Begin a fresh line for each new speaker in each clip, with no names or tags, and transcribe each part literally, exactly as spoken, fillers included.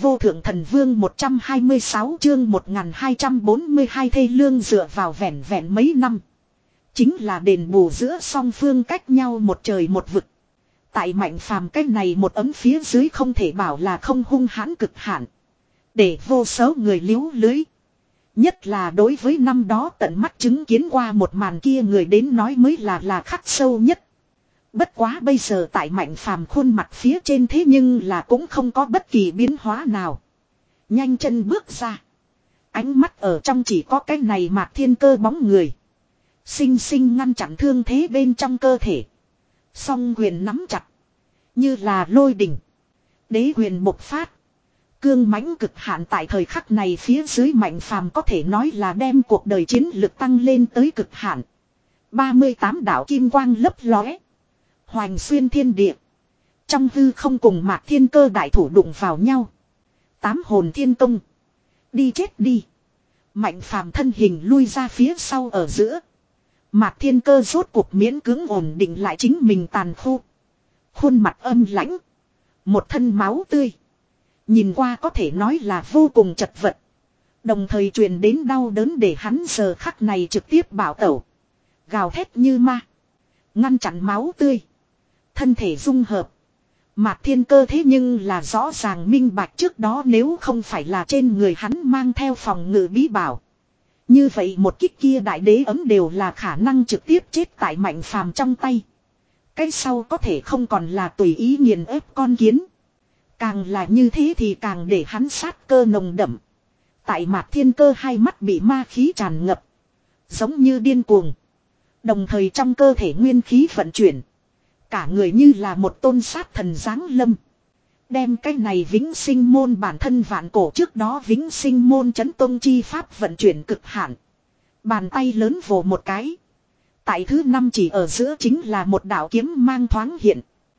vô thượng thần vương một trăm hai mươi sáu chương một nghìn hai trăm bốn mươi hai thê lương dựa vào vẻn vẹn mấy năm. Chính là đền bù giữa song phương cách nhau một trời một vực. Tại Mạnh Phàm cái này một ấm phía dưới không thể bảo là không hung hãn cực hạn. Để vô số người liếu lưới. Nhất là đối với năm đó tận mắt chứng kiến qua một màn kia người đến nói mới là là khắc sâu nhất. Bất quá bây giờ tại Mạnh Phàm khuôn mặt phía trên thế nhưng là cũng không có bất kỳ biến hóa nào. Nhanh chân bước ra. Ánh mắt ở trong chỉ có cái này Mạc Thiên Cơ bóng người. Sinh sinh ngăn chặn thương thế bên trong cơ thể. Song quyền nắm chặt. Như là lôi đỉnh. Đế quyền bộc phát. Cương mãnh cực hạn tại thời khắc này phía dưới Mạnh Phàm có thể nói là đem cuộc đời chiến lực tăng lên tới cực hạn. ba mươi tám đạo kim quang lấp lóe. Hoành xuyên thiên địa. Trong hư không cùng Mạc Thiên Cơ đại thủ đụng vào nhau. Tám hồn thiên công. Đi chết đi. Mạnh Phàm thân hình lui ra phía sau ở giữa. Mạc Thiên Cơ rốt cuộc miễn cưỡng ổn định lại chính mình tàn khô. Khuôn mặt âm lãnh. Một thân máu tươi. Nhìn qua có thể nói là vô cùng chật vật. Đồng thời truyền đến đau đớn để hắn giờ khắc này trực tiếp bảo tẩu. Gào thét như ma. Ngăn chặn máu tươi. Thân thể dung hợp. Mạc Thiên Cơ thế nhưng là rõ ràng minh bạch trước đó nếu không phải là trên người hắn mang theo phòng ngự bí bảo. Như vậy một kích kia đại đế ấm đều là khả năng trực tiếp chết tại Mạnh Phàm trong tay. Cái sau có thể không còn là tùy ý nghiền ép con kiến. Càng là như thế thì càng để hắn sát cơ nồng đậm. Tại Mạc Thiên Cơ hai mắt bị ma khí tràn ngập. Giống như điên cuồng. Đồng thời trong cơ thể nguyên khí vận chuyển. Cả người như là một tôn sát thần giáng lâm. Đem cái này vĩnh sinh môn bản thân vạn cổ trước đó vĩnh sinh môn chấn tông chi pháp vận chuyển cực hạn. Bàn tay lớn vồ một cái. Tại thứ năm chỉ ở giữa chính là một đạo kiếm mang thoáng hiện.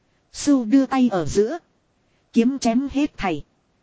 Sưu đưa tay ở giữa. Kiếm chém hết thảy.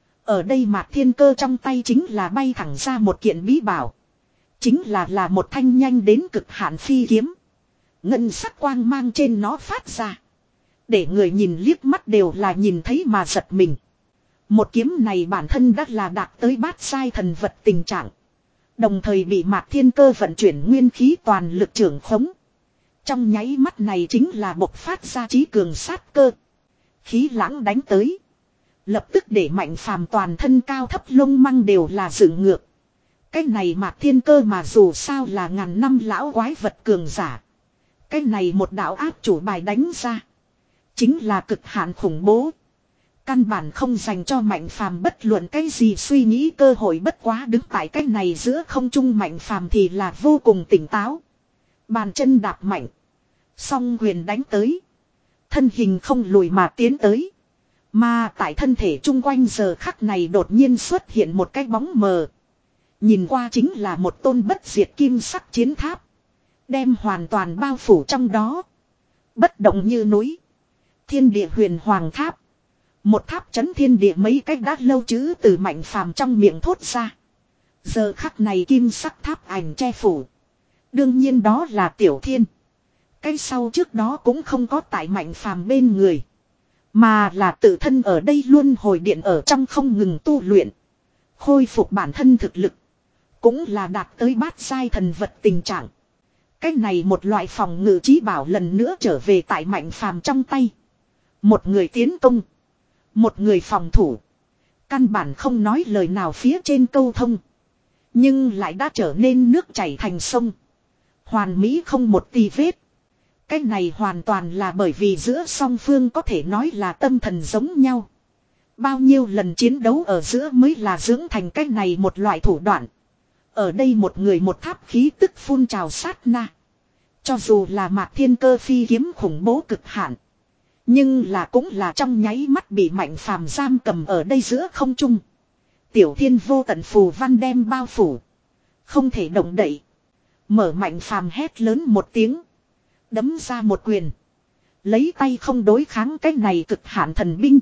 Ở đây Mạc Thiên Cơ trong tay chính là bay thẳng ra một kiện bí bảo. Chính là là một thanh nhanh đến cực hạn phi kiếm. Ngân sắc quang mang trên nó phát ra. Để người nhìn liếc mắt đều là nhìn thấy mà giật mình. Một kiếm này bản thân đã là đạt tới bát sai thần vật tình trạng. Đồng thời bị Mạc Thiên Cơ vận chuyển nguyên khí toàn lực trưởng khống. Trong nháy mắt này chính là bộc phát ra trí cường sát cơ. Khí lãng đánh tới. Lập tức để Mạnh Phàm toàn thân cao thấp lông măng đều là dựng ngược. Cái này Mạc Thiên Cơ mà dù sao là ngàn năm lão quái vật cường giả. Cái này một đạo áp chủ bài đánh ra. Chính là cực hạn khủng bố. Căn bản không dành cho Mạnh Phàm bất luận cái gì suy nghĩ cơ hội bất quá đứng tại cái này giữa không trung Mạnh Phàm thì là vô cùng tỉnh táo. Bàn chân đạp mạnh. Song quyền đánh tới. Thân hình không lùi mà tiến tới. Mà tại thân thể chung quanh giờ khắc này đột nhiên xuất hiện một cái bóng mờ. Nhìn qua chính là một tôn bất diệt kim sắc chiến tháp. Đem hoàn toàn bao phủ trong đó. Bất động như núi. Thiên địa huyền hoàng tháp. Một tháp chấn thiên địa mấy cách đã lâu chứ từ Mạnh Phàm trong miệng thốt ra. Giờ khắc này kim sắc tháp ảnh che phủ. Đương nhiên đó là Tiểu Thiên. Cái sau trước đó cũng không có tại Mạnh Phàm bên người. Mà là tự thân ở đây luôn hồi điện ở trong không ngừng tu luyện. Khôi phục bản thân thực lực. Cũng là đạt tới bát giai thần vật tình trạng. Cái này một loại phòng ngự trí bảo lần nữa trở về tại Mạnh Phàm trong tay. Một người tiến công. Một người phòng thủ. Căn bản không nói lời nào phía trên câu thông. Nhưng lại đã trở nên nước chảy thành sông. Hoàn mỹ không một tì vết. Cái này hoàn toàn là bởi vì giữa song phương có thể nói là tâm thần giống nhau. Bao nhiêu lần chiến đấu ở giữa mới là dưỡng thành cái này một loại thủ đoạn. Ở đây một người một tháp khí tức phun trào sát na. Cho dù là Mạc Thiên Cơ phi kiếm khủng bố cực hạn. Nhưng là cũng là trong nháy mắt bị Mạnh Phàm giam cầm ở đây giữa không trung. Tiểu Thiên vô tận phù văn đem bao phủ. Không thể động đậy. Mở Mạnh Phàm hét lớn một tiếng. Đấm ra một quyền. Lấy tay không đối kháng cái này cực hạn thần binh.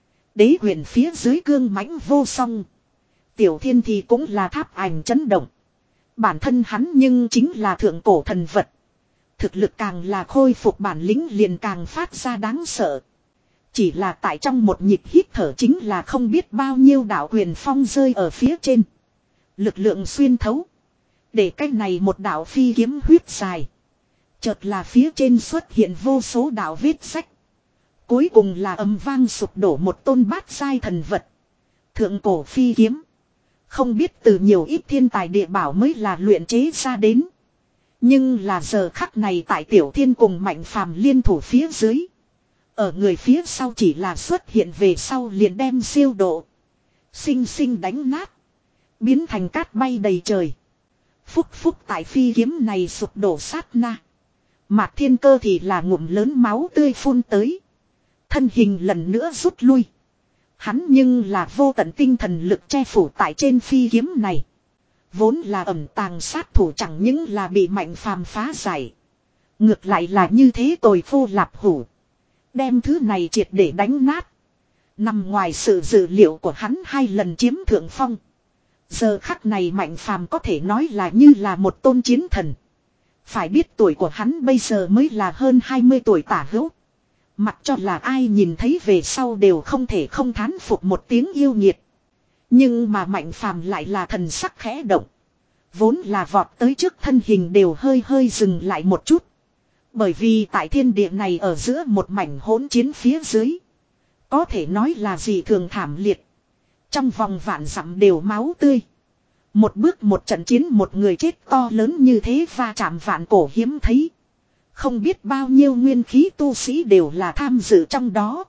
Đế quyền phía dưới cương mãnh vô song. Tiểu Thiên thì cũng là tháp ảnh chấn động. Bản thân hắn nhưng chính là thượng cổ thần vật. Thực lực càng là khôi phục bản lĩnh liền càng phát ra đáng sợ. Chỉ là tại trong một nhịp hít thở chính là không biết bao nhiêu đạo quyền phong rơi ở phía trên. Lực lượng xuyên thấu. Để cái này một đạo phi kiếm huyết dài. Chợt là phía trên xuất hiện vô số đạo vết sách. Cuối cùng là ầm vang sụp đổ một tôn bát giai thần vật. Thượng cổ phi kiếm. Không biết từ nhiều ít thiên tài địa bảo mới là luyện chế ra đến. Nhưng là giờ khắc này tại Tiểu Thiên cùng Mạnh Phàm liên thủ phía dưới. Ở người phía sau chỉ là xuất hiện về sau liền đem siêu độ. Sinh sinh đánh nát. Biến thành cát bay đầy trời. Phúc phúc tại phi kiếm này sụp đổ sát na. Mạc Thiên Cơ thì là ngụm lớn máu tươi phun tới. Thân hình lần nữa rút lui. Hắn nhưng là vô tận tinh thần lực che phủ tại trên phi kiếm này. Vốn là ẩn tàng sát thủ chẳng những là bị Mạnh Phàm phá giải. Ngược lại là như thế tồi phô lạp hủ. Đem thứ này triệt để đánh nát. Nằm ngoài sự dự liệu của hắn hai lần chiếm thượng phong. Giờ khắc này Mạnh Phàm có thể nói là như là một tôn chiến thần. Phải biết tuổi của hắn bây giờ mới là hơn hai mươi tuổi tả hữu. Mặc cho là ai nhìn thấy về sau đều không thể không thán phục một tiếng yêu nghiệt. Nhưng mà Mạnh Phàm lại là thần sắc khẽ động. Vốn là vọt tới trước thân hình đều hơi hơi dừng lại một chút. Bởi vì tại thiên địa này ở giữa một mảnh hỗn chiến phía dưới. Có thể nói là gì thường thảm liệt. Trong vòng vạn dặm đều máu tươi. Một bước một trận chiến một người chết to lớn như thế va chạm vạn cổ hiếm thấy. Không biết bao nhiêu nguyên khí tu sĩ đều là tham dự trong đó.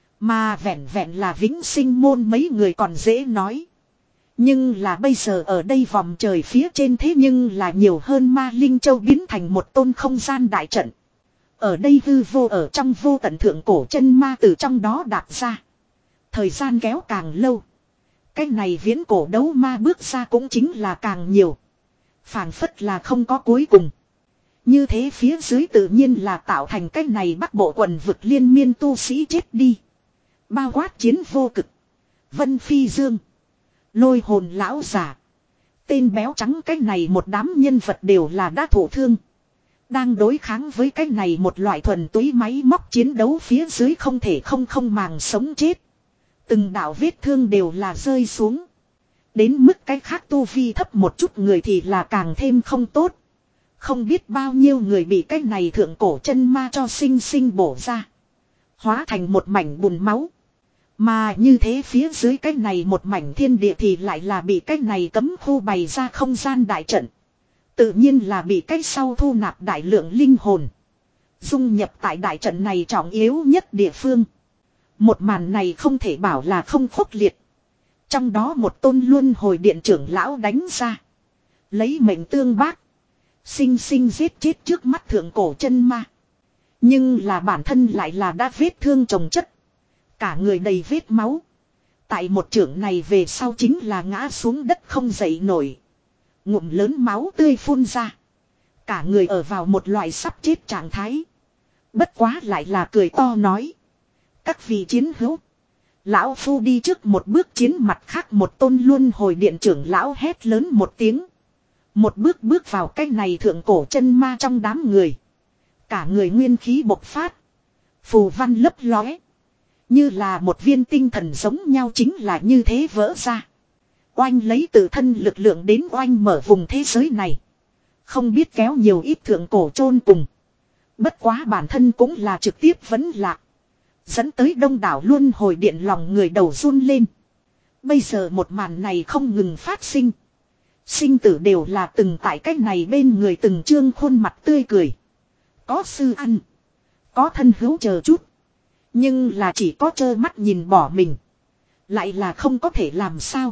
Mà vẹn vẹn là Vĩnh Sinh môn mấy người còn dễ nói. Nhưng là bây giờ ở đây vòng trời phía trên thế nhưng là nhiều hơn Ma Linh Châu biến thành một tôn không gian đại trận. Ở đây hư vô ở trong vô tận thượng cổ chân ma từ trong đó đạp ra. Thời gian kéo càng lâu. Cái này viễn cổ đấu ma bước ra cũng chính là càng nhiều. Phảng phất là không có cuối cùng. Như thế phía dưới tự nhiên là tạo thành cái này bắc bộ quần vực liên miên tu sĩ chết đi. Bao quát chiến vô cực. Vân Phi Dương. Lôi hồn lão giả. Tên béo trắng cái này một đám nhân vật đều là đã thổ thương. Đang đối kháng với cái này một loại thuần túy máy móc chiến đấu phía dưới không thể không không màng sống chết. Từng đạo vết thương đều là rơi xuống. Đến mức cái khác tu vi thấp một chút người thì là càng thêm không tốt. Không biết bao nhiêu người bị cái này thượng cổ chân ma cho sinh sinh bổ ra. Hóa thành một mảnh bùn máu. Mà như thế phía dưới cái này một mảnh thiên địa thì lại là bị cái này cấm khu bày ra không gian đại trận. Tự nhiên là bị cái sau thu nạp đại lượng linh hồn. Dung nhập tại đại trận này trọng yếu nhất địa phương. Một màn này không thể bảo là không khốc liệt. Trong đó một tôn luân hồi điện trưởng lão đánh ra. Lấy mệnh tương bác. Sinh sinh giết chết trước mắt thượng cổ chân ma. Nhưng là bản thân lại là đã vết thương chồng chất. Cả người đầy vết máu. Tại một trưởng này về sau chính là ngã xuống đất không dậy nổi. Ngụm lớn máu tươi phun ra. Cả người ở vào một loại sắp chết trạng thái. Bất quá lại là cười to nói. Các vị chiến hữu. Lão Phu đi trước một bước chiến mặt khác một tôn luân hồi điện trưởng lão hét lớn một tiếng. Một bước bước vào cái này thượng cổ chân ma trong đám người. Cả người nguyên khí bộc phát. Phù văn lấp lóe. Như là một viên tinh thần giống nhau chính là như thế vỡ ra. Oanh lấy tự thân lực lượng đến oanh mở vùng thế giới này. Không biết kéo nhiều ít thượng cổ chôn cùng. Bất quá bản thân cũng là trực tiếp vấn lạc. Dẫn tới đông đảo luân hồi điện lòng người đầu run lên. Bây giờ một màn này không ngừng phát sinh. Sinh tử đều là từng tại cách này bên người từng trương khuôn mặt tươi cười. Có sư ăn. Có thân hữu chờ chút. Nhưng là chỉ có trơ mắt nhìn bỏ mình. Lại là không có thể làm sao.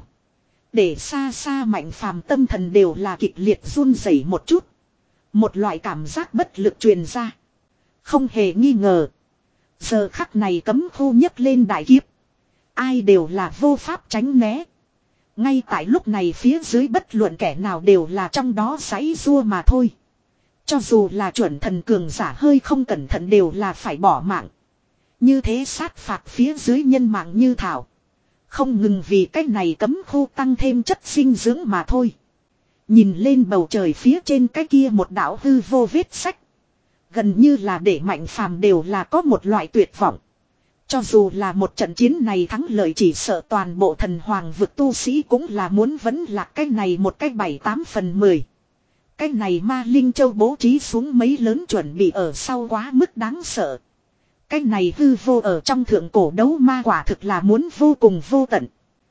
Để xa xa Mạnh Phàm tâm thần đều là kịch liệt run rẩy một chút. Một loại cảm giác bất lực truyền ra. Không hề nghi ngờ. Giờ khắc này cấm khu nhấc lên đại kiếp. Ai đều là vô pháp tránh né. Ngay tại lúc này phía dưới bất luận kẻ nào đều là trong đó giãy rua mà thôi. Cho dù là chuẩn thần cường giả hơi không cẩn thận đều là phải bỏ mạng. Như thế sát phạt phía dưới nhân mạng như thảo. Không ngừng vì cái này cấm khu tăng thêm chất dinh dưỡng mà thôi. Nhìn lên bầu trời phía trên cái kia một đạo hư vô vết sách. Gần như là để Mạnh Phàm đều là có một loại tuyệt vọng. Cho dù là một trận chiến này thắng lợi chỉ sợ toàn bộ thần hoàng vực tu sĩ cũng là muốn vẫn là cái này một cái bảy tám phần mười. Cái này ma linh châu bố trí xuống mấy lớn chuẩn bị ở sau quá mức đáng sợ. Cái này hư vô ở trong thượng cổ đấu ma quả thực là muốn vô cùng vô tận.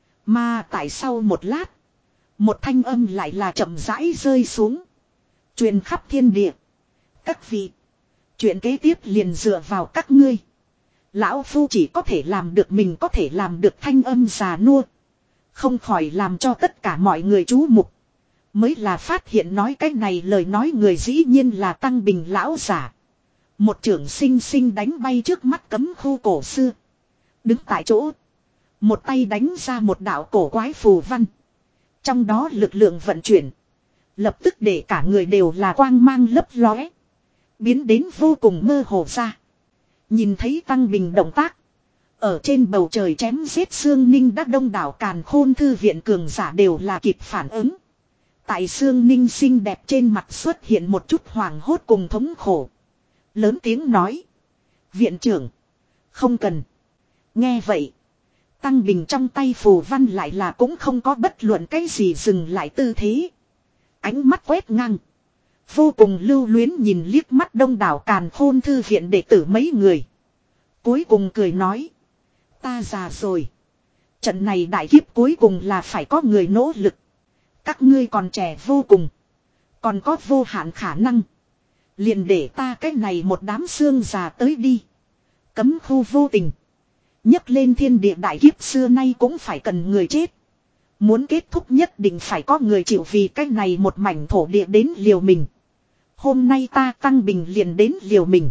Mà tại sau một lát. Một thanh âm lại là chậm rãi rơi xuống. Truyền khắp thiên địa. Các vị. Chuyện kế tiếp liền dựa vào các ngươi. Lão Phu chỉ có thể làm được mình có thể làm được thanh âm già nua. Không khỏi làm cho tất cả mọi người chú mục. Mới là phát hiện nói cái này lời nói người dĩ nhiên là Tăng Bình lão giả. Một trưởng sinh sinh đánh bay trước mắt cấm khu cổ xưa. Đứng tại chỗ. Một tay đánh ra một đạo cổ quái phù văn. Trong đó lực lượng vận chuyển. Lập tức để cả người đều là quang mang lấp lóe. Biến đến vô cùng mơ hồ ra. Nhìn thấy Tăng Bình động tác. Ở trên bầu trời chém giết Sương Ninh đã đông đảo càn khôn thư viện cường giả đều là kịp phản ứng. Tại Sương Ninh xinh đẹp trên mặt xuất hiện một chút hoảng hốt cùng thống khổ. Lớn tiếng nói. Viện trưởng. Không cần. Nghe vậy. Tăng Bình trong tay phù văn lại là cũng không có bất luận cái gì dừng lại tư thế. Ánh mắt quét ngang. Vô cùng lưu luyến nhìn liếc mắt đông đảo càn khôn thư viện đệ tử mấy người. Cuối cùng cười nói. Ta già rồi. Trận này đại kiếp cuối cùng là phải có người nỗ lực. Các ngươi còn trẻ vô cùng. Còn có vô hạn khả năng. Liền để ta cái này một đám xương già tới đi. Cấm khu vô tình. Nhấc lên thiên địa đại kiếp xưa nay cũng phải cần người chết. Muốn kết thúc nhất định phải có người chịu vì cái này một mảnh thổ địa đến liều mình. Hôm nay ta Tăng Bình liền đến liều mình.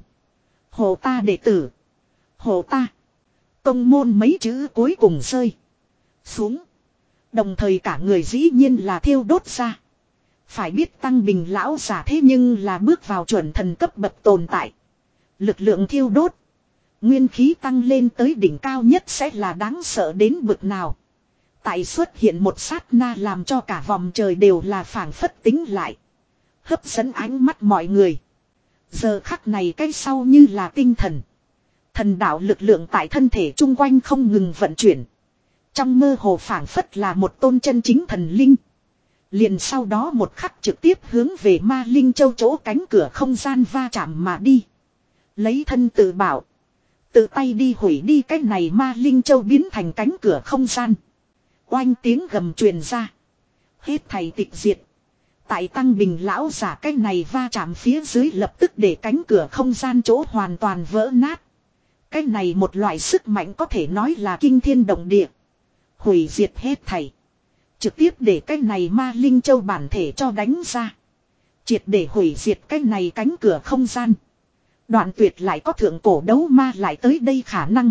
Hộ ta đệ tử. Hộ ta. Tông môn mấy chữ cuối cùng rơi. Xuống. Đồng thời cả người dĩ nhiên là thiêu đốt ra. Phải biết Tăng Bình lão giả thế nhưng là bước vào chuẩn thần cấp bậc tồn tại. Lực lượng thiêu đốt. Nguyên khí tăng lên tới đỉnh cao nhất sẽ là đáng sợ đến bực nào. Tại xuất hiện một sát na làm cho cả vòng trời đều là phảng phất tính lại. Hấp dẫn ánh mắt mọi người. Giờ khắc này cái sau như là tinh thần. Thần đạo lực lượng tại thân thể chung quanh không ngừng vận chuyển. Trong mơ hồ phảng phất là một tôn chân chính thần linh. Liền sau đó một khắc trực tiếp hướng về Ma Linh Châu chỗ cánh cửa không gian va chạm mà đi. Lấy thân tự bảo. Tự tay đi hủy đi cái này Ma Linh Châu biến thành cánh cửa không gian. Oanh tiếng gầm truyền ra. Hết thầy tịch diệt. Tại Tăng Bình lão giả cái này va chạm phía dưới lập tức để cánh cửa không gian chỗ hoàn toàn vỡ nát. Cái này một loại sức mạnh có thể nói là kinh thiên động địa. Hủy diệt hết thầy. Trực tiếp để cái này Ma Linh Châu bản thể cho đánh ra. Triệt để hủy diệt cái này cánh cửa không gian. Đoạn tuyệt lại có thượng cổ đấu ma lại tới đây khả năng.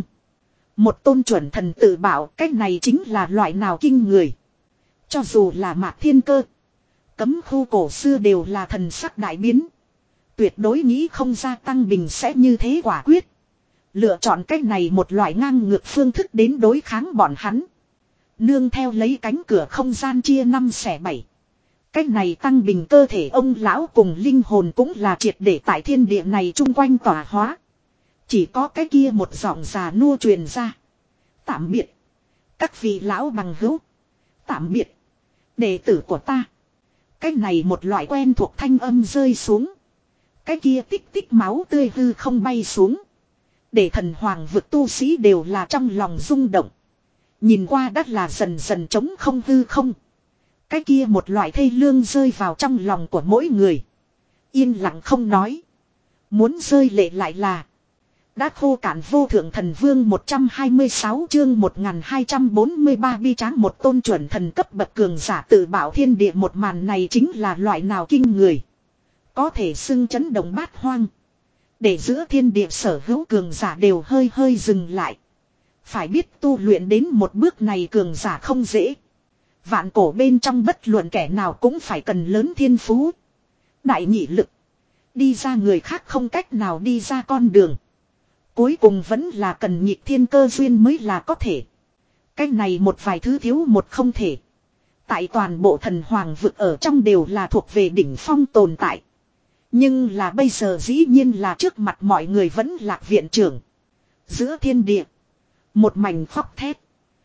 Một tôn chuẩn thần tự bảo cái này chính là loại nào kinh người. Cho dù là Mạc Thiên Cơ. Cấm khu cổ xưa đều là thần sắc đại biến. Tuyệt đối nghĩ không ra Tăng Bình sẽ như thế quả quyết. Lựa chọn cái này một loại ngang ngược phương thức đến đối kháng bọn hắn. Nương theo lấy cánh cửa không gian chia năm xẻ bảy. Cái này Tăng Bình cơ thể ông lão cùng linh hồn cũng là triệt để tại thiên địa này chung quanh tỏa hóa. Chỉ có cái kia một giọng già nua truyền ra. Tạm biệt. Các vị lão bằng hữu. Tạm biệt. Đệ tử của ta. Cái này một loại quen thuộc thanh âm rơi xuống. Cái kia tích tích máu tươi hư không bay xuống. Để thần hoàng vực tu sĩ đều là trong lòng rung động. Nhìn qua đất là dần dần trống không hư không. Cái kia một loại thê lương rơi vào trong lòng của mỗi người. Yên lặng không nói. Muốn rơi lệ lại là. Đã khô cạn vô thượng thần vương một trăm hai mươi sáu chương một nghìn hai trăm bốn mươi ba bi tráng một tôn chuẩn thần cấp bậc cường giả tự bảo thiên địa một màn này chính là loại nào kinh người. Có thể xưng chấn động bát hoang. Để giữa thiên địa sở hữu cường giả đều hơi hơi dừng lại. Phải biết tu luyện đến một bước này cường giả không dễ. Vạn cổ bên trong bất luận kẻ nào cũng phải cần lớn thiên phú. Đại nhị lực. Đi ra người khác không cách nào đi ra con đường. Cuối cùng vẫn là cần nhịp thiên cơ duyên mới là có thể. Cái này một vài thứ thiếu một không thể. Tại toàn bộ thần hoàng vực ở trong đều là thuộc về đỉnh phong tồn tại. Nhưng là bây giờ dĩ nhiên là trước mặt mọi người vẫn lạc viện trưởng. Giữa thiên địa. Một mảnh khóc thét.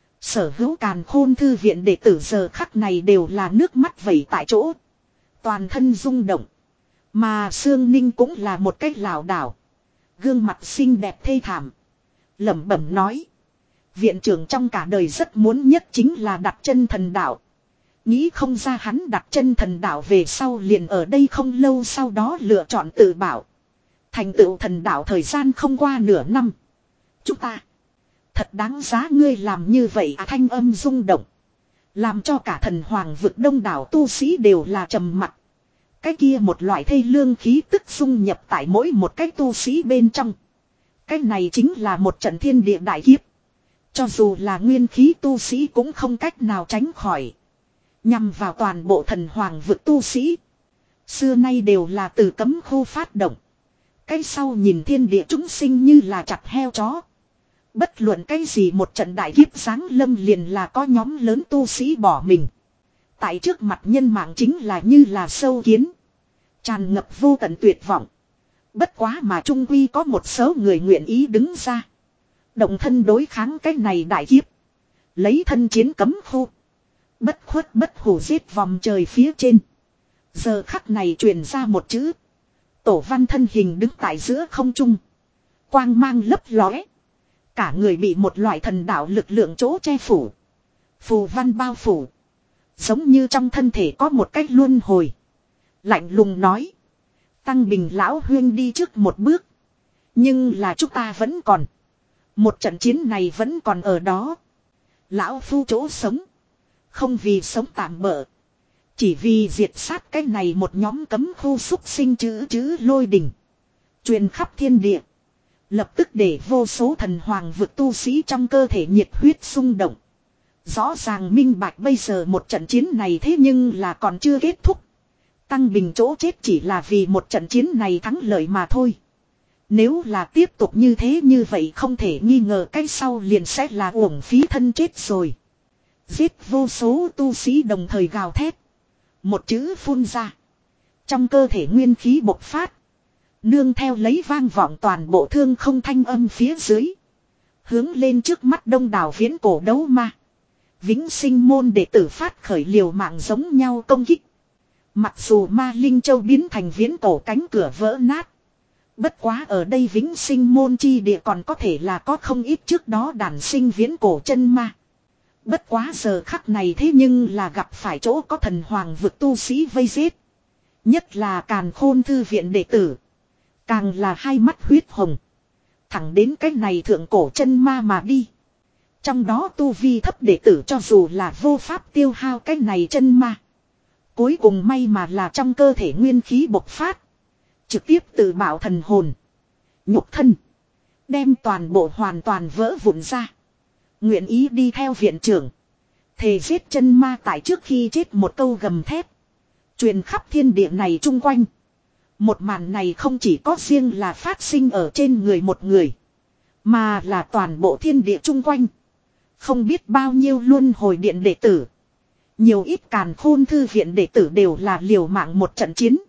Sở hữu càn khôn thư viện đệ tử giờ khắc này đều là nước mắt vẩy tại chỗ. Toàn thân rung động. Mà Sương Ninh cũng là một cách lảo đảo. Gương mặt xinh đẹp thê thảm. Lẩm bẩm nói. Viện trưởng trong cả đời rất muốn nhất chính là đặt chân thần đạo. Nghĩ không ra hắn đặt chân thần đạo về sau liền ở đây không lâu sau đó lựa chọn tự bảo. Thành tựu thần đạo thời gian không qua nửa năm. Chúng ta. Thật đáng giá ngươi làm như vậy à, thanh âm rung động. Làm cho cả thần hoàng vực đông đảo tu sĩ đều là trầm mặc. Cái kia một loại thê lương khí tức dung nhập tại mỗi một cái tu sĩ bên trong. Cái này chính là một trận thiên địa đại kiếp. Cho dù là nguyên khí tu sĩ cũng không cách nào tránh khỏi. Nhằm vào toàn bộ thần hoàng vực tu sĩ. Xưa nay đều là từ cấm khu phát động. Cái sau nhìn thiên địa chúng sinh như là chặt heo chó. Bất luận cái gì một trận đại kiếp giáng lâm liền là có nhóm lớn tu sĩ bỏ mình. Tại trước mặt nhân mạng chính là như là sâu kiến. Tràn ngập vô tận tuyệt vọng. Bất quá mà trung quy có một số người nguyện ý đứng ra. Động thân đối kháng cái này đại kiếp. Lấy thân chiến cấm khu. Bất khuất bất hủ giết vòng trời phía trên. Giờ khắc này truyền ra một chữ. Tổ văn thân hình đứng tại giữa không trung. Quang mang lấp lóe. Cả người bị một loại thần đạo lực lượng chỗ che phủ. Phù văn bao phủ. Giống như trong thân thể có một cách luân hồi. Lạnh lùng nói. Tăng Bình lão huyên đi trước một bước. Nhưng là chúng ta vẫn còn. Một trận chiến này vẫn còn ở đó. Lão phu chỗ sống. Không vì sống tạm bỡ. Chỉ vì diệt sát cái này một nhóm cấm khu xúc sinh chữ chữ lôi đình. Truyền khắp thiên địa. Lập tức để vô số thần hoàng vực tu sĩ trong cơ thể nhiệt huyết xung động. Rõ ràng minh bạch bây giờ một trận chiến này thế nhưng là còn chưa kết thúc. Tăng Bình chỗ chết chỉ là vì một trận chiến này thắng lợi mà thôi. Nếu là tiếp tục như thế như vậy không thể nghi ngờ cái sau liền sẽ là uổng phí thân chết rồi. Giết vô số tu sĩ đồng thời gào thét. Một chữ phun ra. Trong cơ thể nguyên khí bộc phát. Nương theo lấy vang vọng toàn bộ thương không thanh âm phía dưới. Hướng lên trước mắt đông đảo viễn cổ đấu ma. Vĩnh sinh môn đệ tử phát khởi liều mạng giống nhau công kích. Mặc dù ma linh châu biến thành viễn cổ cánh cửa vỡ nát. Bất quá ở đây vĩnh sinh môn chi địa còn có thể là có không ít trước đó đản sinh viễn cổ chân ma. Bất quá giờ khắc này thế nhưng là gặp phải chỗ có thần hoàng vực tu sĩ vây giết. Nhất là càn khôn thư viện đệ tử. Càng là hai mắt huyết hồng. Thẳng đến cái này thượng cổ chân ma mà đi. Trong đó tu vi thấp đệ tử cho dù là vô pháp tiêu hao cái này chân ma. Cuối cùng may mà là trong cơ thể nguyên khí bộc phát. Trực tiếp tự bảo thần hồn. Nhục thân. Đem toàn bộ hoàn toàn vỡ vụn ra. Nguyện ý đi theo viện trưởng. Thề giết chân ma tại trước khi chết một câu gầm thép. Truyền khắp thiên địa này chung quanh. Một màn này không chỉ có riêng là phát sinh ở trên người một người. Mà là toàn bộ thiên địa chung quanh. Không biết bao nhiêu luân hồi điện đệ tử. Nhiều ít càn khôn thư viện đệ tử đều là liều mạng một trận chiến.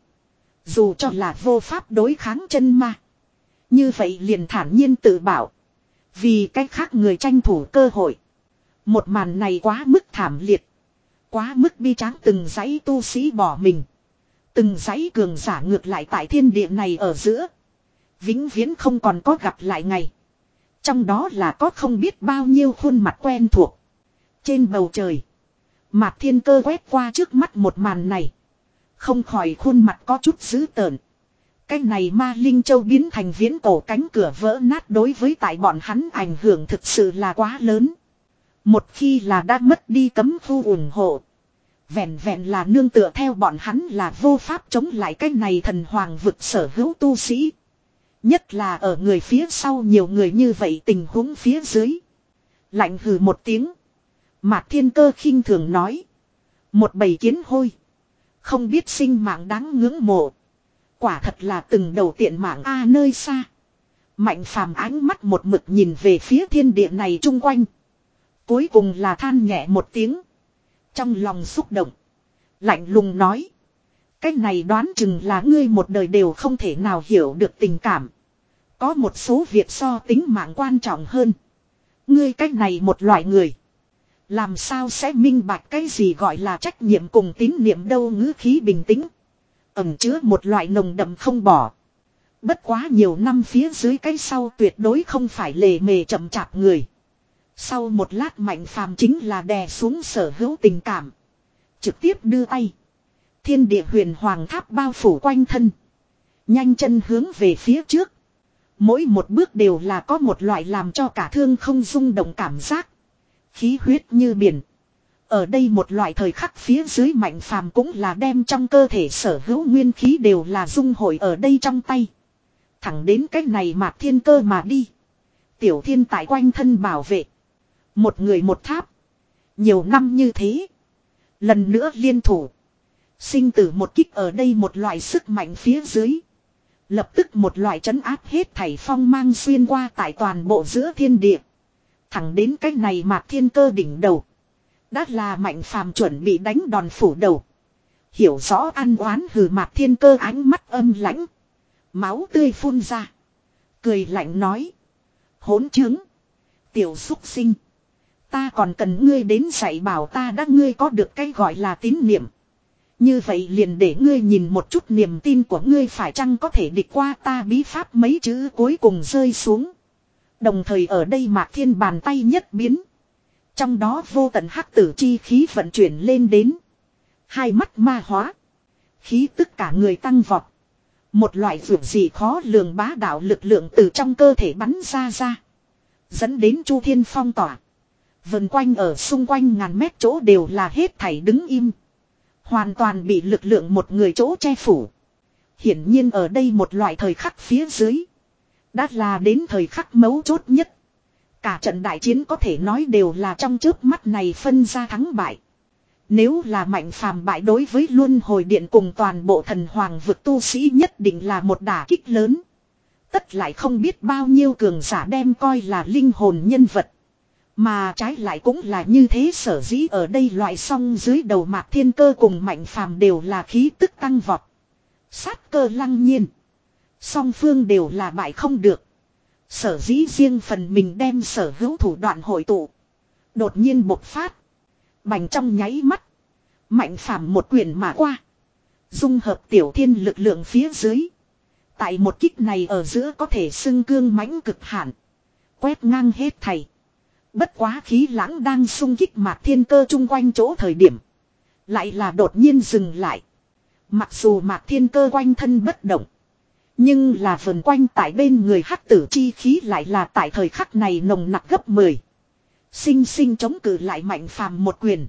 Dù cho là vô pháp đối kháng chân ma. Như vậy liền thản nhiên tự bảo. Vì cách khác người tranh thủ cơ hội. Một màn này quá mức thảm liệt. Quá mức bi tráng, từng dãy tu sĩ bỏ mình. Từng dãy cường giả ngược lại tại thiên địa này ở giữa. Vĩnh viễn không còn có gặp lại ngày. Trong đó là có không biết bao nhiêu khuôn mặt quen thuộc. Trên bầu trời. Mạc Thiên Cơ quét qua trước mắt một màn này. Không khỏi khuôn mặt có chút dữ tợn. Cái này ma linh châu biến thành viễn cổ cánh cửa vỡ nát đối với tại bọn hắn ảnh hưởng thực sự là quá lớn. Một khi là đã mất đi cấm khu ủng hộ. Vẹn vẹn là nương tựa theo bọn hắn là vô pháp chống lại cái này thần hoàng vực sở hữu tu sĩ. Nhất là ở người phía sau nhiều người như vậy tình huống phía dưới. Lạnh hừ một tiếng. Mạc Thiên Cơ khinh thường nói. Một bầy kiến hôi. Không biết sinh mạng đáng ngưỡng mộ. Quả thật là từng đầu tiện mạng a nơi xa. Mạnh phàm ánh mắt một mực nhìn về phía thiên địa này chung quanh. Cuối cùng là than nhẹ một tiếng. Trong lòng xúc động. Lạnh lùng nói. Cái này đoán chừng là ngươi một đời đều không thể nào hiểu được tình cảm. Có một số việc so tính mạng quan trọng hơn. Ngươi cách này một loại người. Làm sao sẽ minh bạch cái gì gọi là trách nhiệm cùng tín niệm đâu, ngữ khí bình tĩnh. Ẩm chứa một loại nồng đậm không bỏ. Bất quá nhiều năm phía dưới cái sau tuyệt đối không phải lề mề chậm chạp người. Sau một lát Mạnh Phàm chính là đè xuống sở hữu tình cảm. Trực tiếp đưa tay. Thiên địa huyền hoàng tháp bao phủ quanh thân. Nhanh chân hướng về phía trước. Mỗi một bước đều là có một loại làm cho cả thương không rung động cảm giác. Khí huyết như biển. Ở đây một loại thời khắc phía dưới Mạnh Phàm cũng là đem trong cơ thể sở hữu nguyên khí đều là dung hội ở đây trong tay. Thẳng đến cái này Mạc Thiên Cơ mà đi. Tiểu Thiên tại quanh thân bảo vệ. Một người một tháp. Nhiều năm như thế. Lần nữa liên thủ. Sinh tử một kích ở đây một loại sức mạnh phía dưới. Lập tức một loại trấn áp hết thảy phong mang xuyên qua tại toàn bộ giữa thiên địa. Thẳng đến cái này Mạc Thiên Cơ đỉnh đầu. Đã là Mạnh Phàm chuẩn bị đánh đòn phủ đầu. Hiểu rõ ăn oán hừ Mạc Thiên Cơ ánh mắt âm lãnh. Máu tươi phun ra. Cười lạnh nói. Hỗn chứng. Tiểu xúc sinh. Ta còn cần ngươi đến dạy bảo ta đã ngươi có được cái gọi là tín niệm. Như vậy liền để ngươi nhìn một chút niềm tin của ngươi phải chăng có thể địch qua ta bí pháp mấy chữ cuối cùng rơi xuống. Đồng thời ở đây Mạc Thiên bàn tay nhất biến. Trong đó vô tận hắc tử chi khí vận chuyển lên đến. Hai mắt ma hóa. Khí tức cả người tăng vọt. Một loại vượt gì khó lường bá đạo lực lượng từ trong cơ thể bắn ra ra. Dẫn đến Chu Thiên phong tỏa. Vần quanh ở xung quanh ngàn mét chỗ đều là hết thảy đứng im. Hoàn toàn bị lực lượng một người chỗ che phủ. Hiển nhiên ở đây một loại thời khắc phía dưới. Đã là đến thời khắc mấu chốt nhất. Cả trận đại chiến có thể nói đều là trong chớp mắt này phân ra thắng bại. Nếu là Mạnh Phàm bại đối với Luân Hồi Điện cùng toàn bộ thần hoàng vực tu sĩ nhất định là một đả kích lớn. Tất lại không biết bao nhiêu cường giả đem coi là linh hồn nhân vật. Mà trái lại cũng là như thế, sở dĩ ở đây loại song dưới đầu Mạc Thiên Cơ cùng Mạnh Phàm đều là khí tức tăng vọt. Sát cơ lăng nhiên. Song phương đều là bại không được. Sở dĩ riêng phần mình đem sở hữu thủ đoạn hội tụ. Đột nhiên bộc phát. Bành trong nháy mắt. Mạnh Phàm một quyền mà qua. Dung hợp Tiểu Thiên lực lượng phía dưới. Tại một kích này ở giữa có thể xưng cương mãnh cực hạn. Quét ngang hết thảy. Bất quá khí lãng đang xung kích Mạc Thiên Cơ chung quanh chỗ thời điểm. Lại là đột nhiên dừng lại. Mặc dù Mạc Thiên Cơ quanh thân bất động. Nhưng là vần quanh tại bên người hắc tử chi khí lại là tại thời khắc này nồng nặc gấp mười. Sinh sinh chống cự lại Mạnh Phàm một quyền.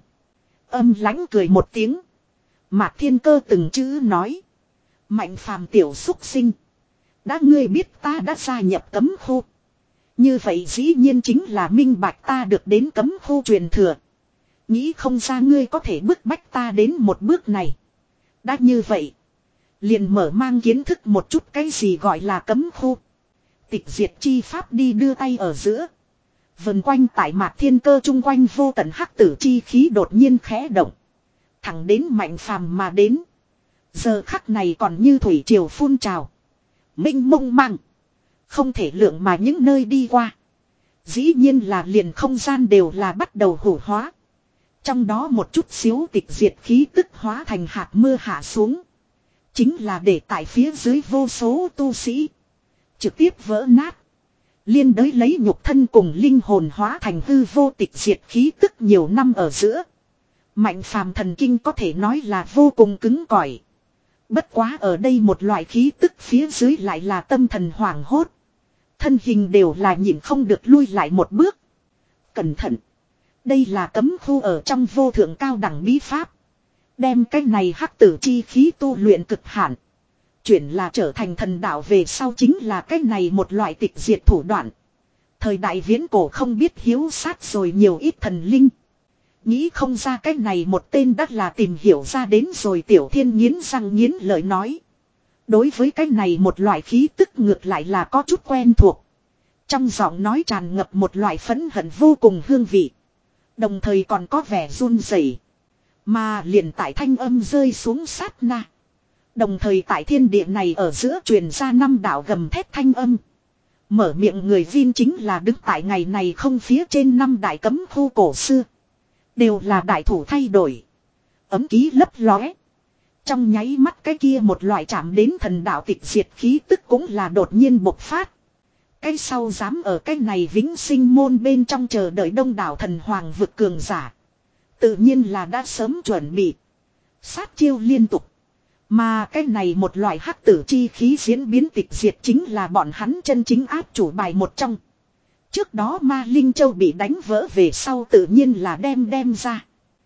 Âm lãnh cười một tiếng. Mạc Thiên Cơ từng chữ nói. Mạnh Phàm tiểu xúc sinh. Đã ngươi biết ta đã gia nhập cấm khu. Như vậy dĩ nhiên chính là minh bạch ta được đến cấm khu truyền thừa. Nghĩ không ra ngươi có thể bức bách ta đến một bước này. Đã như vậy. Liền mở mang kiến thức một chút cái gì gọi là cấm khu. Tịch diệt chi pháp đi đưa tay ở giữa. Vần quanh tại Mạc Thiên Cơ chung quanh vô tận hắc tử chi khí đột nhiên khẽ động. Thẳng đến Mạnh Phàm mà đến. Giờ khắc này còn như thủy triều phun trào. Minh mông mang. Không thể lượng mà những nơi đi qua. Dĩ nhiên là liền không gian đều là bắt đầu hủ hóa. Trong đó một chút xíu tịch diệt khí tức hóa thành hạt mưa hạ xuống. Chính là để tại phía dưới vô số tu sĩ. Trực tiếp vỡ nát. Liên đới lấy nhục thân cùng linh hồn hóa thành hư vô tịch diệt khí tức nhiều năm ở giữa. Mạnh Phàm thần kinh có thể nói là vô cùng cứng cỏi. Bất quá ở đây một loại khí tức phía dưới lại là tâm thần hoảng hốt. Thân hình đều là nhìn không được lui lại một bước. Cẩn thận. Đây là cấm khu ở trong vô thượng cao đẳng bí pháp. Đem cái này hắc tử chi khí tu luyện cực hạn. Chuyển là trở thành thần đạo về sau chính là cái này một loại tịch diệt thủ đoạn. Thời đại viễn cổ không biết hiếu sát rồi nhiều ít thần linh. Nghĩ không ra cái này một tên đắt là tìm hiểu ra đến rồi Tiểu Thiên nghiến răng nghiến lợi nói. Đối với cái này một loại khí tức ngược lại là có chút quen thuộc. Trong giọng nói tràn ngập một loại phẫn hận vô cùng hương vị. Đồng thời còn có vẻ run rẩy. Mà liền tại thanh âm rơi xuống sát na. Đồng thời tại thiên địa này ở giữa truyền ra năm đạo gầm thét thanh âm. Mở miệng người Vin chính là đứng tại ngày này không phía trên năm đại cấm khu cổ xưa. Đều là đại thủ thay đổi. Ấm ký lấp lóe. Trong nháy mắt cái kia một loại chạm đến thần đạo tịch diệt khí tức cũng là đột nhiên bộc phát. Cái sau dám ở cái này vĩnh sinh môn bên trong chờ đợi đông đảo thần hoàng vực cường giả. Tự nhiên là đã sớm chuẩn bị. Sát chiêu liên tục. Mà cái này một loại hắc tử chi khí diễn biến tịch diệt chính là bọn hắn chân chính áp chủ bài một trong. Trước đó ma Linh Châu bị đánh vỡ về sau tự nhiên là đem đem ra.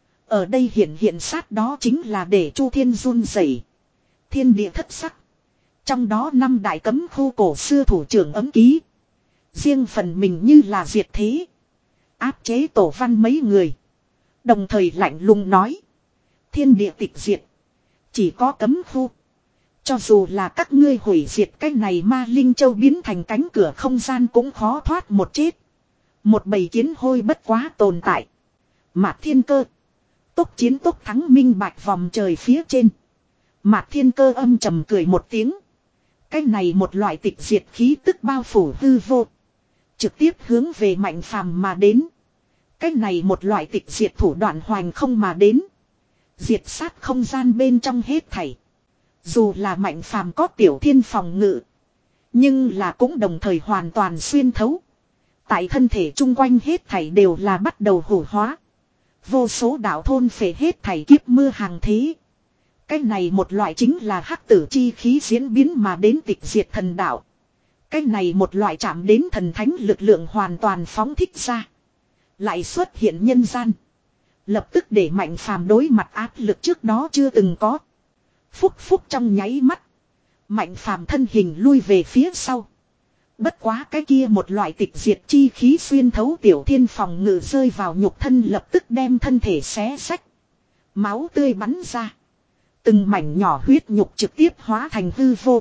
Ở đây hiện hiện sát đó chính là để Chu Thiên run rẩy, thiên địa thất sắc. Trong đó năm đại cấm khu cổ xưa thủ trưởng ấm ký. Riêng phần mình như là diệt thế. Áp chế tổ văn mấy người. Đồng thời lạnh lùng nói. Thiên địa tịch diệt. Chỉ có cấm khu. Cho dù là các ngươi hủy diệt cái này ma Linh Châu biến thành cánh cửa không gian cũng khó thoát một chết. Một bầy kiến hôi bất quá tồn tại. Mạt Thiên Cơ. Tốc chiến tốc thắng minh bạch vòng trời phía trên. Mạt Thiên Cơ âm trầm cười một tiếng. Cái này một loại tịch diệt khí tức bao phủ hư vô. Trực tiếp hướng về Mạnh Phàm mà đến. Cái này một loại tịch diệt thủ đoạn hoành không mà đến. Diệt sát không gian bên trong hết thảy. Dù là Mạnh Phàm có tiểu thiên phòng ngự. Nhưng là cũng đồng thời hoàn toàn xuyên thấu. Tại thân thể chung quanh hết thảy đều là bắt đầu hủ hóa. Vô số đạo thôn phệ hết thảy kiếp mưa hàng thế. Cái này một loại chính là hắc tử chi khí diễn biến mà đến tịch diệt thần đạo. Cái này một loại chạm đến thần thánh lực lượng hoàn toàn phóng thích ra. Lại xuất hiện nhân gian. Lập tức để Mạnh Phàm đối mặt áp lực trước đó chưa từng có. Phúc phúc trong nháy mắt. Mạnh Phàm thân hình lui về phía sau. Bất quá cái kia một loại tịch diệt chi khí xuyên thấu tiểu thiên phòng ngự rơi vào nhục thân lập tức đem thân thể xé xách. Máu tươi bắn ra. Từng mảnh nhỏ huyết nhục trực tiếp hóa thành hư vô.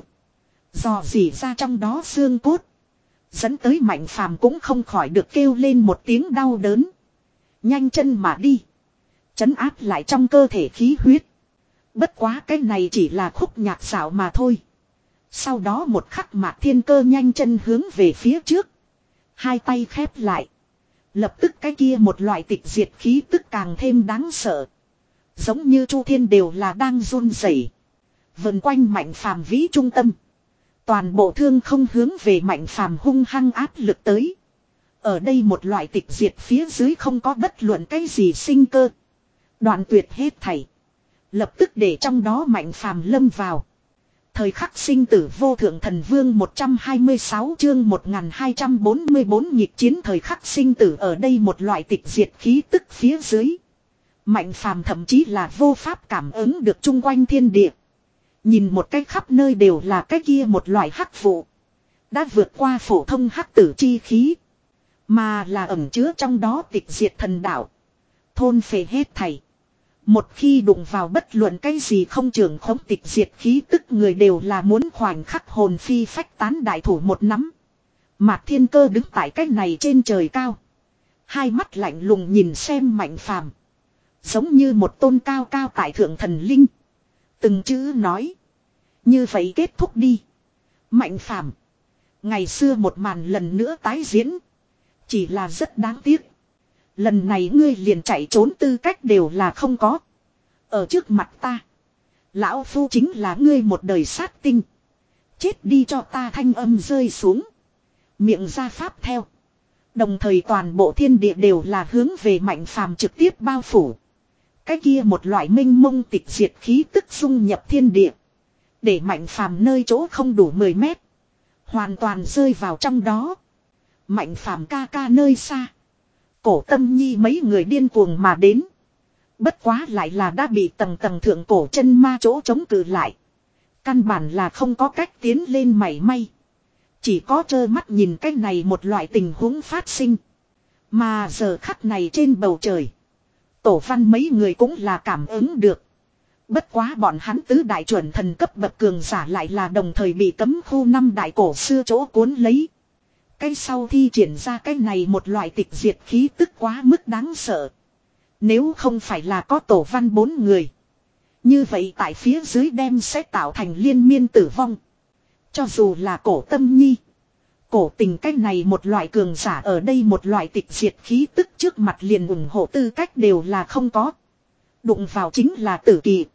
Dò dỉ ra trong đó xương cốt. Dẫn tới Mạnh Phàm cũng không khỏi được kêu lên một tiếng đau đớn. Nhanh chân mà đi. Chấn áp lại trong cơ thể khí huyết. Bất quá cái này chỉ là khúc nhạc xảo mà thôi. Sau đó một khắc Mạt Thiên Cơ nhanh chân hướng về phía trước. Hai tay khép lại. Lập tức cái kia một loại tịch diệt khí tức càng thêm đáng sợ. Giống như Chu Thiên đều là đang run rẩy. Vần quanh Mạnh Phàm vĩ trung tâm. Toàn bộ thương không hướng về Mạnh Phàm hung hăng áp lực tới. Ở đây một loại tịch diệt phía dưới không có bất luận cái gì sinh cơ. Đoạn tuyệt hết thảy. Lập tức để trong đó Mạnh Phàm lâm vào. Thời khắc sinh tử vô thượng thần vương một trăm hai mươi sáu chương một nghìn hai trăm bốn mươi bốn nhịp chiến thời khắc sinh tử ở đây một loại tịch diệt khí tức phía dưới. Mạnh Phàm thậm chí là vô pháp cảm ứng được chung quanh thiên địa. Nhìn một cách khắp nơi đều là cái kia một loại hắc vụ. Đã vượt qua phổ thông hắc tử chi khí. Mà là ẩn chứa trong đó tịch diệt thần đạo. Thôn phệ hết thảy. Một khi đụng vào bất luận cái gì không trường khống tịch diệt khí tức người đều là muốn khoảnh khắc hồn phi phách tán đại thủ một nắm. Mạt Thiên Cơ đứng tại cách này trên trời cao. Hai mắt lạnh lùng nhìn xem Mạnh Phàm. Giống như một tôn cao cao tại thượng thần linh. Từng chữ nói. Như vậy kết thúc đi. Mạnh Phàm. Ngày xưa một màn lần nữa tái diễn. Chỉ là rất đáng tiếc. Lần này ngươi liền chạy trốn tư cách đều là không có. Ở trước mặt ta. Lão Phu chính là ngươi một đời sát tinh. Chết đi cho ta thanh âm rơi xuống. Miệng ra pháp theo. Đồng thời toàn bộ thiên địa đều là hướng về Mạnh Phàm trực tiếp bao phủ. Cái kia một loại minh mông tịch diệt khí tức dung nhập thiên địa. Để Mạnh Phàm nơi chỗ không đủ mười mét. Hoàn toàn rơi vào trong đó. Mạnh Phàm ca ca nơi xa. Cổ Tâm Nhi mấy người điên cuồng mà đến. Bất quá lại là đã bị tầng tầng thượng cổ chân ma chỗ chống cự lại. Căn bản là không có cách tiến lên mảy may. Chỉ có trơ mắt nhìn cái này một loại tình huống phát sinh. Mà giờ khắc này trên bầu trời. Tổ văn mấy người cũng là cảm ứng được. Bất quá bọn hắn tứ đại chuẩn thần cấp bậc cường giả lại là đồng thời bị cấm khu năm đại cổ xưa chỗ cuốn lấy. Cái sau thi triển ra cái này một loại tịch diệt khí tức quá mức đáng sợ. Nếu không phải là có tổ văn bốn người. Như vậy tại phía dưới đem sẽ tạo thành liên miên tử vong. Cho dù là cổ Tâm Nhi. cổ tình cách này một loại cường giả ở đây một loại tịch diệt khí tức trước mặt liền ủng hộ tư cách đều là không có. Đụng vào chính là tử kỳ.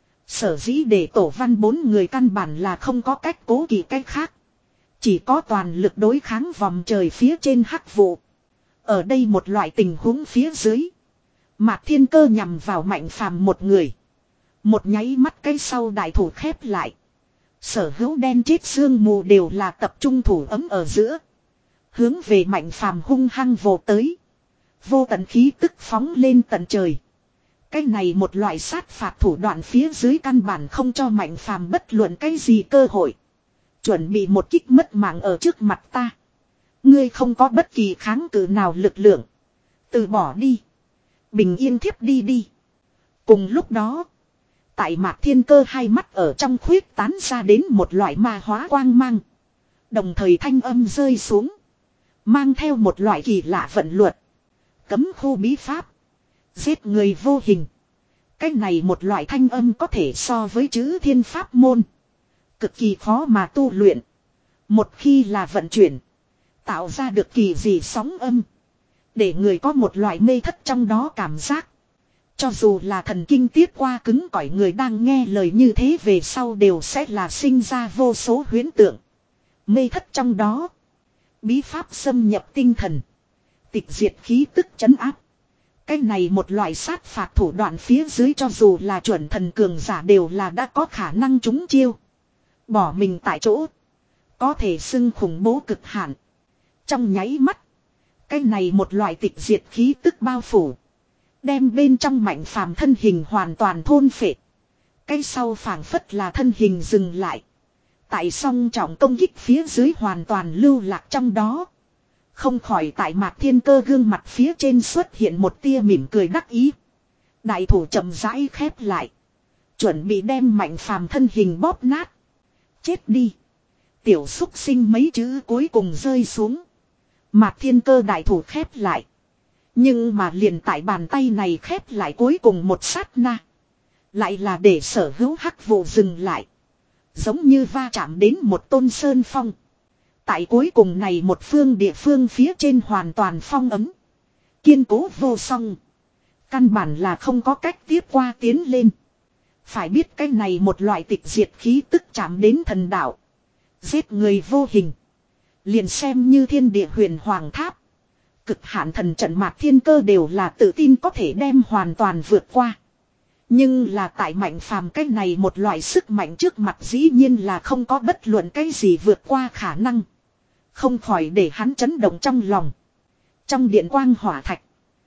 Sở dĩ để tổ văn bốn người căn bản là không có cách cố kỵ cách khác. Chỉ có toàn lực đối kháng vòng trời phía trên hắc vụ. Ở đây một loại tình huống phía dưới. Mạc Thiên Cơ nhằm vào Mạnh Phàm một người. Một nháy mắt cái sau đại thủ khép lại. Sở hữu đen chết sương mù đều là tập trung thủ ấm ở giữa. Hướng về Mạnh Phàm hung hăng vồ tới. Vô tận khí tức phóng lên tận trời. Cái này một loại sát phạt thủ đoạn phía dưới căn bản không cho Mạnh Phàm bất luận cái gì cơ hội. Chuẩn bị một kích mất mạng ở trước mặt ta. Ngươi không có bất kỳ kháng cự nào lực lượng. Từ bỏ đi. Bình yên thiếp đi đi. Cùng lúc đó. Tại Mạc Thiên Cơ hai mắt ở trong khuyết tán ra đến một loại ma hóa quang mang. Đồng thời thanh âm rơi xuống. Mang theo một loại kỳ lạ vận luật. Cấm khu bí pháp. Giết người vô hình. Cái này một loại thanh âm có thể so với chữ thiên pháp môn. Cực kỳ khó mà tu luyện. Một khi là vận chuyển. Tạo ra được kỳ dị sóng âm. Để người có một loại mê thất trong đó cảm giác. Cho dù là thần kinh tiết qua cứng cỏi người đang nghe lời như thế về sau đều sẽ là sinh ra vô số huyễn tượng. Mê thất trong đó. Bí pháp xâm nhập tinh thần. Tịch diệt khí tức trấn áp. Cái này một loại sát phạt thủ đoạn phía dưới cho dù là chuẩn thần cường giả đều là đã có khả năng trúng chiêu. Bỏ mình tại chỗ. Có thể xưng khủng bố cực hạn. Trong nháy mắt. Cái này một loại tịch diệt khí tức bao phủ. Đem bên trong Mạnh Phàm thân hình hoàn toàn thôn phệ. Cái sau phảng phất là thân hình dừng lại. Tại song trọng công kích phía dưới hoàn toàn lưu lạc trong đó. Không khỏi tại Mạc Thiên Cơ gương mặt phía trên xuất hiện một tia mỉm cười đắc ý. Đại thủ chậm rãi khép lại. Chuẩn bị đem Mạnh Phàm thân hình bóp nát. Chết đi. Tiểu xúc sinh mấy chữ cuối cùng rơi xuống. Mạc Thiên Cơ đại thủ khép lại. Nhưng mà liền tại bàn tay này khép lại cuối cùng một sát na. Lại là để sở hữu hắc vụ dừng lại. Giống như va chạm đến một tôn sơn phong. Tại cuối cùng này một phương địa phương phía trên hoàn toàn phong ấm. Kiên cố vô song. Căn bản là không có cách tiếp qua tiến lên. Phải biết cái này một loại tịch diệt khí tức chạm đến thần đạo. Giết người vô hình. Liền xem như thiên địa huyền hoàng tháp. Cực hạn thần trận Mạc Thiên Cơ đều là tự tin có thể đem hoàn toàn vượt qua. Nhưng là tại Mạnh Phàm cái này một loại sức mạnh trước mặt dĩ nhiên là không có bất luận cái gì vượt qua khả năng. Không khỏi để hắn chấn động trong lòng. Trong điện quang hỏa thạch.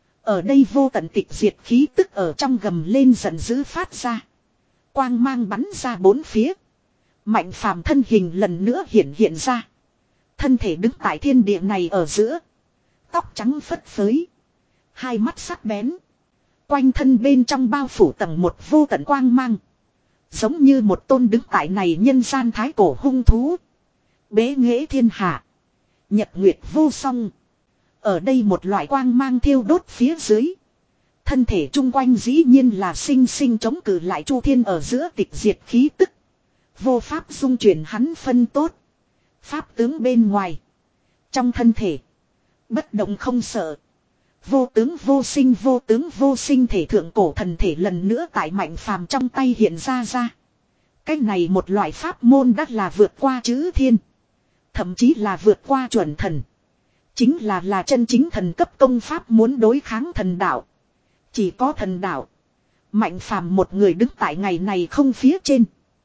Ở đây vô tận tịch diệt khí tức ở trong gầm lên giận dữ phát ra. Quang mang bắn ra bốn phía. Mạnh Phàm thân hình lần nữa hiện hiện ra. Thân thể đứng tại thiên địa này ở giữa. Tóc trắng phất phới. Hai mắt sắc bén. Quanh thân bên trong bao phủ tầng một vô tận quang mang. Giống như một tôn đứng tại này nhân gian thái cổ hung thú. Bế nghệ thiên hạ. Nhật nguyệt vô song. Ở đây một loại quang mang thiêu đốt phía dưới. Thân thể chung quanh dĩ nhiên là sinh sinh chống cự lại chu thiên ở giữa tịch diệt khí tức. Vô pháp dung chuyển hắn phân tốt. Pháp tướng bên ngoài. Trong thân thể. Bất động không sợ. Vô tướng vô sinh vô tướng vô sinh thể thượng cổ thần thể lần nữa tại Mạnh Phàm trong tay hiện ra ra. Cái này một loại pháp môn đắt là vượt qua chữ thiên. Thậm chí là vượt qua chuẩn thần. Chính là là chân chính thần cấp công pháp muốn đối kháng thần đạo. Chỉ có thần đạo. Mạnh Phàm một người đứng tại ngày này không phía trên.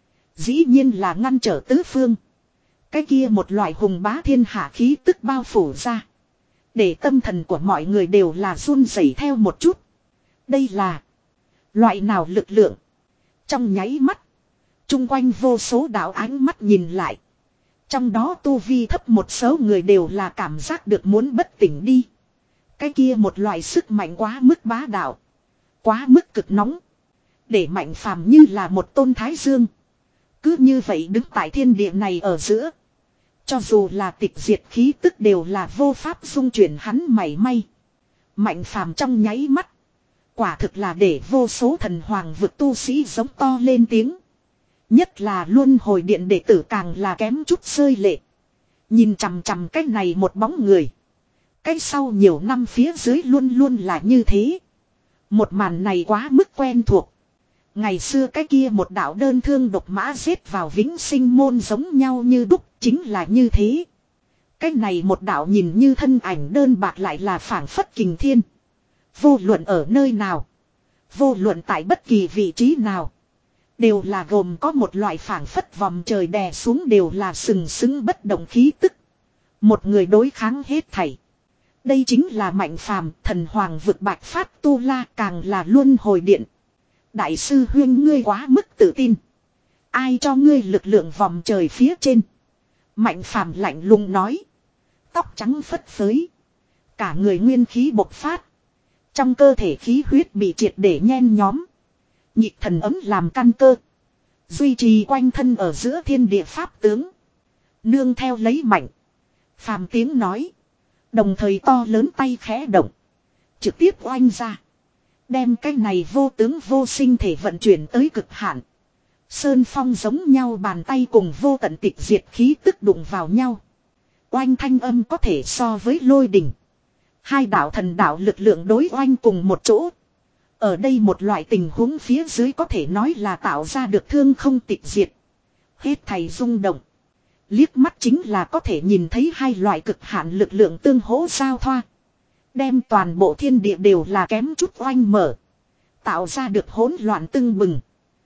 Dĩ nhiên là ngăn trở tứ phương. Cái kia một loại hùng bá thiên hạ khí tức bao phủ ra. Để tâm thần của mọi người đều là run rẩy theo một chút. Đây là loại nào lực lượng. Trong nháy mắt. Trung quanh vô số đạo ánh mắt nhìn lại. Trong đó tu vi thấp một số người đều là cảm giác được muốn bất tỉnh đi. Cái kia một loại sức mạnh quá mức bá đạo. Quá mức cực nóng. Để Mạnh Phàm như là một tôn thái dương. Cứ như vậy đứng tại thiên địa này ở giữa. Cho dù là tịch diệt khí tức đều là vô pháp dung chuyển hắn mảy may. Mạnh Phàm trong nháy mắt. Quả thực là để vô số thần hoàng vực tu sĩ giống to lên tiếng. Nhất là luân hồi điện đệ tử càng là kém chút rơi lệ. Nhìn chằm chằm cái này một bóng người. Cái sau nhiều năm phía dưới luôn luôn là như thế. Một màn này quá mức quen thuộc. Ngày xưa cái kia một đạo đơn thương độc mã giết vào vĩnh sinh môn giống nhau như đúc, chính là như thế. Cái này một đạo nhìn như thân ảnh đơn bạc lại là phảng phất kình thiên. Vô luận ở nơi nào, vô luận tại bất kỳ vị trí nào, đều là gồm có một loại phảng phất vòng trời đè xuống, đều là sừng sững bất động khí tức. Một người đối kháng hết thảy. Đây chính là Mạnh Phàm, thần hoàng vực bạch phát tu la, càng là luân hồi điện. Đại sư huyên, ngươi quá mức tự tin. Ai cho ngươi lực lượng vòng trời phía trên? Mạnh Phàm lạnh lùng nói. Tóc trắng phất phới. Cả người nguyên khí bộc phát. Trong cơ thể khí huyết bị triệt để nhen nhóm. Nhịp thần ấm làm căn cơ. Duy trì quanh thân ở giữa thiên địa pháp tướng. Nương theo lấy Mạnh Phàm tiếng nói. Đồng thời to lớn tay khẽ động. Trực tiếp oanh ra. Đem cái này vô tướng vô sinh thể vận chuyển tới cực hạn. Sơn phong giống nhau, bàn tay cùng vô tận tịch diệt khí tức đụng vào nhau. Oanh thanh âm có thể so với lôi đỉnh. Hai đạo thần đạo lực lượng đối oanh cùng một chỗ. Ở đây một loại tình huống phía dưới có thể nói là tạo ra được thương không tịch diệt. Hết thầy rung động. Liếc mắt chính là có thể nhìn thấy hai loại cực hạn lực lượng tương hỗ giao thoa. Đem toàn bộ thiên địa đều là kém chút oanh mở. Tạo ra được hỗn loạn tưng bừng.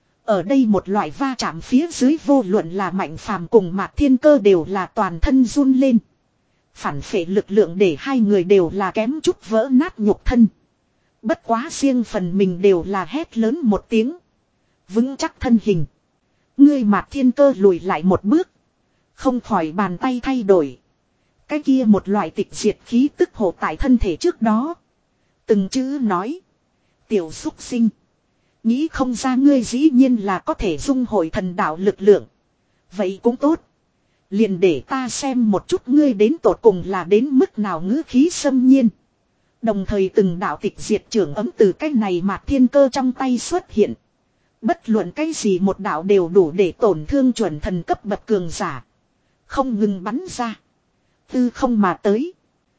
Ở đây một loại va chạm phía dưới, vô luận là Mạnh Phàm cùng Mạc Thiên Cơ đều là toàn thân run lên. Phản phệ lực lượng để hai người đều là kém chút vỡ nát nhục thân. Bất quá riêng phần mình đều là hét lớn một tiếng. Vững chắc thân hình. Ngươi Mạc Thiên Cơ lùi lại một bước. Không khỏi bàn tay thay đổi. Cái kia một loại tịch diệt khí tức hộ tại thân thể trước đó. Từng chữ nói. Tiểu xúc sinh. Nghĩ không ra ngươi dĩ nhiên là có thể dung hội thần đạo lực lượng. Vậy cũng tốt. Liền để ta xem một chút ngươi đến tột cùng là đến mức nào ngữ khí xâm nhiên. Đồng thời từng đạo tịch diệt trưởng ấm từ cái này Mạc Thiên Cơ trong tay xuất hiện. Bất luận cái gì một đạo đều đủ để tổn thương chuẩn thần cấp bậc cường giả. Không ngừng bắn ra. Tư không mà tới.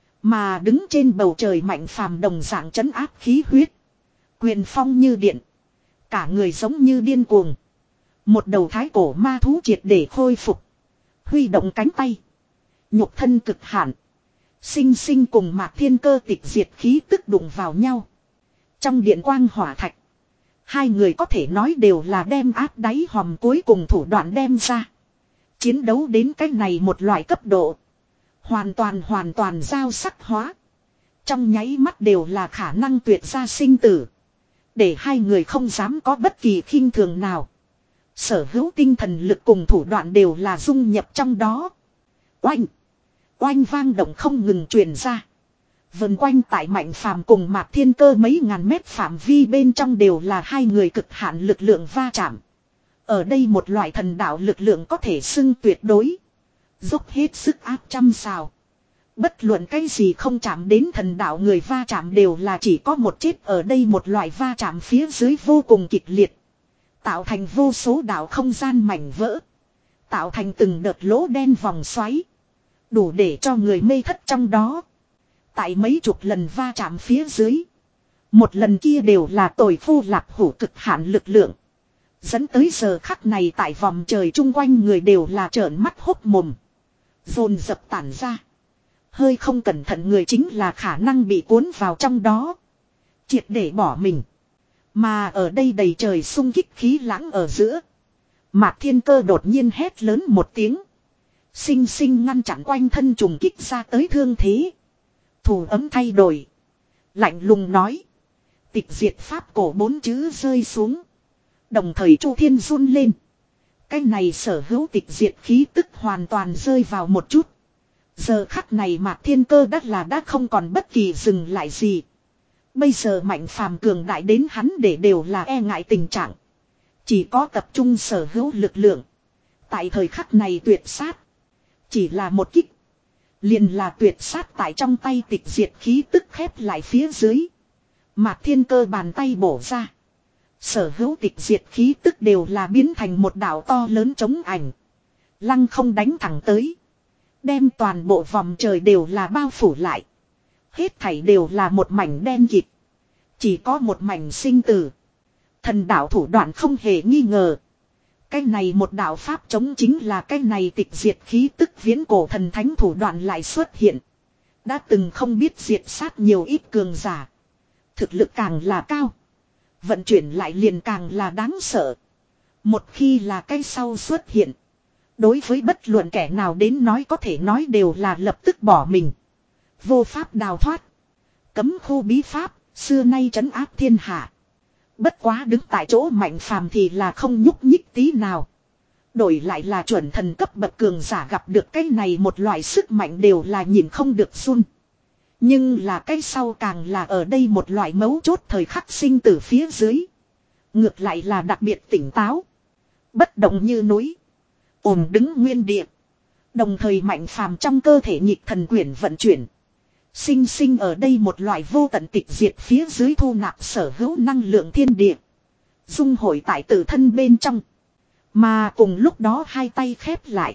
Mà đứng trên bầu trời Mạnh Phàm đồng dạng trấn áp khí huyết. Quyền phong như điện. Cả người giống như điên cuồng. Một đầu thái cổ ma thú triệt để khôi phục. Huy động cánh tay. Nhục thân cực hạn. Sinh sinh cùng Mạc Thiên Cơ tịch diệt khí tức đụng vào nhau. Trong điện quang hỏa thạch. Hai người có thể nói đều là đem áp đáy hòm cuối cùng thủ đoạn đem ra. Chiến đấu đến cách này một loại cấp độ. Hoàn toàn hoàn toàn giao sắc hóa. Trong nháy mắt đều là khả năng tuyệt ra sinh tử. Để hai người không dám có bất kỳ khinh thường nào. Sở hữu tinh thần lực cùng thủ đoạn đều là dung nhập trong đó. Oanh! Oanh vang động không ngừng truyền ra. Vần quanh tại Mạnh Phàm cùng Mạc Thiên Cơ mấy ngàn mét phạm vi bên trong đều là hai người cực hạn lực lượng va chạm. Ở đây một loại thần đạo lực lượng có thể xưng tuyệt đối. Dốc hết sức áp trăm sào. Bất luận cái gì không chạm đến thần đạo người va chạm đều là chỉ có một chết, ở đây một loại va chạm phía dưới vô cùng kịch liệt. Tạo thành vô số đạo không gian mảnh vỡ. Tạo thành từng đợt lỗ đen vòng xoáy. Đủ để cho người mê thất trong đó. Tại mấy chục lần va chạm phía dưới. Một lần kia đều là tồi phu lạp hủ cực hạn lực lượng. Dẫn tới giờ khắc này tại vòng trời chung quanh người đều là trợn mắt hốt mồm. Dồn dập tản ra. Hơi không cẩn thận người chính là khả năng bị cuốn vào trong đó. Triệt để bỏ mình. Mà ở đây đầy trời xung kích khí lãng ở giữa. Mạc Thiên Cơ đột nhiên hét lớn một tiếng. Sinh sinh ngăn chặn quanh thân trùng kích ra tới thương thế. Thủ ấm thay đổi. Lạnh lùng nói. Tịch diệt pháp cổ bốn chữ rơi xuống. Đồng thời Chu Thiên run lên. Cái này sở hữu tịch diệt khí tức hoàn toàn rơi vào một chút. Giờ khắc này Mạc Thiên Cơ đắt là đã không còn bất kỳ dừng lại gì. Bây giờ Mạnh Phàm cường đại đến hắn để đều là e ngại tình trạng. Chỉ có tập trung sở hữu lực lượng. Tại thời khắc này tuyệt sát. Chỉ là một kích. Liền là tuyệt sát tại trong tay tịch diệt khí tức khép lại phía dưới. Mạc Thiên Cơ bàn tay bổ ra. Sở hữu tịch diệt khí tức đều là biến thành một đạo to lớn chống ảnh. Lăng không đánh thẳng tới. Đem toàn bộ vòng trời đều là bao phủ lại. Hết thảy đều là một mảnh đen kịt. Chỉ có một mảnh sinh tử. Thần đạo thủ đoạn không hề nghi ngờ. Cái này một đạo pháp chống chính là cái này tịch diệt khí tức viễn cổ thần thánh thủ đoạn lại xuất hiện. Đã từng không biết diệt sát nhiều ít cường giả. Thực lực càng là cao. Vận chuyển lại liền càng là đáng sợ. Một khi là cái sau xuất hiện. Đối với bất luận kẻ nào đến nói có thể nói đều là lập tức bỏ mình. Vô pháp đào thoát. Cấm khu bí pháp, xưa nay trấn áp thiên hạ. Bất quá đứng tại chỗ Mạnh Phàm thì là không nhúc nhích tí nào. Đổi lại là chuẩn thần cấp bậc cường giả gặp được cái này một loại sức mạnh đều là nhìn không được run. Nhưng là cái sau càng là ở đây một loại mấu chốt thời khắc sinh tử phía dưới. Ngược lại là đặc biệt tỉnh táo. Bất động như núi. Ổn đứng nguyên địa. Đồng thời Mạnh Phàm trong cơ thể nhịp thần quyển vận chuyển. Sinh sinh ở đây một loại vô tận tịch diệt phía dưới thu nạp sở hữu năng lượng thiên địa. Dung hội tại tự thân bên trong. Mà cùng lúc đó hai tay khép lại.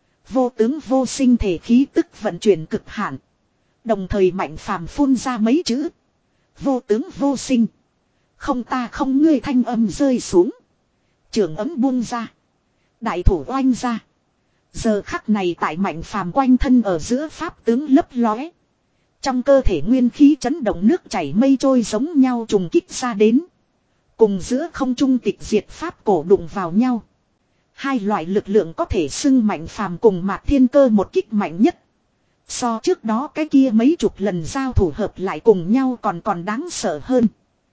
Vô tướng vô sinh thể khí tức vận chuyển cực hạn. Đồng thời Mạnh Phàm phun ra mấy chữ. Vô tướng vô sinh. Không ta không ngươi thanh âm rơi xuống. Trường ấm buông ra. Đại thủ oanh ra. Giờ khắc này tại Mạnh Phàm quanh thân ở giữa pháp tướng lấp lóe. Trong cơ thể nguyên khí chấn động nước chảy mây trôi giống nhau trùng kích ra đến. Cùng giữa không trung tịch diệt pháp cổ đụng vào nhau. Hai loại lực lượng có thể xưng Mạnh Phàm cùng Mạc Thiên Cơ một kích mạnh nhất. So trước đó cái kia mấy chục lần giao thủ hợp lại cùng nhau còn còn đáng sợ hơn.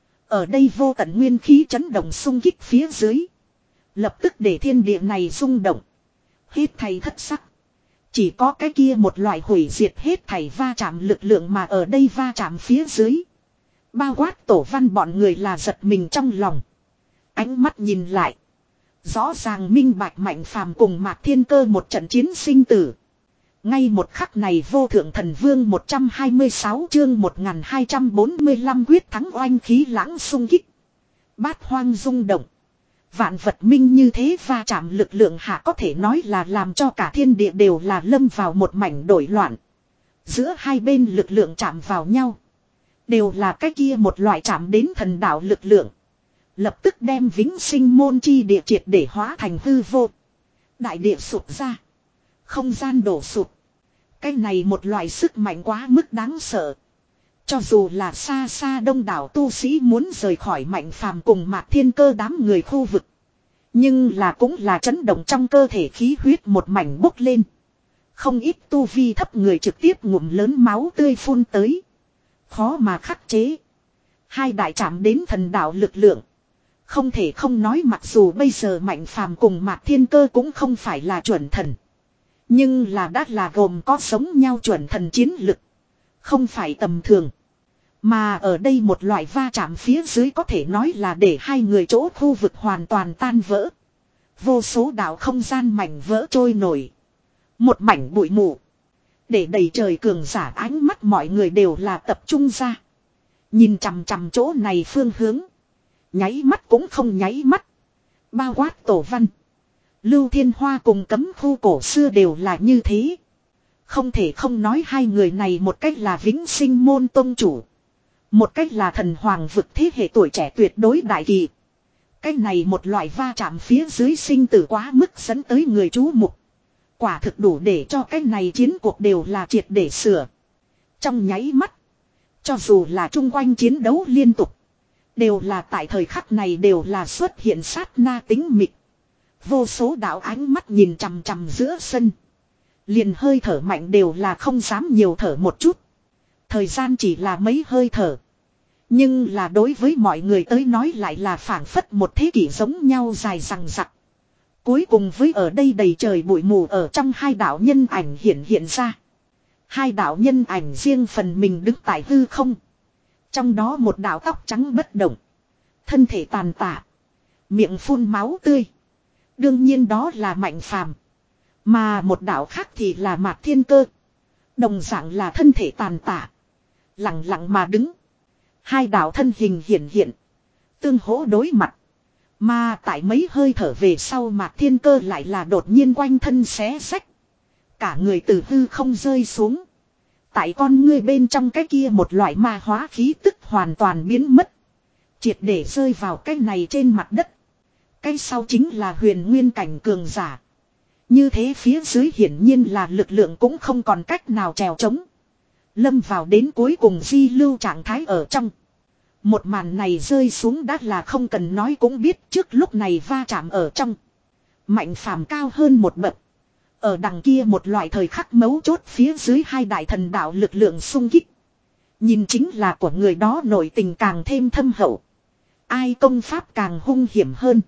Ở đây vô tận nguyên khí chấn động xung kích phía dưới. Lập tức để thiên địa này rung động. Hết thầy thất sắc. Chỉ có cái kia một loại hủy diệt hết thảy va chạm lực lượng mà ở đây va chạm phía dưới. Bao quát tổ văn bọn người là giật mình trong lòng. Ánh mắt nhìn lại. Rõ ràng minh bạch Mạnh Phàm cùng Mạc Thiên Cơ một trận chiến sinh tử. Ngay một khắc này vô thượng thần vương một trăm hai mươi sáu chương một nghìn hai trăm bốn mươi lăm quyết thắng oanh khí lãng xung kích. Bát hoang rung động. Vạn vật minh như thế va chạm lực lượng hạ có thể nói là làm cho cả thiên địa đều là lâm vào một mảnh đổi loạn. Giữa hai bên lực lượng chạm vào nhau. Đều là cái kia một loại chạm đến thần đạo lực lượng. Lập tức đem vĩnh sinh môn chi địa triệt để hóa thành hư vô. Đại địa sụp ra. Không gian đổ sụp. Cái này một loại sức mạnh quá mức đáng sợ. Cho dù là xa xa đông đảo tu sĩ muốn rời khỏi Mạnh Phàm cùng Mạc Thiên Cơ đám người khu vực. Nhưng là cũng là chấn động trong cơ thể khí huyết một mảnh bốc lên. Không ít tu vi thấp người trực tiếp ngụm lớn máu tươi phun tới. Khó mà khắc chế. Hai đại chạm đến thần đạo lực lượng. Không thể không nói mặc dù bây giờ Mạnh Phàm cùng Mạc Thiên Cơ cũng không phải là chuẩn thần. Nhưng là đã là gồm có giống nhau chuẩn thần chiến lực. Không phải tầm thường. Mà ở đây một loại va chạm phía dưới có thể nói là để hai người chỗ khu vực hoàn toàn tan vỡ. Vô số đạo không gian mảnh vỡ trôi nổi. Một mảnh bụi mù. Để đầy trời cường giả ánh mắt mọi người đều là tập trung ra. Nhìn chằm chằm chỗ này phương hướng. Nháy mắt cũng không nháy mắt. Bao quát tổ văn. Lưu Thiên Hoa cùng cấm khu cổ xưa đều là như thế. Không thể không nói hai người này một cách là vĩnh sinh môn tông chủ. Một cách là thần hoàng vực thế hệ tuổi trẻ tuyệt đối đại kỳ. Cái này một loại va chạm phía dưới sinh tử quá mức dẫn tới người chú mục. Quả thực đủ để cho cái này chiến cuộc đều là triệt để sửa. Trong nháy mắt. Cho dù là chung quanh chiến đấu liên tục. Đều là tại thời khắc này đều là xuất hiện sát na tính mịt. Vô số đạo ánh mắt nhìn chằm chằm giữa sân. Liền hơi thở mạnh đều là không dám nhiều thở một chút. Thời gian chỉ là mấy hơi thở. Nhưng là đối với mọi người tới nói lại là phảng phất một thế kỷ giống nhau dài dằng dặc. Cuối cùng với ở đây đầy trời bụi mù ở trong hai đạo nhân ảnh hiện hiện ra. Hai đạo nhân ảnh riêng phần mình đứng tại hư không. Trong đó một đạo tóc trắng bất động. Thân thể tàn tạ. Miệng phun máu tươi. Đương nhiên đó là Mạnh Phàm. Mà một đạo khác thì là Mạc Thiên Cơ. Đồng dạng là thân thể tàn tạ. Lặng lặng mà đứng. Hai đạo thân hình hiển hiện. Tương hỗ đối mặt. Mà tại mấy hơi thở về sau Mạc Thiên Cơ lại là đột nhiên quanh thân xé sách. Cả người từ hư không rơi xuống. Tại con ngươi bên trong cái kia một loại ma hóa khí tức hoàn toàn biến mất. Triệt để rơi vào cái này trên mặt đất. Cái sau chính là huyền nguyên cảnh cường giả. Như thế phía dưới hiển nhiên là lực lượng cũng không còn cách nào trèo trống. Lâm vào đến cuối cùng di lưu trạng thái ở trong. Một màn này rơi xuống đã là không cần nói cũng biết trước lúc này va chạm ở trong. Mạnh phàm cao hơn một bậc. Ở đằng kia một loại thời khắc mấu chốt phía dưới hai đại thần đạo lực lượng xung kích. Nhìn chính là của người đó nội tình càng thêm thâm hậu. Ai công pháp càng hung hiểm hơn.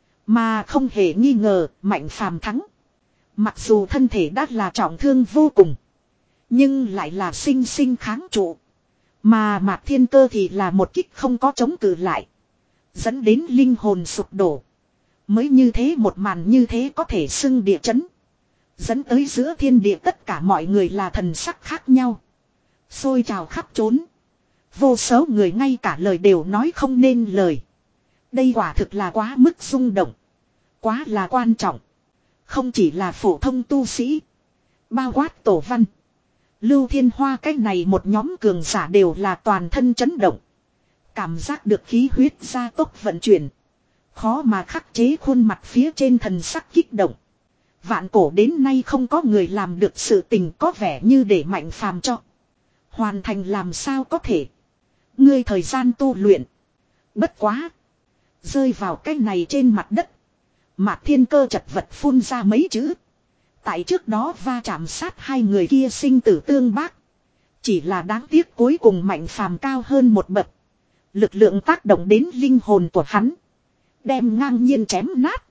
Mà không hề nghi ngờ mạnh phàm thắng. Mặc dù thân thể đã là trọng thương vô cùng. Nhưng lại là sinh sinh kháng trụ. Mà Mạc Thiên Cơ thì là một kích không có chống cự lại. Dẫn đến linh hồn sụp đổ. Mới như thế một màn như thế có thể xưng địa chấn. Dẫn tới giữa thiên địa tất cả mọi người là thần sắc khác nhau. Xôi trào khắp trốn. Vô số người ngay cả lời đều nói không nên lời. Đây quả thực là quá mức rung động. Quá là quan trọng. Không chỉ là phổ thông tu sĩ. Bao quát tổ văn. Lưu Thiên Hoa cái này một nhóm cường giả đều là toàn thân chấn động. Cảm giác được khí huyết gia tốc vận chuyển. Khó mà khắc chế khuôn mặt phía trên thần sắc kích động. Vạn cổ đến nay không có người làm được sự tình có vẻ như để mạnh phàm cho. Hoàn thành làm sao có thể. Ngươi thời gian tu luyện. Bất quá. Rơi vào cái này trên mặt đất. Mạc Thiên Cơ chật vật phun ra mấy chữ. Tại trước đó va chạm sát hai người kia sinh tử tương bác. Chỉ là đáng tiếc cuối cùng mạnh phàm cao hơn một bậc. Lực lượng tác động đến linh hồn của hắn. Đem ngang nhiên chém nát.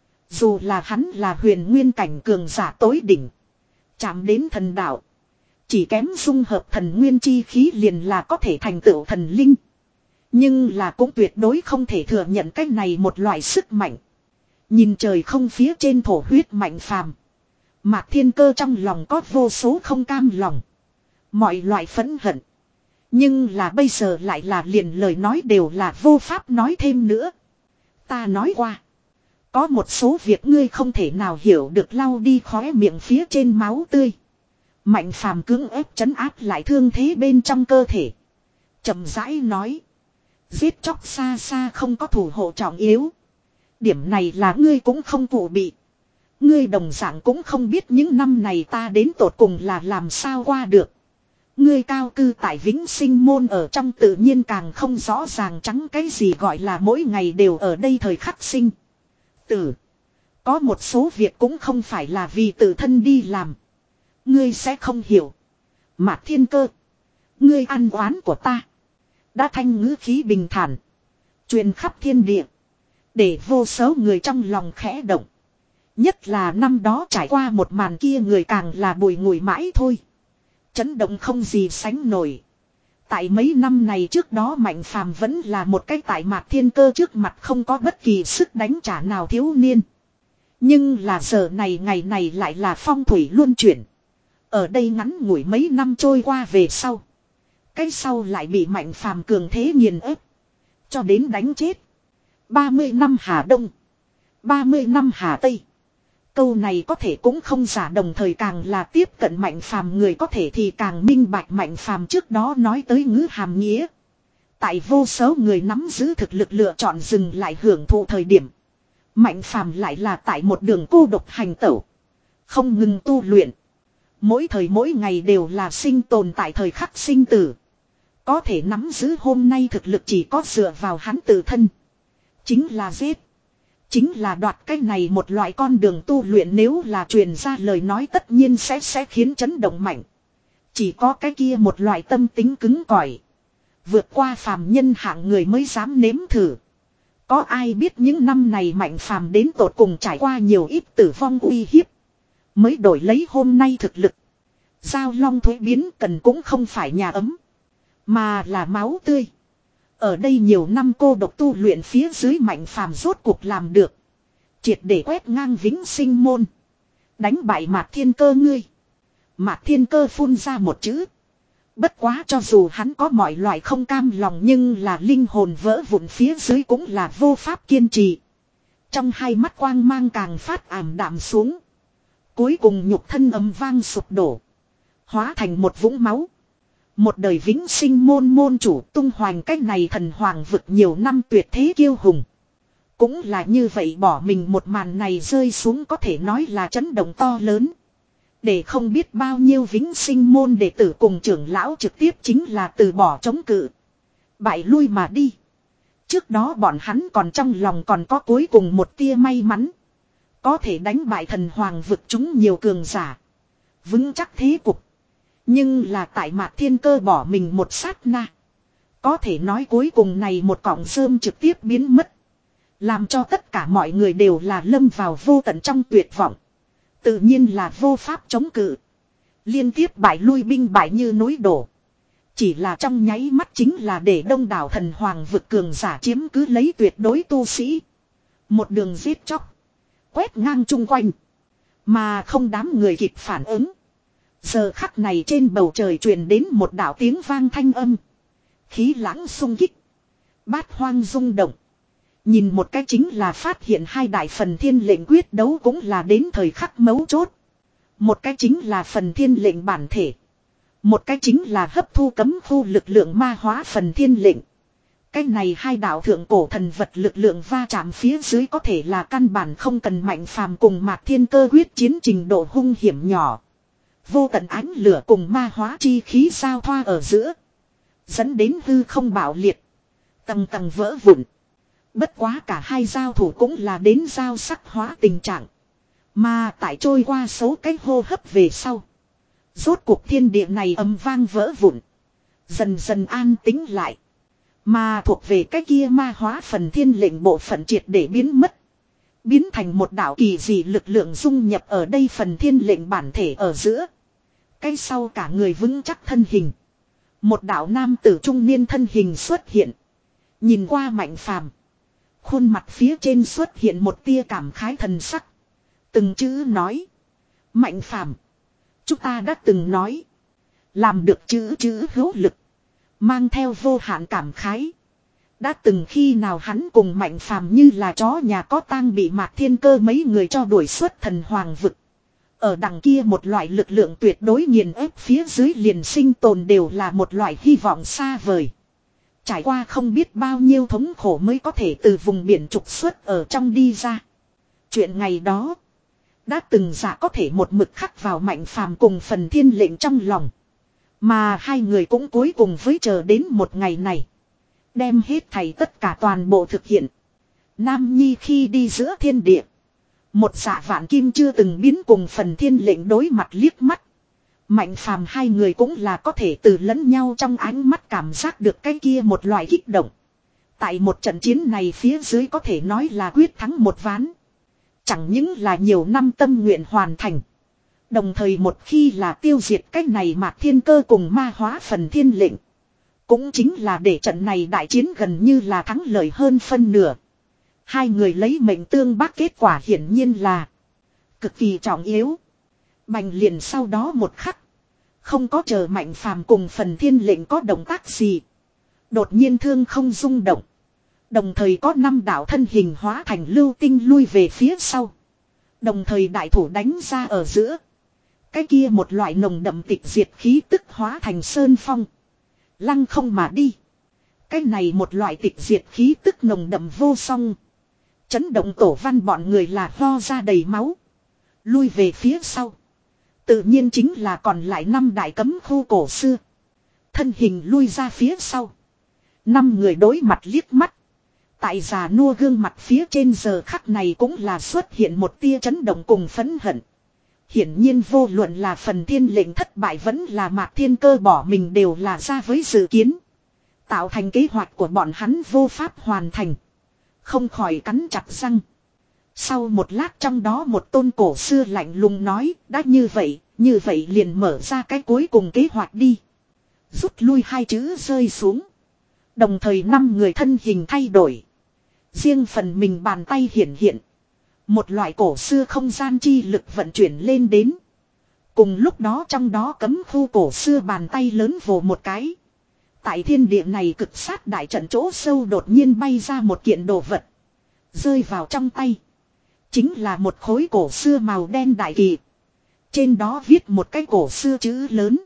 Dù là hắn là huyền nguyên cảnh cường giả tối đỉnh. Chạm đến thần đạo. Chỉ kém dung hợp thần nguyên chi khí liền là có thể thành tựu thần linh. Nhưng là cũng tuyệt đối không thể thừa nhận cái này một loại sức mạnh. Nhìn trời không phía trên thổ huyết mạnh phàm. Mạc Thiên Cơ trong lòng có vô số không cam lòng. Mọi loại phẫn hận. Nhưng là bây giờ lại là liền lời nói đều là vô pháp nói thêm nữa. Ta nói qua. Có một số việc ngươi không thể nào hiểu được lau đi khóe miệng phía trên máu tươi. Mạnh phàm cưỡng ép trấn áp lại thương thế bên trong cơ thể. Chậm rãi nói. Giết chóc xa xa không có thủ hộ trọng yếu. Điểm này là ngươi cũng không cụ bị. Ngươi đồng dạng cũng không biết những năm này ta đến tột cùng là làm sao qua được. Ngươi cao cư tại vĩnh sinh môn ở trong tự nhiên càng không rõ ràng trắng cái gì gọi là mỗi ngày đều ở đây thời khắc sinh. Tử. Có một số việc cũng không phải là vì tự thân đi làm. Ngươi sẽ không hiểu. Mạc Thiên Cơ. Ngươi ăn oán của ta. Đã thanh ngữ khí bình thản. Truyền khắp thiên địa. Để vô số người trong lòng khẽ động. Nhất là năm đó trải qua một màn kia người càng là bùi ngùi mãi thôi. Chấn động không gì sánh nổi. Tại mấy năm này trước đó Mạnh Phàm vẫn là một cái tại Mạc Thiên Cơ trước mặt không có bất kỳ sức đánh trả nào thiếu niên. Nhưng là giờ này ngày này lại là phong thủy luân chuyển. Ở đây ngắn ngủi mấy năm trôi qua về sau. Cái sau lại bị Mạnh Phàm cường thế nghiền ép. Cho đến đánh chết. ba mươi năm Hà Đông. ba mươi năm Hà Tây. Câu này có thể cũng không giả đồng thời càng là tiếp cận Mạnh Phàm người có thể thì càng minh bạch Mạnh Phàm trước đó nói tới ngữ hàm nghĩa. Tại vô số người nắm giữ thực lực lựa chọn dừng lại hưởng thụ thời điểm. Mạnh Phàm lại là tại một đường cô độc hành tẩu. Không ngừng tu luyện. Mỗi thời mỗi ngày đều là sinh tồn tại thời khắc sinh tử. Có thể nắm giữ hôm nay thực lực chỉ có dựa vào hắn tự thân. Chính là giết. Chính là đoạt cái này một loại con đường tu luyện nếu là truyền ra lời nói tất nhiên sẽ sẽ khiến chấn động mạnh. Chỉ có cái kia một loại tâm tính cứng cỏi. Vượt qua phàm nhân hạng người mới dám nếm thử. Có ai biết những năm này Mạnh Phàm đến tột cùng trải qua nhiều ít tử vong uy hiếp. Mới đổi lấy hôm nay thực lực. Giao long thuế biến cần cũng không phải nhà ấm. Mà là máu tươi. Ở đây nhiều năm cô độc tu luyện phía dưới Mạnh Phàm rốt cuộc làm được. Triệt để quét ngang vĩnh sinh môn. Đánh bại Mạc Thiên Cơ ngươi. Mạc Thiên Cơ phun ra một chữ. Bất quá cho dù hắn có mọi loại không cam lòng nhưng là linh hồn vỡ vụn phía dưới cũng là vô pháp kiên trì. Trong hai mắt quang mang càng phát ảm đạm xuống. Cuối cùng nhục thân ầm vang sụp đổ. Hóa thành một vũng máu. Một đời vĩnh sinh môn môn chủ tung hoành cách này thần hoàng vực nhiều năm tuyệt thế kiêu hùng. Cũng là như vậy bỏ mình một màn này rơi xuống có thể nói là chấn động to lớn. Để không biết bao nhiêu vĩnh sinh môn đệ tử cùng trưởng lão trực tiếp chính là từ bỏ chống cự. Bại lui mà đi. Trước đó bọn hắn còn trong lòng còn có cuối cùng một tia may mắn. Có thể đánh bại thần hoàng vực chúng nhiều cường giả. Vững chắc thế cục. Nhưng là tại Mạc Thiên Cơ bỏ mình một sát na. Có thể nói cuối cùng này một cọng rơm trực tiếp biến mất. Làm cho tất cả mọi người đều là lâm vào vô tận trong tuyệt vọng. Tự nhiên là vô pháp chống cự. Liên tiếp bại lui binh bại như núi đổ. Chỉ là trong nháy mắt chính là để đông đảo thần hoàng vực cường giả chiếm cứ lấy tuyệt đối tu sĩ. Một đường giết chóc. Quét ngang chung quanh. Mà không đám người kịp phản ứng. Giờ khắc này trên bầu trời truyền đến một đạo tiếng vang thanh âm. Khí lãng sung kích. Bát hoang rung động. Nhìn một cái chính là phát hiện hai đại phần thiên lệnh quyết đấu cũng là đến thời khắc mấu chốt. Một cái chính là phần thiên lệnh bản thể. Một cái chính là hấp thu cấm khu lực lượng ma hóa phần thiên lệnh. Cái này hai đạo thượng cổ thần vật lực lượng va chạm phía dưới có thể là căn bản không cần Mạnh Phàm cùng Mạc Thiên Cơ quyết chiến trình độ hung hiểm nhỏ. Vô tận ánh lửa cùng ma hóa chi khí giao thoa ở giữa. Dẫn đến hư không bạo liệt. Tầng tầng vỡ vụn. Bất quá cả hai giao thủ cũng là đến giao sắc hóa tình trạng. Mà tại trôi qua số cái hô hấp về sau. Rốt cuộc thiên địa này ầm vang vỡ vụn. Dần dần an tĩnh lại. Mà thuộc về cái kia ma hóa phần thiên lệnh bộ phận triệt để biến mất. Biến thành một đạo kỳ dị lực lượng dung nhập ở đây phần thiên lệnh bản thể ở giữa. Cái sau cả người vững chắc thân hình. Một đạo nam tử trung niên thân hình xuất hiện. Nhìn qua Mạnh Phàm. Khuôn mặt phía trên xuất hiện một tia cảm khái thần sắc. Từng chữ nói. Mạnh Phàm, chúng ta đã từng nói. Làm được chữ chữ hữu lực. Mang theo vô hạn cảm khái. Đã từng khi nào hắn cùng Mạnh Phàm như là chó nhà có tang bị Mạc Thiên Cơ mấy người cho đuổi xuất thần hoàng vực. Ở đằng kia một loại lực lượng tuyệt đối nghiền ép phía dưới liền sinh tồn đều là một loại hy vọng xa vời. Trải qua không biết bao nhiêu thống khổ mới có thể từ vùng biển trục xuất ở trong đi ra. Chuyện ngày đó. Đã từng giả có thể một mực khắc vào Mạnh Phàm cùng phần thiên lệnh trong lòng. Mà hai người cũng cuối cùng với chờ đến một ngày này. Đem hết thảy tất cả toàn bộ thực hiện. Nam Nhi khi đi giữa thiên địa. Một dạ vạn kim chưa từng biến cùng phần thiên lệnh đối mặt liếc mắt. Mạnh Phàm hai người cũng là có thể từ lẫn nhau trong ánh mắt cảm giác được cái kia một loại kích động. Tại một trận chiến này phía dưới có thể nói là quyết thắng một ván. Chẳng những là nhiều năm tâm nguyện hoàn thành. Đồng thời một khi là tiêu diệt cái này Mạc Thiên Cơ cùng ma hóa phần thiên lệnh. Cũng chính là để trận này đại chiến gần như là thắng lợi hơn phân nửa. Hai người lấy mệnh tương bác kết quả hiển nhiên là cực kỳ trọng yếu. Bành liền sau đó một khắc. Không có chờ Mạnh Phàm cùng phần thiên lệnh có động tác gì. Đột nhiên thương không rung động. Đồng thời có năm đạo thân hình hóa thành lưu tinh lui về phía sau. Đồng thời đại thủ đánh ra ở giữa. Cái kia một loại nồng đậm tịch diệt khí tức hóa thành sơn phong. Lăng không mà đi. Cái này một loại tịch diệt khí tức nồng đậm vô song. Chấn động tổ văn bọn người là ho ra đầy máu. Lui về phía sau. Tự nhiên chính là còn lại năm đại cấm khu cổ xưa. Thân hình lui ra phía sau. Năm người đối mặt liếc mắt. Tại già nua gương mặt phía trên giờ khắc này cũng là xuất hiện một tia chấn động cùng phẫn hận. Hiển nhiên vô luận là phần thiên lệnh thất bại vẫn là Mạc Thiên Cơ bỏ mình đều là ra với dự kiến. Tạo thành kế hoạch của bọn hắn vô pháp hoàn thành. Không khỏi cắn chặt răng. Sau một lát trong đó một tôn cổ xưa lạnh lùng nói, đã như vậy, như vậy liền mở ra cái cuối cùng kế hoạch đi. Rút lui hai chữ rơi xuống. Đồng thời năm người thân hình thay đổi. Riêng phần mình bàn tay hiển hiện. Một loại cổ xưa không gian chi lực vận chuyển lên đến. Cùng lúc đó trong đó cấm khu cổ xưa bàn tay lớn vồ một cái. Tại thiên địa này cực sát đại trận chỗ sâu đột nhiên bay ra một kiện đồ vật. Rơi vào trong tay. Chính là một khối cổ xưa màu đen đại kỳ. Trên đó viết một cái cổ xưa chữ lớn.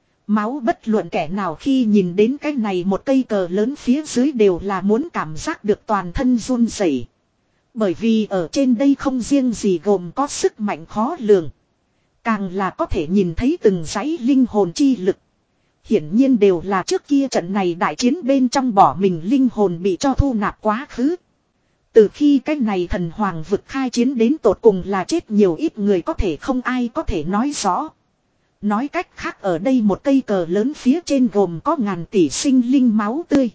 Máu bất luận kẻ nào khi nhìn đến cái này một cây cờ lớn phía dưới đều là muốn cảm giác được toàn thân run rẩy. Bởi vì ở trên đây không riêng gì gồm có sức mạnh khó lường. Càng là có thể nhìn thấy từng dãy linh hồn chi lực. Hiển nhiên đều là trước kia trận này đại chiến bên trong bỏ mình linh hồn bị cho thu nạp quá khứ. Từ khi cái này thần hoàng vực khai chiến đến tột cùng là chết nhiều ít người có thể không ai có thể nói rõ. Nói cách khác ở đây một cây cờ lớn phía trên gồm có ngàn tỷ sinh linh máu tươi.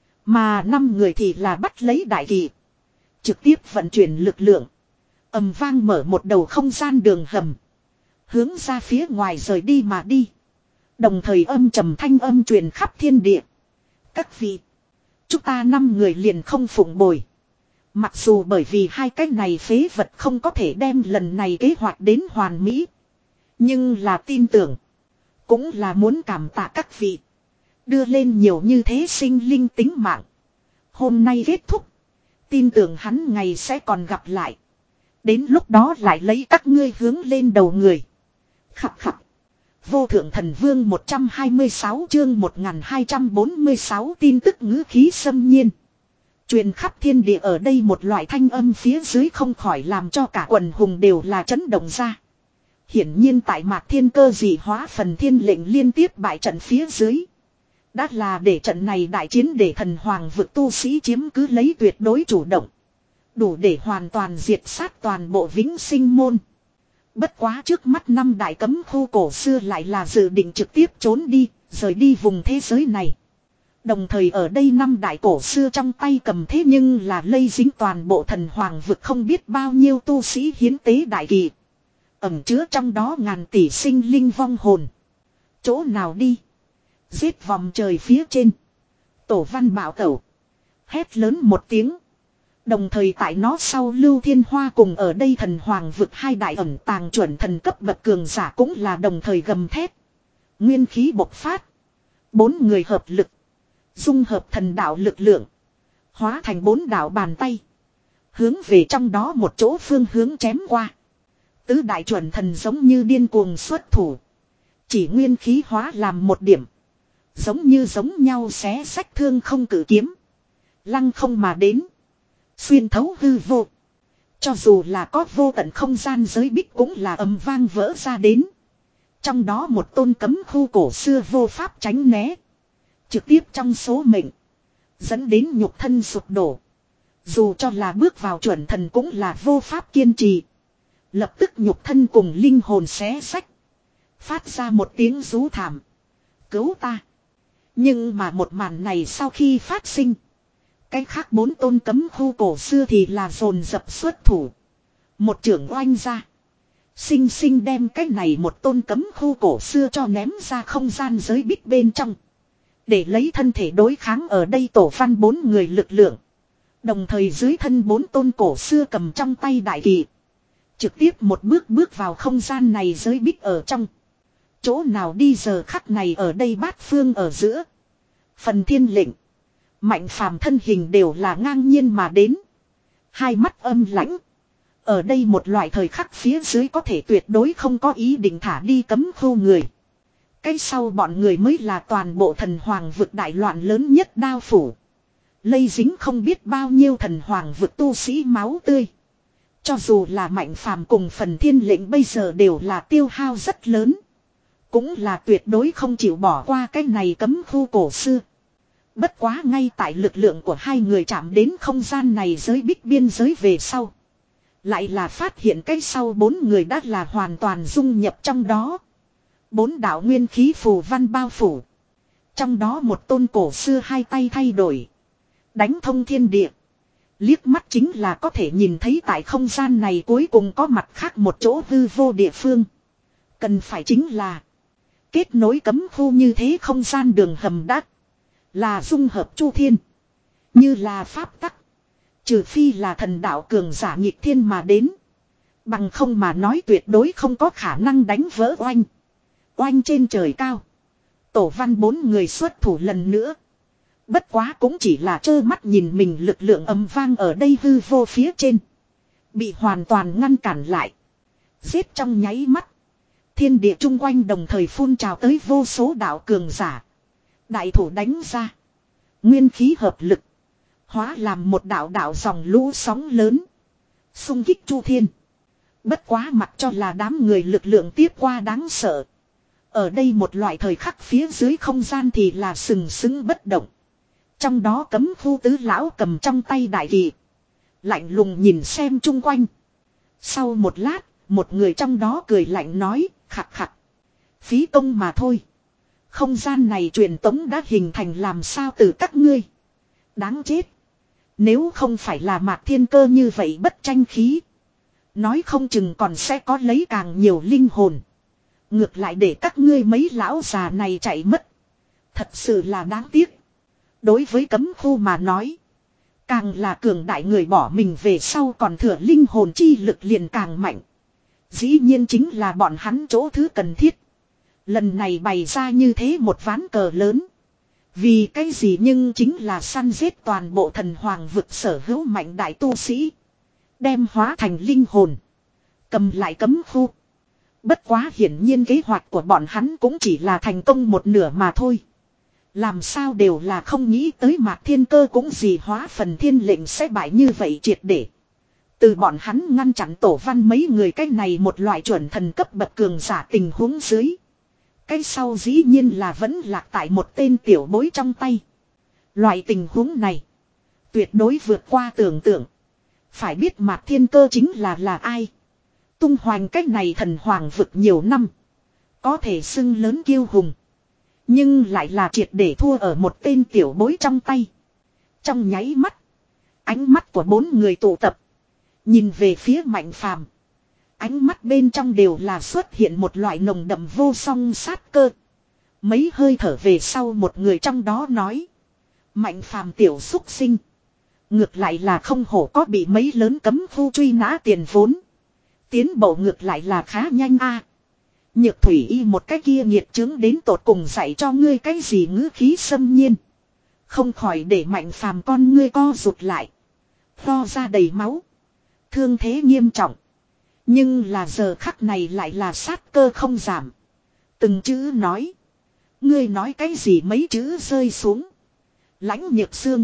Mà năm người thì là bắt lấy đại kỳ. Trực tiếp vận chuyển lực lượng. Ầm vang mở một đầu không gian đường hầm. Hướng ra phía ngoài rời đi mà đi. Đồng thời âm trầm thanh âm truyền khắp thiên địa. Các vị. Chúng ta năm người liền không phụng bồi. Mặc dù bởi vì hai cái này phế vật không có thể đem lần này kế hoạch đến hoàn mỹ. Nhưng là tin tưởng. Cũng là muốn cảm tạ các vị. Đưa lên nhiều như thế sinh linh tính mạng. Hôm nay kết thúc. Tin tưởng hắn ngày sẽ còn gặp lại. Đến lúc đó lại lấy các ngươi hướng lên đầu người. Khập khập. Vô thượng thần vương một trăm hai mươi sáu chương một nghìn hai trăm bốn mươi sáu tin tức ngữ khí xâm nhiên. Truyền khắp thiên địa ở đây một loại thanh âm phía dưới không khỏi làm cho cả quần hùng đều là chấn động ra. Hiển nhiên tại mạc thiên cơ dị hóa phần thiên lệnh liên tiếp bại trận phía dưới. Đã là để trận này đại chiến để thần hoàng vực tu sĩ chiếm cứ lấy tuyệt đối chủ động. Đủ để hoàn toàn diệt sát toàn bộ vĩnh sinh môn. Bất quá trước mắt năm đại cấm khu cổ xưa lại là dự định trực tiếp trốn đi, rời đi vùng thế giới này. Đồng thời ở đây năm đại cổ xưa trong tay cầm thế nhưng là lây dính toàn bộ thần hoàng vực không biết bao nhiêu tu sĩ hiến tế đại kỳ. Ẩm chứa trong đó ngàn tỷ sinh linh vong hồn. Chỗ nào đi? Giết vòng trời phía trên. Tổ văn bảo tẩu. Hét lớn một tiếng. Đồng thời tại nó sau Lưu Thiên Hoa cùng ở đây thần hoàng vực hai đại ẩn tàng chuẩn thần cấp bậc cường giả cũng là đồng thời gầm thét. Nguyên khí bộc phát. Bốn người hợp lực. Dung hợp thần đạo lực lượng. Hóa thành bốn đạo bàn tay. Hướng về trong đó một chỗ phương hướng chém qua. Tứ đại chuẩn thần giống như điên cuồng xuất thủ. Chỉ nguyên khí hóa làm một điểm. Giống như giống nhau xé sách thương không cử kiếm. Lăng không mà đến. Xuyên thấu hư vô. Cho dù là có vô tận không gian giới bích cũng là ầm vang vỡ ra đến. Trong đó một tôn cấm khu cổ xưa vô pháp tránh né. Trực tiếp trong số mệnh. Dẫn đến nhục thân sụp đổ. Dù cho là bước vào chuẩn thần cũng là vô pháp kiên trì. Lập tức nhục thân cùng linh hồn xé sách. Phát ra một tiếng rú thảm. Cứu ta. Nhưng mà một màn này sau khi phát sinh. Cái khác bốn tôn cấm khu cổ xưa thì là dồn dập xuất thủ. Một trưởng oanh ra. Sinh sinh đem cái này một tôn cấm khu cổ xưa cho ném ra không gian giới bích bên trong. Để lấy thân thể đối kháng ở đây tổ văn bốn người lực lượng. Đồng thời dưới thân bốn tôn cổ xưa cầm trong tay đại kỳ. Trực tiếp một bước bước vào không gian này giới bích ở trong. Chỗ nào đi giờ khắc này ở đây bát phương ở giữa. Phần thiên lệnh. Mạnh phàm thân hình đều là ngang nhiên mà đến. Hai mắt âm lãnh. Ở đây một loại thời khắc phía dưới có thể tuyệt đối không có ý định thả đi cấm khu người. Cái sau bọn người mới là toàn bộ thần hoàng vực đại loạn lớn nhất đao phủ. Lây dính không biết bao nhiêu thần hoàng vực tu sĩ máu tươi. Cho dù là mạnh phàm cùng phần thiên lệnh bây giờ đều là tiêu hao rất lớn. Cũng là tuyệt đối không chịu bỏ qua cái này cấm khu cổ xưa. Bất quá ngay tại lực lượng của hai người chạm đến không gian này giới bích biên giới về sau. Lại là phát hiện cái sau bốn người đã là hoàn toàn dung nhập trong đó. Bốn đạo nguyên khí phù văn bao phủ. Trong đó một tôn cổ xưa hai tay thay đổi. Đánh thông thiên địa. Liếc mắt chính là có thể nhìn thấy tại không gian này cuối cùng có mặt khác một chỗ hư vô địa phương. Cần phải chính là kết nối cấm khu như thế không gian đường hầm đắt. Là dung hợp chu thiên. Như là pháp tắc. Trừ phi là thần đạo cường giả nhịp thiên mà đến. Bằng không mà nói tuyệt đối không có khả năng đánh vỡ oanh. Oanh trên trời cao. Tổ văn bốn người xuất thủ lần nữa. Bất quá cũng chỉ là trơ mắt nhìn mình lực lượng ầm vang ở đây hư vô phía trên. Bị hoàn toàn ngăn cản lại. Giết trong nháy mắt. Thiên địa chung quanh đồng thời phun trào tới vô số đạo cường giả. Đại thủ đánh ra. Nguyên khí hợp lực. Hóa làm một đạo đạo dòng lũ sóng lớn. Xung kích chu thiên. Bất quá mặc cho là đám người lực lượng tiếp qua đáng sợ. Ở đây một loại thời khắc phía dưới không gian thì là sừng sững bất động. Trong đó cấm khu tứ lão cầm trong tay đại kỳ. Lạnh lùng nhìn xem chung quanh. Sau một lát, một người trong đó cười lạnh nói, khặt khặt. Phí công mà thôi. Không gian này truyền tống đã hình thành làm sao từ các ngươi. Đáng chết. Nếu không phải là Mạc Thiên Cơ như vậy bất tranh khí. Nói không chừng còn sẽ có lấy càng nhiều linh hồn. Ngược lại để các ngươi mấy lão già này chạy mất. Thật sự là đáng tiếc. Đối với cấm khu mà nói. Càng là cường đại người bỏ mình về sau còn thừa linh hồn chi lực liền càng mạnh. Dĩ nhiên chính là bọn hắn chỗ thứ cần thiết. Lần này bày ra như thế một ván cờ lớn. Vì cái gì nhưng chính là săn giết toàn bộ thần hoàng vực sở hữu mạnh đại tu sĩ. Đem hóa thành linh hồn. Cầm lại cấm khu. Bất quá hiển nhiên kế hoạch của bọn hắn cũng chỉ là thành công một nửa mà thôi. Làm sao đều là không nghĩ tới Mạc Thiên Cơ cũng gì hóa phần thiên lệnh sẽ bại như vậy triệt để. Từ bọn hắn ngăn chặn tổ văn mấy người cái này một loại chuẩn thần cấp bậc cường giả tình huống dưới. Cái sau dĩ nhiên là vẫn lạc tại một tên tiểu bối trong tay. Loại tình huống này. Tuyệt đối vượt qua tưởng tượng. Phải biết Mạc Thiên Cơ chính là là ai. Tung hoành cách này thần hoàng vực nhiều năm. Có thể xưng lớn kiêu hùng. Nhưng lại là triệt để thua ở một tên tiểu bối trong tay. Trong nháy mắt. Ánh mắt của bốn người tụ tập. Nhìn về phía Mạnh Phàm. Ánh mắt bên trong đều là xuất hiện một loại nồng đậm vô song sát cơ. Mấy hơi thở về sau một người trong đó nói. Mạnh Phàm tiểu xúc sinh. Ngược lại là không hổ có bị mấy lớn cấm khu truy nã tiền vốn. Tiến bộ ngược lại là khá nhanh a. Nhược thủy y một cái kia nghiệt chứng đến tột cùng dạy cho ngươi cái gì ngữ khí xâm nhiên. Không khỏi để Mạnh Phàm con ngươi co rụt lại. Tho ra đầy máu. Thương thế nghiêm trọng. Nhưng là giờ khắc này lại là sát cơ không giảm. Từng chữ nói. Ngươi nói cái gì mấy chữ rơi xuống. Lãnh nhược xương.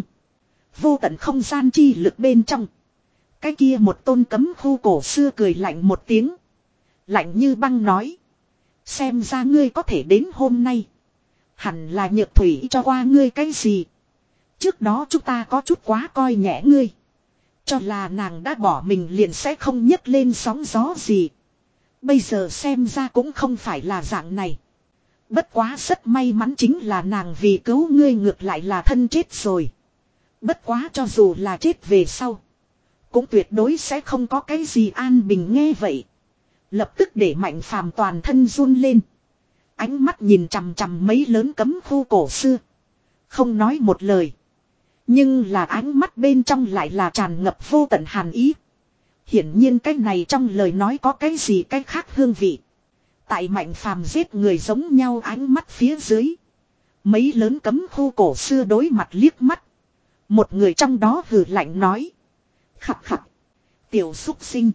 Vô tận không gian chi lực bên trong. Cái kia một tôn cấm khu cổ xưa cười lạnh một tiếng. Lạnh như băng nói. Xem ra ngươi có thể đến hôm nay. Hẳn là nhược thủy cho qua ngươi cái gì. Trước đó chúng ta có chút quá coi nhẹ ngươi. Cho là nàng đã bỏ mình liền sẽ không nhấc lên sóng gió gì. Bây giờ xem ra cũng không phải là dạng này. Bất quá rất may mắn chính là nàng vì cứu ngươi ngược lại là thân chết rồi. Bất quá cho dù là chết về sau. Cũng tuyệt đối sẽ không có cái gì an bình nghe vậy. Lập tức để Mạnh Phàm toàn thân run lên. Ánh mắt nhìn chằm chằm mấy lớn cấm khu cổ xưa. Không nói một lời. Nhưng là ánh mắt bên trong lại là tràn ngập vô tận hàn ý. Hiển nhiên cái này trong lời nói có cái gì cái khác hương vị. Tại Mạnh Phàm giết người giống nhau ánh mắt phía dưới. Mấy lớn cấm khu cổ xưa đối mặt liếc mắt. Một người trong đó hừ lạnh nói. Khặt khặt. Tiểu xúc sinh.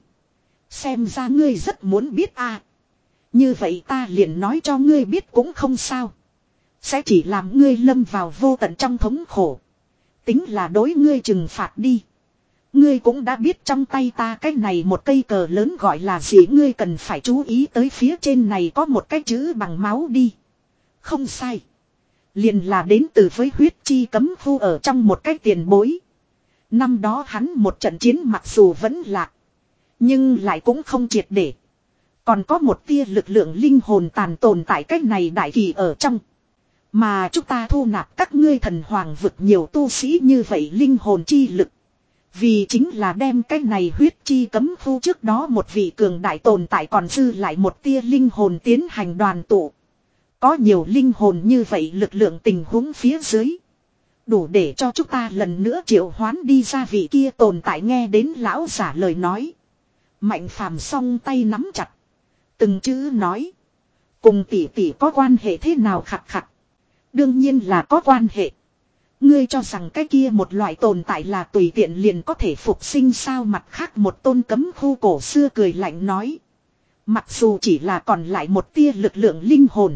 Xem ra ngươi rất muốn biết a. Như vậy ta liền nói cho ngươi biết cũng không sao. Sẽ chỉ làm ngươi lâm vào vô tận trong thống khổ. Tính là đối ngươi trừng phạt đi. Ngươi cũng đã biết trong tay ta cái này một cây cờ lớn gọi là gì, ngươi cần phải chú ý tới phía trên này có một cái chữ bằng máu đi. Không sai. Liền là đến từ với huyết chi cấm khu ở trong một cái tiền bối. Năm đó hắn một trận chiến mặc dù vẫn lạc. Nhưng lại cũng không triệt để. Còn có một tia lực lượng linh hồn tàn tồn tại cái này đại kỳ ở trong. Mà chúng ta thu nạp các ngươi thần hoàng vực nhiều tu sĩ như vậy linh hồn chi lực. Vì chính là đem cái này huyết chi cấm khu trước đó một vị cường đại tồn tại còn dư lại một tia linh hồn tiến hành đoàn tụ. Có nhiều linh hồn như vậy lực lượng tình huống phía dưới. Đủ để cho chúng ta lần nữa triệu hoán đi ra vị kia tồn tại nghe đến lão giả lời nói. Mạnh Phàm song tay nắm chặt. Từng chữ nói. Cùng tỷ tỷ có quan hệ thế nào khặt khặt. Đương nhiên là có quan hệ. Ngươi cho rằng cái kia một loại tồn tại là tùy tiện liền có thể phục sinh sao, mặt khác một tôn cấm khu cổ xưa cười lạnh nói. Mặc dù chỉ là còn lại một tia lực lượng linh hồn.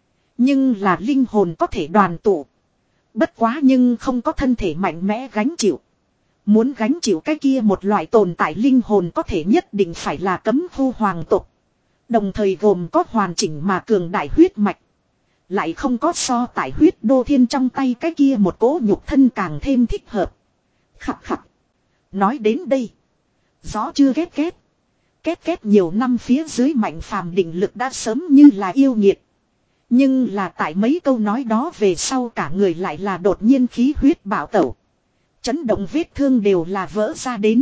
Nhưng là linh hồn có thể đoàn tụ. Bất quá nhưng không có thân thể mạnh mẽ gánh chịu. Muốn gánh chịu cái kia một loại tồn tại linh hồn có thể nhất định phải là cấm khu hoàng tộc. Đồng thời gồm có hoàn chỉnh mà cường đại huyết mạch. Lại không có so tại huyết đô thiên trong tay cái kia một cỗ nhục thân càng thêm thích hợp. Khặt khặt. Nói đến đây. Gió chưa ghét ghét. Két két nhiều năm phía dưới Mạnh Phàm định lực đã sớm như là yêu nghiệt. Nhưng là tại mấy câu nói đó về sau cả người lại là đột nhiên khí huyết bạo tẩu. Chấn động vết thương đều là vỡ ra đến.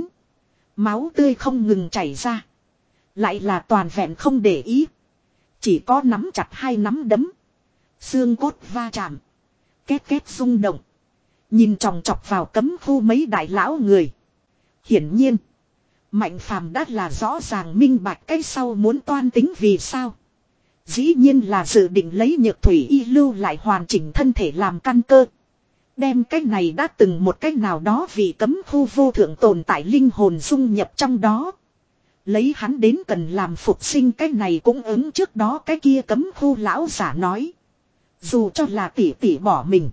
Máu tươi không ngừng chảy ra. Lại là toàn vẹn không để ý. Chỉ có nắm chặt hai nắm đấm. Xương cốt va chạm. Két két rung động. Nhìn chòng chọc vào cấm khu mấy đại lão người. Hiển nhiên. Mạnh Phàm đã là rõ ràng minh bạch cái sau muốn toan tính vì sao. Dĩ nhiên là dự định lấy nhược thủy y lưu lại hoàn chỉnh thân thể làm căn cơ. Đem cái này đã từng một cách nào đó vì cấm khu vô thượng tồn tại linh hồn dung nhập trong đó. Lấy hắn đến cần làm phục sinh cái này cũng ứng trước đó cái kia cấm khu lão giả nói. Dù cho là tỷ tỷ bỏ mình.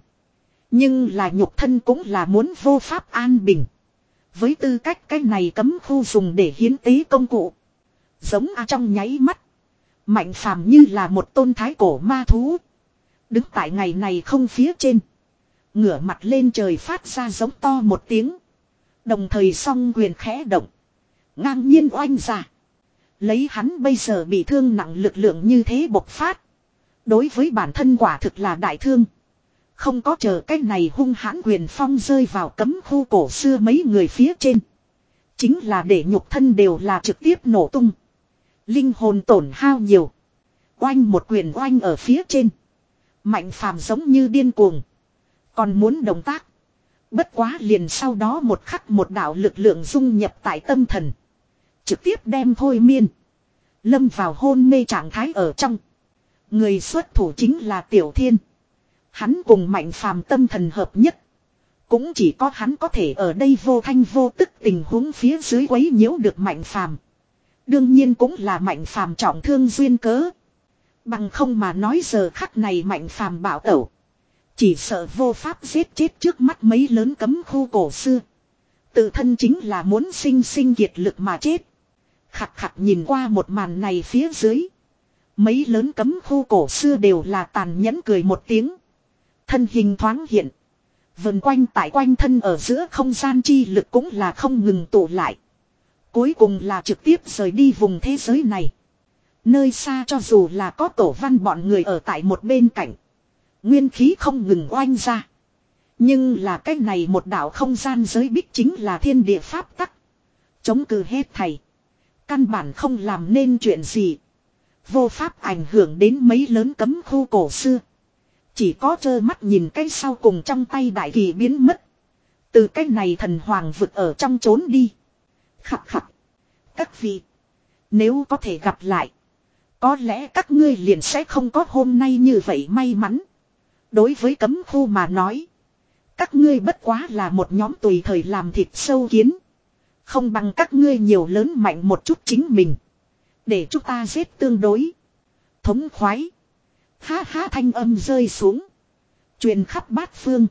Nhưng là nhục thân cũng là muốn vô pháp an bình. Với tư cách cái này cấm khu dùng để hiến tế công cụ. Giống a trong nháy mắt. Mạnh Phàm như là một tôn thái cổ ma thú. Đứng tại ngày này không phía trên. Ngửa mặt lên trời phát ra giống to một tiếng. Đồng thời song quyền khẽ động. Ngang nhiên oanh ra. Lấy hắn bây giờ bị thương nặng lực lượng như thế bộc phát. Đối với bản thân quả thực là đại thương. Không có chờ cái này hung hãn quyền phong rơi vào cấm khu cổ xưa mấy người phía trên. Chính là để nhục thân đều là trực tiếp nổ tung. Linh hồn tổn hao nhiều. Oanh một quyền oanh ở phía trên. Mạnh Phàm giống như điên cuồng. Còn muốn động tác. Bất quá liền sau đó một khắc một đạo lực lượng dung nhập tại tâm thần. Trực tiếp đem thôi miên. Lâm vào hôn mê trạng thái ở trong. Người xuất thủ chính là Tiểu Thiên. Hắn cùng Mạnh Phàm tâm thần hợp nhất. Cũng chỉ có hắn có thể ở đây vô thanh vô tức tình huống phía dưới quấy nhiễu được Mạnh Phàm. Đương nhiên cũng là Mạnh Phàm trọng thương duyên cớ. Bằng không mà nói giờ khắc này Mạnh Phàm bảo tẩu. Chỉ sợ vô pháp giết chết trước mắt mấy lớn cấm khu cổ xưa. Tự thân chính là muốn sinh sinh kiệt lực mà chết. Khặt khặt nhìn qua một màn này phía dưới. Mấy lớn cấm khu cổ xưa đều là tàn nhẫn cười một tiếng. Thân hình thoáng hiện. Vần quanh tại quanh thân ở giữa không gian chi lực cũng là không ngừng tụ lại. Cuối cùng là trực tiếp rời đi vùng thế giới này. Nơi xa cho dù là có tổ văn bọn người ở tại một bên cạnh. Nguyên khí không ngừng oanh ra. Nhưng là cái này một đạo không gian giới bích chính là thiên địa pháp tắc. Chống cự hết thầy. Căn bản không làm nên chuyện gì. Vô pháp ảnh hưởng đến mấy lớn cấm khu cổ xưa. Chỉ có trơ mắt nhìn cái sau cùng trong tay đại kỳ biến mất. Từ cái này thần hoàng vực ở trong trốn đi. Khặt khặt. Các vị. Nếu có thể gặp lại. Có lẽ các ngươi liền sẽ không có hôm nay như vậy may mắn. Đối với cấm khu mà nói. Các ngươi bất quá là một nhóm tùy thời làm thịt sâu kiến. Không bằng các ngươi nhiều lớn mạnh một chút chính mình. Để chúng ta giết tương đối. Thống khoái. Ha ha thanh âm rơi xuống. Truyền khắp bát phương.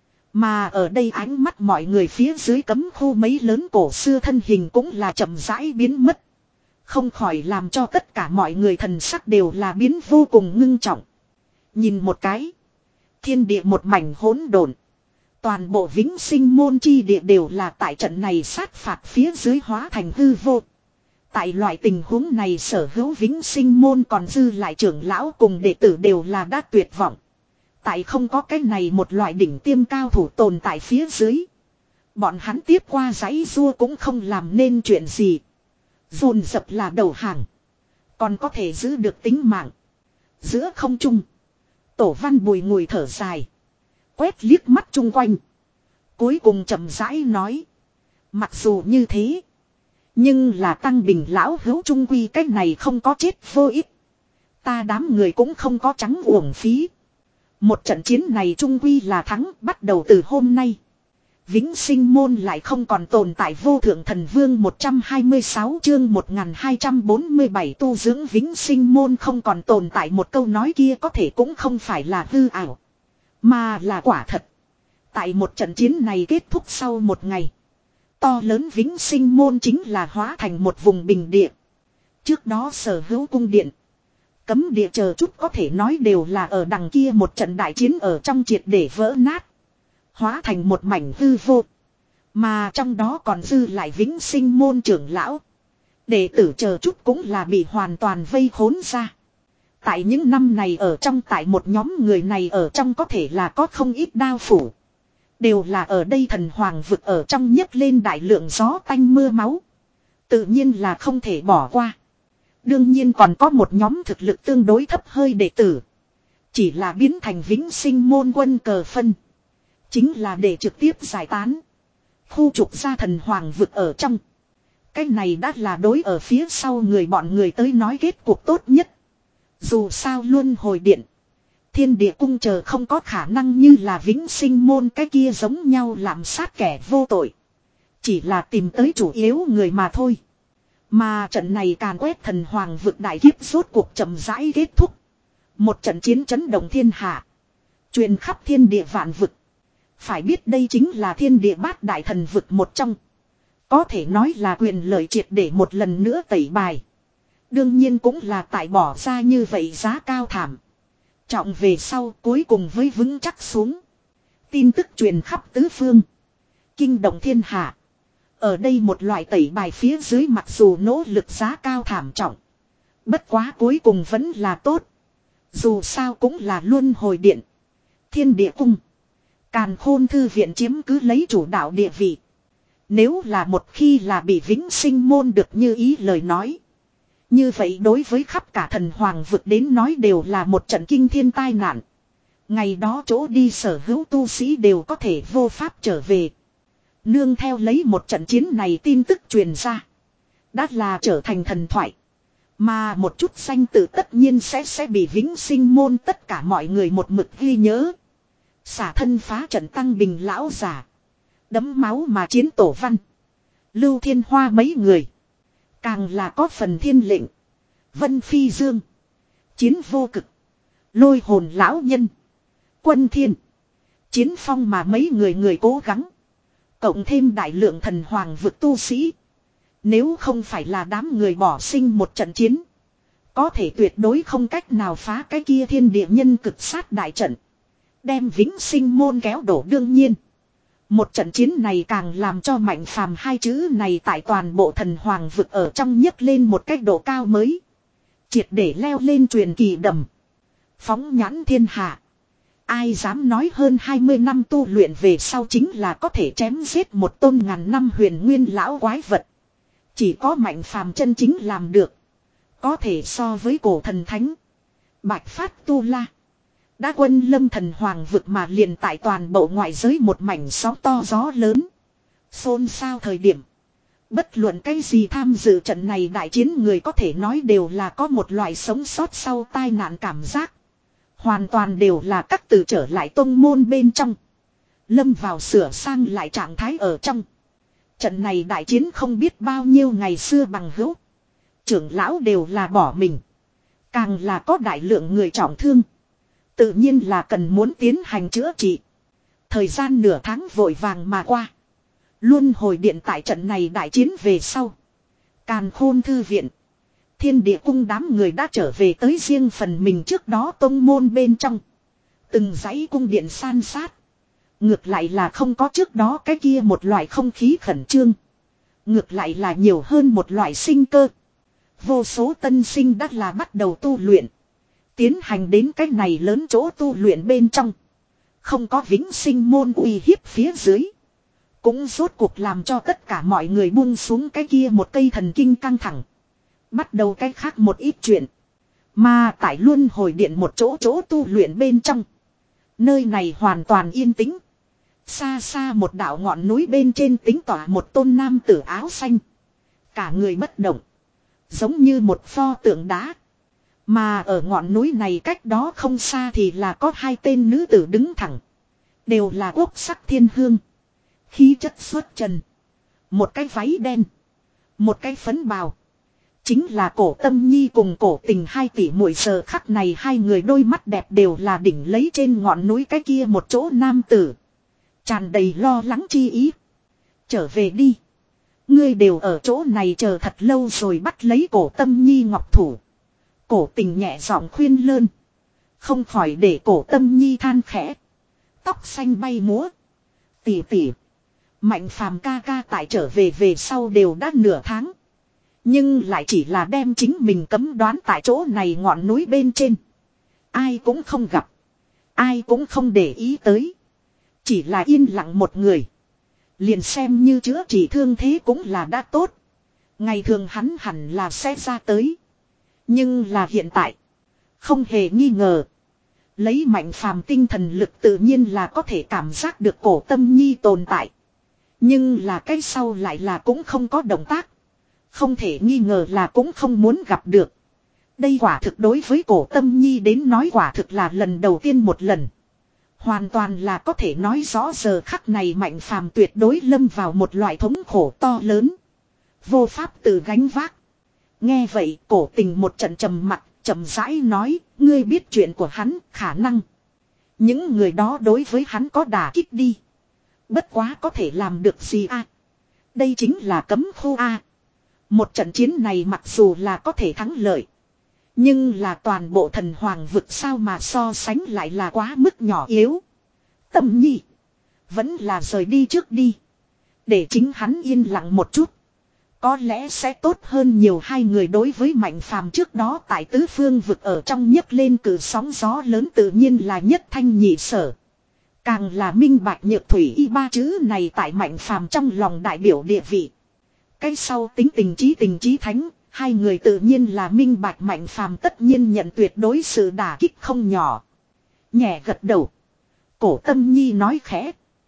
Mà ở đây ánh mắt mọi người phía dưới cấm khu mấy lớn cổ xưa thân hình cũng là chậm rãi biến mất. Không khỏi làm cho tất cả mọi người thần sắc đều là biến vô cùng ngưng trọng. Nhìn một cái. Thiên địa một mảnh hỗn độn. Toàn bộ vĩnh sinh môn chi địa đều là tại trận này sát phạt phía dưới hóa thành hư vô. Tại loại tình huống này sở hữu vĩnh sinh môn còn dư lại trưởng lão cùng đệ tử đều là đã tuyệt vọng. Tại không có cái này một loại đỉnh tiêm cao thủ tồn tại phía dưới. Bọn hắn tiếp qua giấy rua cũng không làm nên chuyện gì. Dồn dập là đầu hàng. Còn có thể giữ được tính mạng. Giữa không trung. Tổ văn bùi ngùi thở dài. Quét liếc mắt chung quanh. Cuối cùng chậm rãi nói. Mặc dù như thế. Nhưng là tăng bình lão hữu trung quy cách này không có chết vô ích. Ta đám người cũng không có trắng uổng phí. Một trận chiến này trung quy là thắng bắt đầu từ hôm nay. Vĩnh sinh môn lại không còn tồn tại. Vô thượng thần vương một trăm hai mươi sáu chương một nghìn hai trăm bốn mươi bảy tu dưỡng vĩnh sinh môn không còn tồn tại. Một câu nói kia có thể cũng không phải là hư ảo, mà là quả thật. Tại một trận chiến này kết thúc sau một ngày, to lớn vĩnh sinh môn chính là hóa thành một vùng bình địa. Trước đó sở hữu cung điện, cấm địa chờ chút có thể nói đều là ở đằng kia một trận đại chiến ở trong triệt để vỡ nát, hóa thành một mảnh hư vô. Mà trong đó còn dư lại vĩnh sinh môn trưởng lão, đệ tử chờ chút cũng là bị hoàn toàn vây khốn ra. Tại những năm này ở trong, tại một nhóm người này ở trong có thể là có không ít đao phủ. Đều là ở đây thần hoàng vực ở trong nhấc lên đại lượng gió tanh mưa máu. Tự nhiên là không thể bỏ qua. Đương nhiên còn có một nhóm thực lực tương đối thấp hơi đệ tử, chỉ là biến thành vĩnh sinh môn quân cờ phân. Chính là để trực tiếp giải tán, khu trục ra thần hoàng vực ở trong. Cái này đã là đối ở phía sau người bọn người tới nói kết cục tốt nhất. Dù sao luân hồi điện, thiên địa cung chờ không có khả năng như là vĩnh sinh môn cái kia giống nhau lạm sát kẻ vô tội. Chỉ là tìm tới chủ yếu người mà thôi. Mà trận này càn quét thần hoàng vực đại kiếp rốt cuộc chậm rãi kết thúc. Một trận chiến chấn động thiên hạ, truyền khắp thiên địa vạn vực. Phải biết đây chính là thiên địa bát đại thần vực một trong. Có thể nói là quyền lợi triệt để một lần nữa tẩy bài. Đương nhiên cũng là tại bỏ ra như vậy giá cao thảm trọng về sau cuối cùng với vững chắc xuống. Tin tức truyền khắp tứ phương, kinh động thiên hạ. Ở đây một loại tẩy bài phía dưới mặc dù nỗ lực giá cao thảm trọng, bất quá cuối cùng vẫn là tốt. Dù sao cũng là luân hồi điện, thiên địa cung, càn khôn thư viện chiếm cứ lấy chủ đạo địa vị. Nếu là một khi là bị vĩnh sinh môn được như ý lời nói, như vậy đối với khắp cả thần hoàng vực đến nói đều là một trận kinh thiên tai nạn. Ngày đó chỗ đi sở hữu tu sĩ đều có thể vô pháp trở về. Nương theo lấy một trận chiến này tin tức truyền ra, đã là trở thành thần thoại. Mà một chút danh tự tất nhiên sẽ sẽ bị vĩnh sinh môn tất cả mọi người một mực ghi nhớ. Xả thân phá trận tăng bình lão giả, đấm máu mà chiến tổ văn, Lưu Thiên Hoa mấy người. Càng là có phần thiên lệnh, Vân Phi Dương, Chiến Vô Cực, Lôi Hồn lão nhân, Quân Thiên, Chiến Phong mà mấy người người cố gắng. Cộng thêm đại lượng thần hoàng vực tu sĩ. Nếu không phải là đám người bỏ sinh một trận chiến, có thể tuyệt đối không cách nào phá cái kia thiên địa nhân cực sát đại trận, đem vĩnh sinh môn kéo đổ. Đương nhiên, một trận chiến này càng làm cho mạnh phàm hai chữ này tại toàn bộ thần hoàng vực ở trong nhấc lên một cách độ cao mới. Triệt để leo lên truyền kỳ đầm. Phóng nhãn thiên hạ, ai dám nói hơn hai mươi năm tu luyện về sau chính là có thể chém giết một tôn ngàn năm huyền nguyên lão quái vật. Chỉ có mạnh phàm chân chính làm được. Có thể so với cổ thần thánh Bạch Phát Tu La. Đã quân lâm thần hoàng vực mà liền tại toàn bộ ngoại giới một mảnh sóng to gió lớn, xôn xao thời điểm. Bất luận cái gì tham dự trận này đại chiến người có thể nói đều là có một loại sống sót sau tai nạn cảm giác. Hoàn toàn đều là các từ trở lại tông môn bên trong, lâm vào sửa sang lại trạng thái ở trong. Trận này đại chiến không biết bao nhiêu ngày xưa bằng hữu, trưởng lão đều là bỏ mình. Càng là có đại lượng người trọng thương, tự nhiên là cần muốn tiến hành chữa trị. Thời gian nửa tháng vội vàng mà qua. Luân hồi điện tại trận này đại chiến về sau, càn khôn thư viện, thiên địa cung đám người đã trở về tới riêng phần mình trước đó tông môn bên trong. Từng dãy cung điện san sát. Ngược lại là không có trước đó cái kia một loại không khí khẩn trương. Ngược lại là nhiều hơn một loại sinh cơ. Vô số tân sinh đã là bắt đầu tu luyện, tiến hành đến cái này lớn chỗ tu luyện bên trong. Không có vĩnh sinh môn uy hiếp phía dưới, cũng rốt cuộc làm cho tất cả mọi người buông xuống cái kia một cây thần kinh căng thẳng, bắt đầu cái khác một ít chuyện. Mà tại luân hồi điện một chỗ chỗ tu luyện bên trong, nơi này hoàn toàn yên tĩnh. Xa xa một đạo ngọn núi bên trên tính tỏa một tôn nam tử áo xanh, cả người bất động, giống như một pho tượng đá. Mà ở ngọn núi này cách đó không xa thì là có hai tên nữ tử đứng thẳng, đều là quốc sắc thiên hương, Khí chất xuất trần. Một cái váy đen. Một cái phấn bào. Chính là Cổ Tâm Nhi cùng Cổ Tình hai tỷ muội. Giờ khắc này hai người đôi mắt đẹp đều là đỉnh lấy trên ngọn núi cái kia một chỗ nam tử. Tràn đầy lo lắng chi ý. Trở về đi. Ngươi đều ở chỗ này chờ thật lâu rồi, bắt lấy Cổ Tâm Nhi ngọc thủ. Cổ Tình nhẹ giọng khuyên lơn. Không khỏi để Cổ Tâm Nhi than khẽ. Tóc xanh bay múa. Tỉ tỉ. Mạnh phàm ca ca tại trở về về sau đều đã nửa tháng. Nhưng lại chỉ là đem chính mình cấm đoán tại chỗ này ngọn núi bên trên. Ai cũng không gặp. Ai cũng không để ý tới. Chỉ là yên lặng một người. Liền xem như chữa trị thương thế cũng là đã tốt. Ngày thường hắn hẳn là sẽ ra tới. Nhưng là hiện tại. Không hề nghi ngờ. Lấy Mạnh phàm tinh thần lực tự nhiên là có thể cảm giác được Cổ Tâm Nhi tồn tại. Nhưng là cái sau lại là cũng không có động tác. Không thể nghi ngờ là cũng không muốn gặp được. Đây quả thực đối với Cổ Tâm Nhi đến nói quả thực là lần đầu tiên một lần. Hoàn toàn là có thể nói rõ giờ khắc này Mạnh phàm tuyệt đối lâm vào một loại thống khổ to lớn. Vô pháp tự gánh vác. Nghe vậy Cổ Tình một trận trầm mặc, chậm rãi nói, ngươi biết chuyện của hắn, khả năng. Những người đó đối với hắn có đả kích đi. Bất quá có thể làm được gì a? Đây chính là cấm khu a. Một trận chiến này mặc dù là có thể thắng lợi. Nhưng là toàn bộ thần hoàng vực sao mà so sánh lại là quá mức nhỏ yếu. Tâm Nhi. Vẫn là rời đi trước đi. Để chính hắn yên lặng một chút. Có lẽ sẽ tốt hơn nhiều. Hai người đối với Mạnh phàm trước đó tại tứ phương vực ở trong nhấc lên cử sóng gió lớn tự nhiên là nhất thanh nhị sở. Càng là minh bạch nhược thủy y ba chữ này tại Mạnh phàm trong lòng đại biểu địa vị. Cái sau tính tình trí tình trí thánh, hai người tự nhiên là minh bạch Mạnh phàm tất nhiên nhận tuyệt đối sự đả kích không nhỏ. Nhẹ gật đầu. Cổ Tâm Nhi nói khẽ.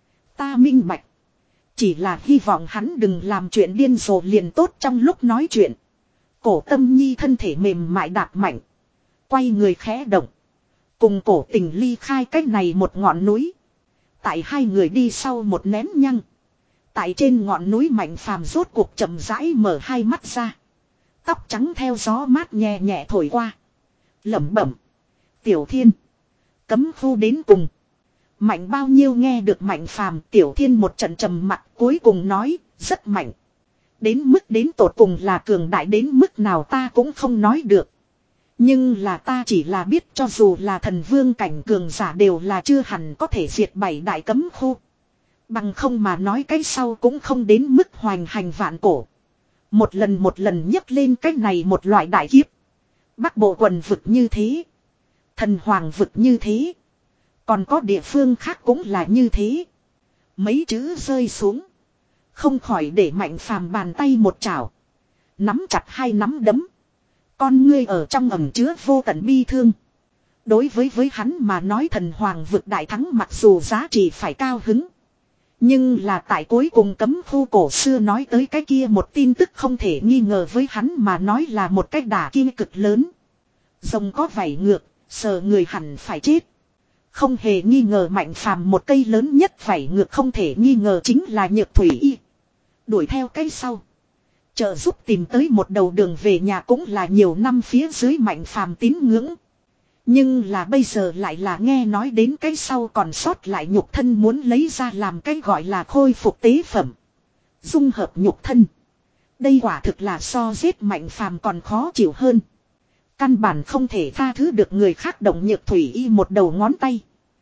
Ta minh bạch. Chỉ là hy vọng hắn đừng làm chuyện điên rồ liền tốt. Trong lúc nói chuyện. Cổ Tâm Nhi thân thể mềm mại đạp mạnh. Quay người khẽ động. Cùng Cổ Tình ly khai cách này một ngọn núi. Tại hai người đi sau một nén nhăng. Tại trên ngọn núi Mạnh phàm rốt cuộc chậm rãi mở hai mắt ra. Tóc trắng theo gió mát nhẹ nhẹ thổi qua. Lẩm bẩm. Tiểu Thiên. Cấm khu đến cùng. Mạnh bao nhiêu nghe được Mạnh phàm, Tiểu Thiên một trận trầm mặt cuối cùng nói, rất mạnh. Đến mức đến tột cùng là cường đại đến mức nào ta cũng không nói được. Nhưng là ta chỉ là biết cho dù là thần vương cảnh cường giả đều là chưa hẳn có thể diệt bảy đại cấm khu. Bằng không mà nói cái sau cũng không đến mức hoành hành vạn cổ. Một lần một lần nhấc lên cái này một loại đại kiếp. Bắc bộ quần vực như thế. Thần hoàng vực như thế. Còn có địa phương khác cũng là như thế. Mấy chữ rơi xuống. Không khỏi để Mạnh phàm bàn tay một chảo. Nắm chặt hai nắm đấm. Con ngươi ở trong ẩm chứa vô tận bi thương. Đối với với hắn mà nói thần hoàng vực đại thắng mặc dù giá trị phải cao hứng. Nhưng là tại cuối cùng cấm khu cổ xưa nói tới cái kia một tin tức không thể nghi ngờ với hắn mà nói là một cái đả kia cực lớn. Rồng có vảy ngược, sờ người hẳn phải chết. Không hề nghi ngờ Mạnh phàm một cây lớn nhất vảy ngược không thể nghi ngờ chính là nhược thủy y. Đuổi theo cái sau. Trợ giúp tìm tới một đầu đường về nhà cũng là nhiều năm phía dưới Mạnh phàm tín ngưỡng. Nhưng là bây giờ lại là nghe nói đến cái sau còn sót lại nhục thân muốn lấy ra làm cái gọi là khôi phục tế phẩm. Dung hợp nhục thân. Đây quả thực là so giết Mạnh phàm còn khó chịu hơn. Căn bản không thể tha thứ được người khác động nhược thủy y một đầu ngón tay.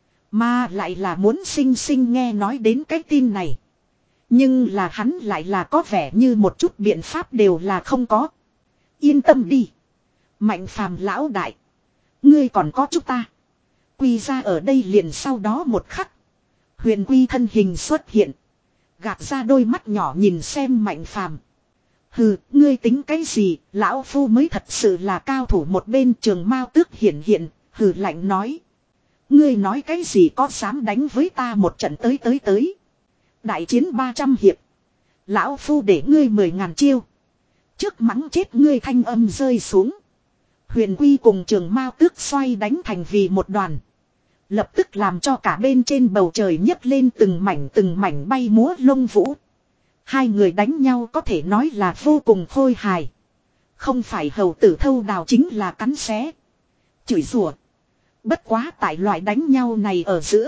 Mà lại là muốn xinh xinh nghe nói đến cái tin này. Nhưng là hắn lại là có vẻ như một chút biện pháp đều là không có. Yên tâm đi. Mạnh phàm lão đại. Ngươi còn có chúng ta. Quy ra ở đây liền sau đó một khắc. Huyền Quy thân hình xuất hiện. Gạt ra đôi mắt nhỏ nhìn xem Mạnh phàm. Hừ, ngươi tính cái gì, lão phu mới thật sự là cao thủ. Một bên Trường Mao Tước hiện hiện, hừ lạnh nói. Ngươi nói cái gì có dám đánh với ta một trận tới tới tới. Đại chiến ba trăm hiệp. Lão phu để ngươi mười ngàn chiêu. Trước mắng chết ngươi thanh âm rơi xuống. Huyền Quy cùng Trường Mao Tước xoay đánh thành vì một đoàn. Lập tức làm cho cả bên trên bầu trời nhấc lên từng mảnh từng mảnh bay múa lông vũ. Hai người đánh nhau có thể nói là vô cùng khôi hài. Không phải hầu tử thâu đào chính là cắn xé, chửi rủa. Bất quá tại loại đánh nhau này ở giữa,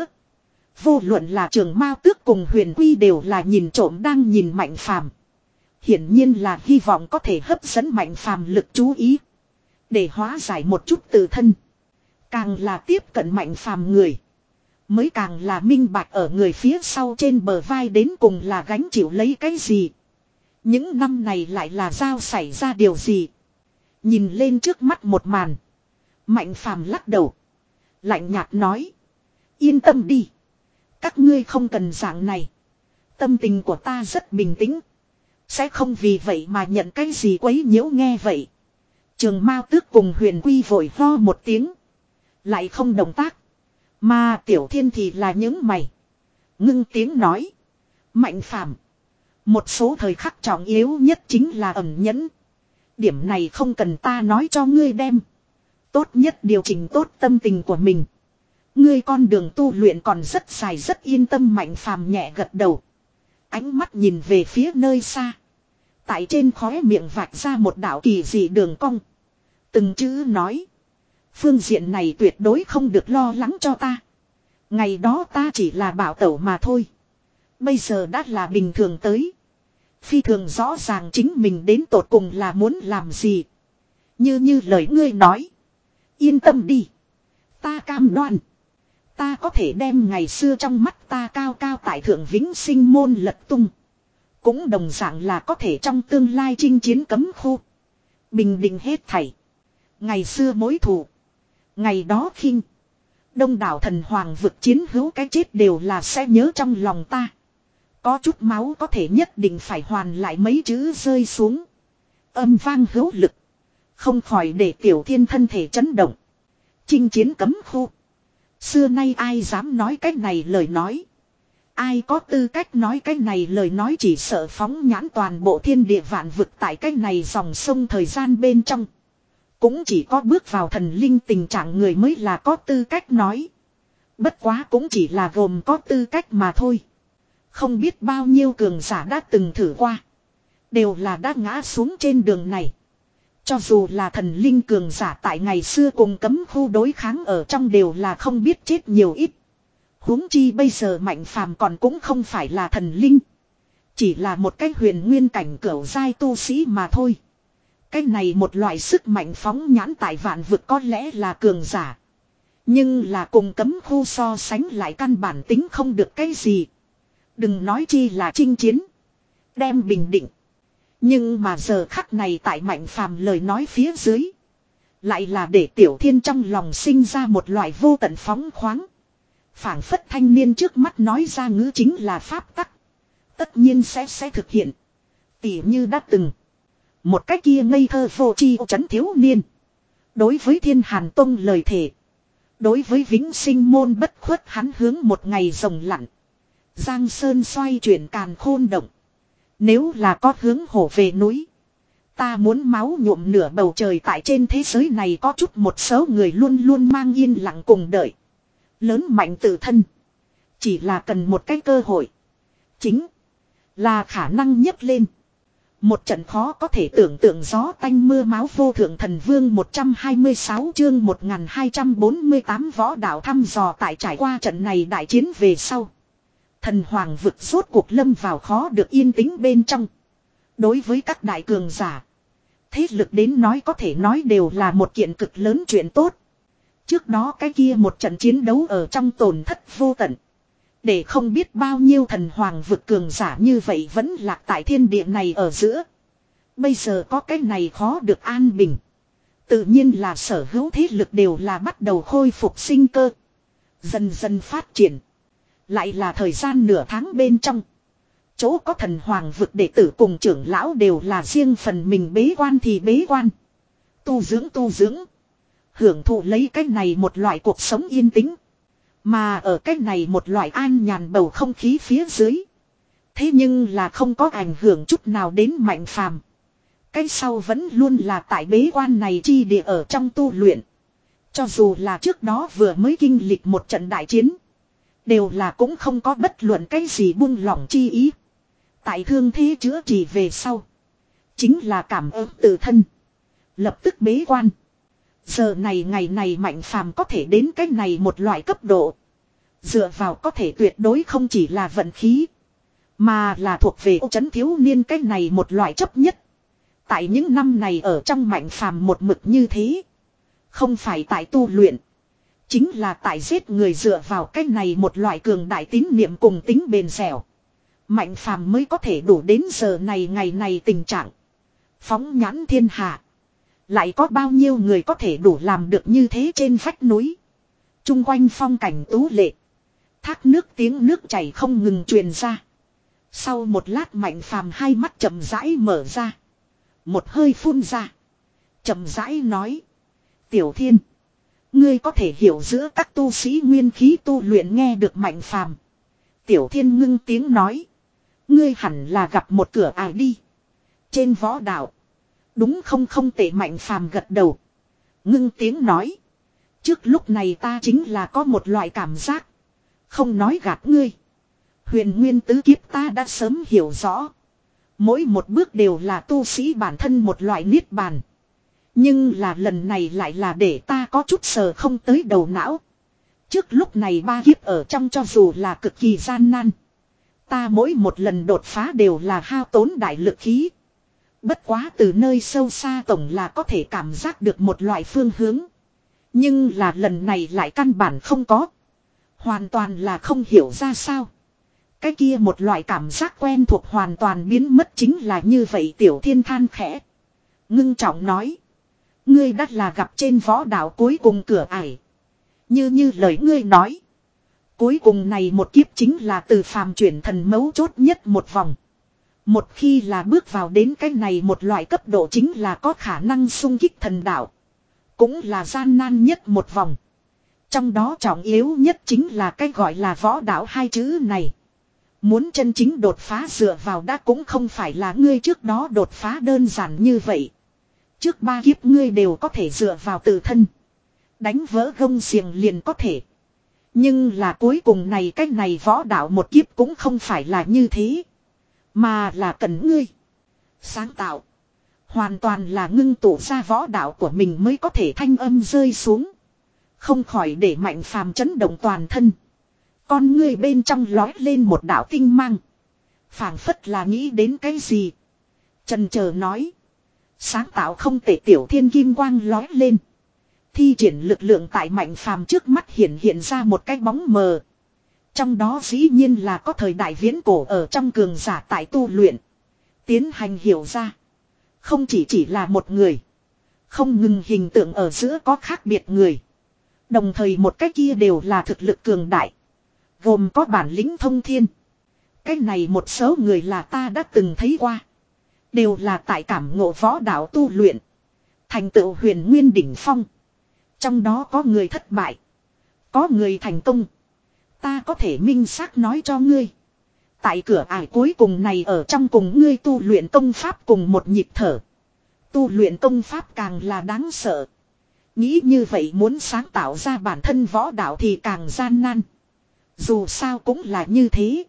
vô luận là Trường Mao Tước cùng Huyền Quy đều là nhìn trộm đang nhìn Mạnh Phàm. Hiển nhiên là hy vọng có thể hấp dẫn Mạnh Phàm lực chú ý, để hóa giải một chút tự thân. Càng là tiếp cận Mạnh Phàm người, mới càng là minh bạch ở người phía sau trên bờ vai đến cùng là gánh chịu lấy cái gì. Những năm này lại là giao xảy ra điều gì. Nhìn lên trước mắt một màn, Mạnh Phàm lắc đầu, lạnh nhạt nói: yên tâm đi, các ngươi không cần dạng này. Tâm tình của ta rất bình tĩnh, sẽ không vì vậy mà nhận cái gì quấy nhiễu. Nghe vậy, Trường Mao Tước cùng Huyền Quy vội ho một tiếng, lại không động tác. Mà Tiểu Thiên thì là những mày, ngưng tiếng nói: Mạnh Phàm, một số thời khắc trọng yếu nhất chính là ẩn nhẫn. Điểm này không cần ta nói cho ngươi đem. Tốt nhất điều chỉnh tốt tâm tình của mình. Ngươi con đường tu luyện còn rất dài, rất yên tâm. Mạnh Phàm nhẹ gật đầu, ánh mắt nhìn về phía nơi xa. Tại trên khóe miệng vạch ra một đạo kỳ dị đường cong, từng chữ nói: phương diện này tuyệt đối không được lo lắng cho ta. Ngày đó ta chỉ là bảo tẩu mà thôi, bây giờ đã là bình thường tới. Phi thường rõ ràng chính mình đến tột cùng là muốn làm gì. Như như lời ngươi nói, yên tâm đi, ta cam đoan, ta có thể đem ngày xưa trong mắt ta cao cao tại thượng vĩnh sinh môn lật tung. Cũng đồng dạng là có thể trong tương lai chinh chiến cấm khu, bình định hết thảy. Ngày xưa mối thù, ngày đó khinh đông đảo thần hoàng vực chiến hữu cái chết đều là sẽ nhớ trong lòng ta. Có chút máu có thể nhất định phải hoàn lại, mấy chữ rơi xuống, âm vang hữu lực, không khỏi để Tiểu Thiên thân thể chấn động. Chinh chiến cấm khu, xưa nay ai dám nói cái này lời nói. Ai có tư cách nói cái này lời nói, chỉ sợ phóng nhãn toàn bộ thiên địa vạn vực tại cái này dòng sông thời gian bên trong. Cũng chỉ có bước vào thần linh tình trạng người mới là có tư cách nói. Bất quá cũng chỉ là gồm có tư cách mà thôi. Không biết bao nhiêu cường giả đã từng thử qua, đều là đã ngã xuống trên đường này. Cho dù là thần linh cường giả tại ngày xưa cùng cấm khu đối kháng ở trong đều là không biết chết nhiều ít. Huống chi bây giờ Mạnh Phàm còn cũng không phải là thần linh, chỉ là một cái huyền nguyên cảnh cửu giai tu sĩ mà thôi. Cái này một loại sức mạnh phóng nhãn tại vạn vực có lẽ là cường giả, nhưng là cùng cấm khu so sánh lại căn bản tính không được cái gì. Đừng nói chi là chinh chiến, đem bình định. Nhưng mà giờ khắc này tại Mạnh Phàm lời nói phía dưới, lại là để Tiểu Thiên trong lòng sinh ra một loại vô tận phóng khoáng. Phảng phất thanh niên trước mắt nói ra ngữ chính là pháp tắc, tất nhiên sẽ sẽ thực hiện. Tỉ như đã từng, một cái kia ngây thơ vô tri trấn thiếu niên, đối với Thiên Hàn Tông lời thề, đối với vĩnh sinh môn bất khuất, hắn hướng một ngày rồng lặn, giang sơn xoay chuyển càn khôn động. Nếu là có hướng hổ về núi, ta muốn máu nhuộm nửa bầu trời. Tại trên thế giới này có chút một số người luôn luôn mang yên lặng cùng đợi, lớn mạnh tự thân, chỉ là cần một cái cơ hội, chính là khả năng nhấc lên một trận khó có thể tưởng tượng gió tanh mưa máu. Vô thượng thần vương một trăm hai mươi sáu chương một nghìn hai trăm bốn mươi tám võ đạo thăm dò. Tại trải qua trận này đại chiến về sau, thần hoàng vực rốt cuộc lâm vào khó được yên tĩnh bên trong. Đối với các đại cường giả, thế lực đến nói có thể nói đều là một kiện cực lớn chuyện tốt. Trước đó cái kia một trận chiến đấu ở trong tổn thất vô tận, để không biết bao nhiêu thần hoàng vực cường giả như vậy vẫn lạc tại thiên địa này ở giữa. Bây giờ có cái này khó được an bình, tự nhiên là sở hữu thế lực đều là bắt đầu khôi phục sinh cơ, dần dần phát triển. Lại là thời gian nửa tháng bên trong, chỗ có thần hoàng vực đệ tử cùng trưởng lão đều là riêng phần mình bế quan thì bế quan, tu dưỡng tu dưỡng, hưởng thụ lấy cái này một loại cuộc sống yên tĩnh. Mà ở cái này một loại an nhàn bầu không khí phía dưới, thế nhưng là không có ảnh hưởng chút nào đến Mạnh Phàm. Cái sau vẫn luôn là tại bế quan này chi địa ở trong tu luyện, Cho dù là trước đó vừa mới kinh lịch một trận đại chiến. Đều là cũng không có bất luận cái gì buông lỏng chi ý. Tại thương thế chữa trị về sau. Chính là cảm ơn tự thân. Lập tức bế quan. Giờ này ngày này Mạnh Phàm có thể đến cái này một loại cấp độ. Dựa vào có thể tuyệt đối không chỉ là vận khí. Mà là thuộc về ô trấn thiếu niên cái này một loại chấp nhất. Tại những năm này ở trong Mạnh Phàm một mực như thế. Không phải tại tu luyện. Chính là tại giết người dựa vào cái này một loại cường đại tín niệm cùng tính bền dẻo. Mạnh Phàm mới có thể đủ đến giờ này ngày này tình trạng. Phóng nhãn thiên hạ. Lại có bao nhiêu người có thể đủ làm được như thế trên vách núi. Trung quanh phong cảnh tú lệ. Thác nước tiếng nước chảy không ngừng truyền ra. Sau một lát Mạnh Phàm hai mắt chậm rãi mở ra. Một hơi phun ra. Chậm rãi nói. Tiểu Thiên. Ngươi có thể hiểu giữa các tu sĩ nguyên khí tu luyện nghe được Mạnh Phàm. Tiểu Thiên ngưng tiếng nói. Ngươi hẳn là gặp một cửa ải đi. Trên võ đạo. Đúng không không tệ Mạnh Phàm gật đầu. Ngưng tiếng nói. Trước lúc này ta chính là có một loại cảm giác. Không nói gạt ngươi. Huyền nguyên tứ kiếp ta đã sớm hiểu rõ. Mỗi một bước đều là tu sĩ bản thân một loại niết bàn. Nhưng là lần này lại là để ta có chút sờ không tới đầu não. Trước lúc này ba kiếp ở trong cho dù là cực kỳ gian nan. Ta mỗi một lần đột phá đều là hao tốn đại lực khí. Bất quá từ nơi sâu xa tổng là có thể cảm giác được một loại phương hướng. Nhưng là lần này lại căn bản không có. Hoàn toàn là không hiểu ra sao. Cái kia một loại cảm giác quen thuộc hoàn toàn biến mất chính là như vậy Tiểu Thiên than khẽ. Ngưng trọng nói. Ngươi đắt là gặp trên võ đạo cuối cùng cửa ải. Như như lời ngươi nói. Cuối cùng này một kiếp chính là từ phàm chuyển thần mấu chốt nhất một vòng. Một khi là bước vào đến cái này một loại cấp độ chính là có khả năng xung kích thần đạo. Cũng là gian nan nhất một vòng. Trong đó trọng yếu nhất chính là cái gọi là võ đạo hai chữ này. Muốn chân chính đột phá dựa vào đã cũng không phải là ngươi trước đó đột phá đơn giản như vậy. Trước ba kiếp ngươi đều có thể dựa vào tự thân. Đánh vỡ gông xiềng liền có thể. Nhưng là cuối cùng này cái này võ đạo một kiếp cũng không phải là như thế. Mà là cần ngươi. Sáng tạo. Hoàn toàn là ngưng tụ ra võ đạo của mình mới có thể thanh âm rơi xuống. Không khỏi để Mạnh Phàm chấn động toàn thân. Con ngươi bên trong lói lên một đạo tinh mang. Phảng phất là nghĩ đến cái gì. Chần chờ nói. Sáng tạo không thể Tiểu Thiên kim quang lói lên. Thi triển lực lượng tại Mạnh Phàm trước mắt hiện hiện ra một cái bóng mờ. Trong đó dĩ nhiên là có thời đại viễn cổ ở trong cường giả tại tu luyện. Tiến hành hiểu ra. Không chỉ chỉ là một người. Không ngừng hình tượng ở giữa có khác biệt người. Đồng thời một cái kia đều là thực lực cường đại. Gồm có bản lĩnh thông thiên. Cái này một số người là ta đã từng thấy qua. Đều là tại cảm ngộ võ đạo tu luyện. Thành tựu huyền nguyên đỉnh phong. Trong đó có người thất bại. Có người thành công. Ta có thể minh xác nói cho ngươi. Tại cửa ải cuối cùng này ở trong cùng ngươi tu luyện công pháp cùng một nhịp thở. Tu luyện công pháp càng là đáng sợ. Nghĩ như vậy muốn sáng tạo ra bản thân võ đạo thì càng gian nan. Dù sao cũng là như thế.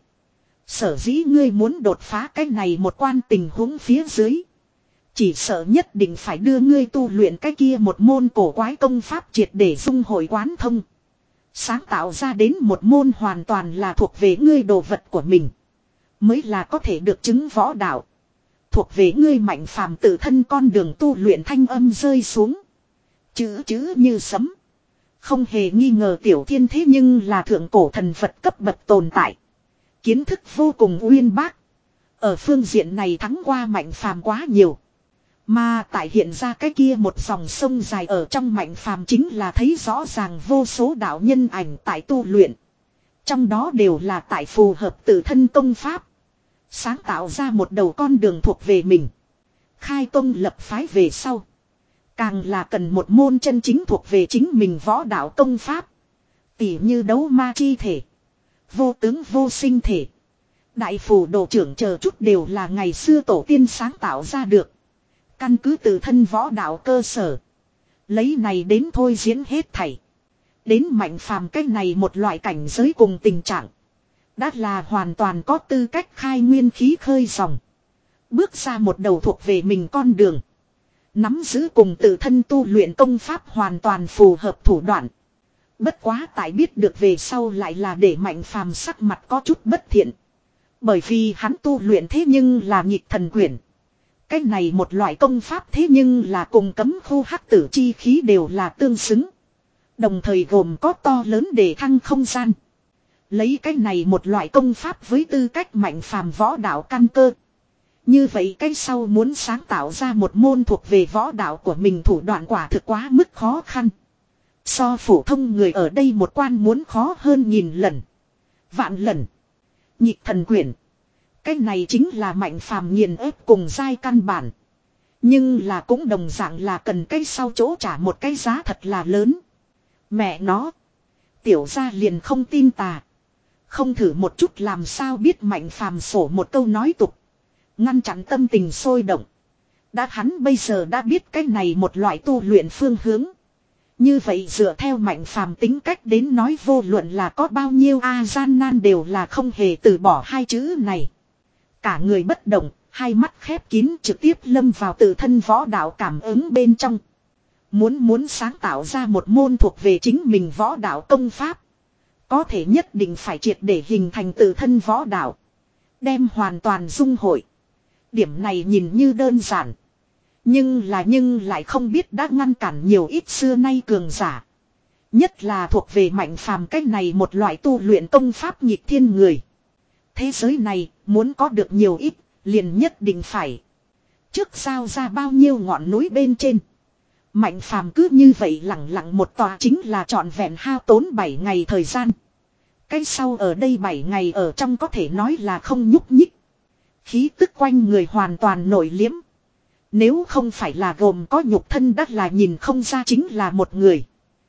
Sở dĩ ngươi muốn đột phá cái này một quan tình huống phía dưới. Chỉ sợ nhất định phải đưa ngươi tu luyện cái kia một môn cổ quái công pháp triệt để dung hội quán thông. Sáng tạo ra đến một môn hoàn toàn là thuộc về ngươi đồ vật của mình. Mới là có thể được chứng võ đạo. Thuộc về ngươi Mạnh Phàm tự thân con đường tu luyện thanh âm rơi xuống. Chữ chữ như sấm. Không hề nghi ngờ Tiểu Thiên thế nhưng là thượng cổ thần Phật cấp bậc tồn tại. Kiến thức vô cùng uyên bác. Ở phương diện này thắng qua Mạnh Phàm quá nhiều. Mà tại hiện ra cái kia một dòng sông dài ở trong Mạnh Phàm chính là thấy rõ ràng vô số đạo nhân ảnh tại tu luyện. Trong đó đều là tại phù hợp tự thân công pháp. Sáng tạo ra một đầu con đường thuộc về mình. Khai tông lập phái về sau. Càng là cần một môn chân chính thuộc về chính mình võ đạo công pháp. Tỉ như đấu ma chi thể. Vô tướng vô sinh thể. Đại phù đồ trưởng chờ chút đều là ngày xưa tổ tiên sáng tạo ra được. Căn cứ tự thân võ đạo cơ sở. Lấy này đến thôi diễn hết thảy. Đến Mạnh Phàm cái này một loại cảnh giới cùng tình trạng. Đã là hoàn toàn có tư cách khai nguyên khí khơi dòng. Bước ra một đầu thuộc về mình con đường. Nắm giữ cùng tự thân tu luyện công pháp hoàn toàn phù hợp thủ đoạn. Bất quá tại biết được về sau lại là để Mạnh Phàm sắc mặt có chút bất thiện. Bởi vì hắn tu luyện thế nhưng là nhịp thần quyển. Cái này một loại công pháp thế nhưng là cùng cấm khu hắc tử chi khí đều là tương xứng. Đồng thời gồm có to lớn để thăng không gian. Lấy cái này một loại công pháp với tư cách Mạnh Phàm võ đạo căn cơ. Như vậy cái sau muốn sáng tạo ra một môn thuộc về võ đạo của mình thủ đoạn quả thực quá mức khó khăn. So phổ thông người ở đây một quan muốn khó hơn nghìn lần. Vạn lần. Nhịp thần quyển. Cái này chính là Mạnh Phàm nghiền ép cùng giai căn bản. Nhưng là cũng đồng dạng là cần cái sau chỗ trả một cái giá thật là lớn. Mẹ nó. Tiểu gia liền không tin tà. Không thử một chút làm sao biết Mạnh Phàm sổ một câu nói tục. Ngăn chặn tâm tình sôi động. Đã hắn bây giờ đã biết cái này một loại tu luyện phương hướng. Như vậy dựa theo Mạnh Phàm tính cách đến nói vô luận là có bao nhiêu a gian nan đều là không hề từ bỏ hai chữ này. Cả người bất động, hai mắt khép kín trực tiếp lâm vào tự thân võ đạo cảm ứng bên trong. Muốn muốn sáng tạo ra một môn thuộc về chính mình võ đạo công pháp. Có thể nhất định phải triệt để hình thành tự thân võ đạo. Đem hoàn toàn dung hội. Điểm này nhìn như đơn giản. Nhưng là nhưng lại không biết đã ngăn cản nhiều ít xưa nay cường giả. Nhất là thuộc về Mạnh Phàm cách này một loại tu luyện công pháp nhịp thiên người. Thế giới này muốn có được nhiều ít liền nhất định phải. Trước sao ra bao nhiêu ngọn núi bên trên. Mạnh Phàm cứ như vậy lặng lặng một tòa chính là trọn vẹn hao tốn bảy ngày thời gian. Cái sau ở đây bảy ngày ở trong có thể nói là không nhúc nhích. Khí tức quanh người hoàn toàn nổi liếm. Nếu không phải là gồm có nhục thân đắt là nhìn không ra chính là một người.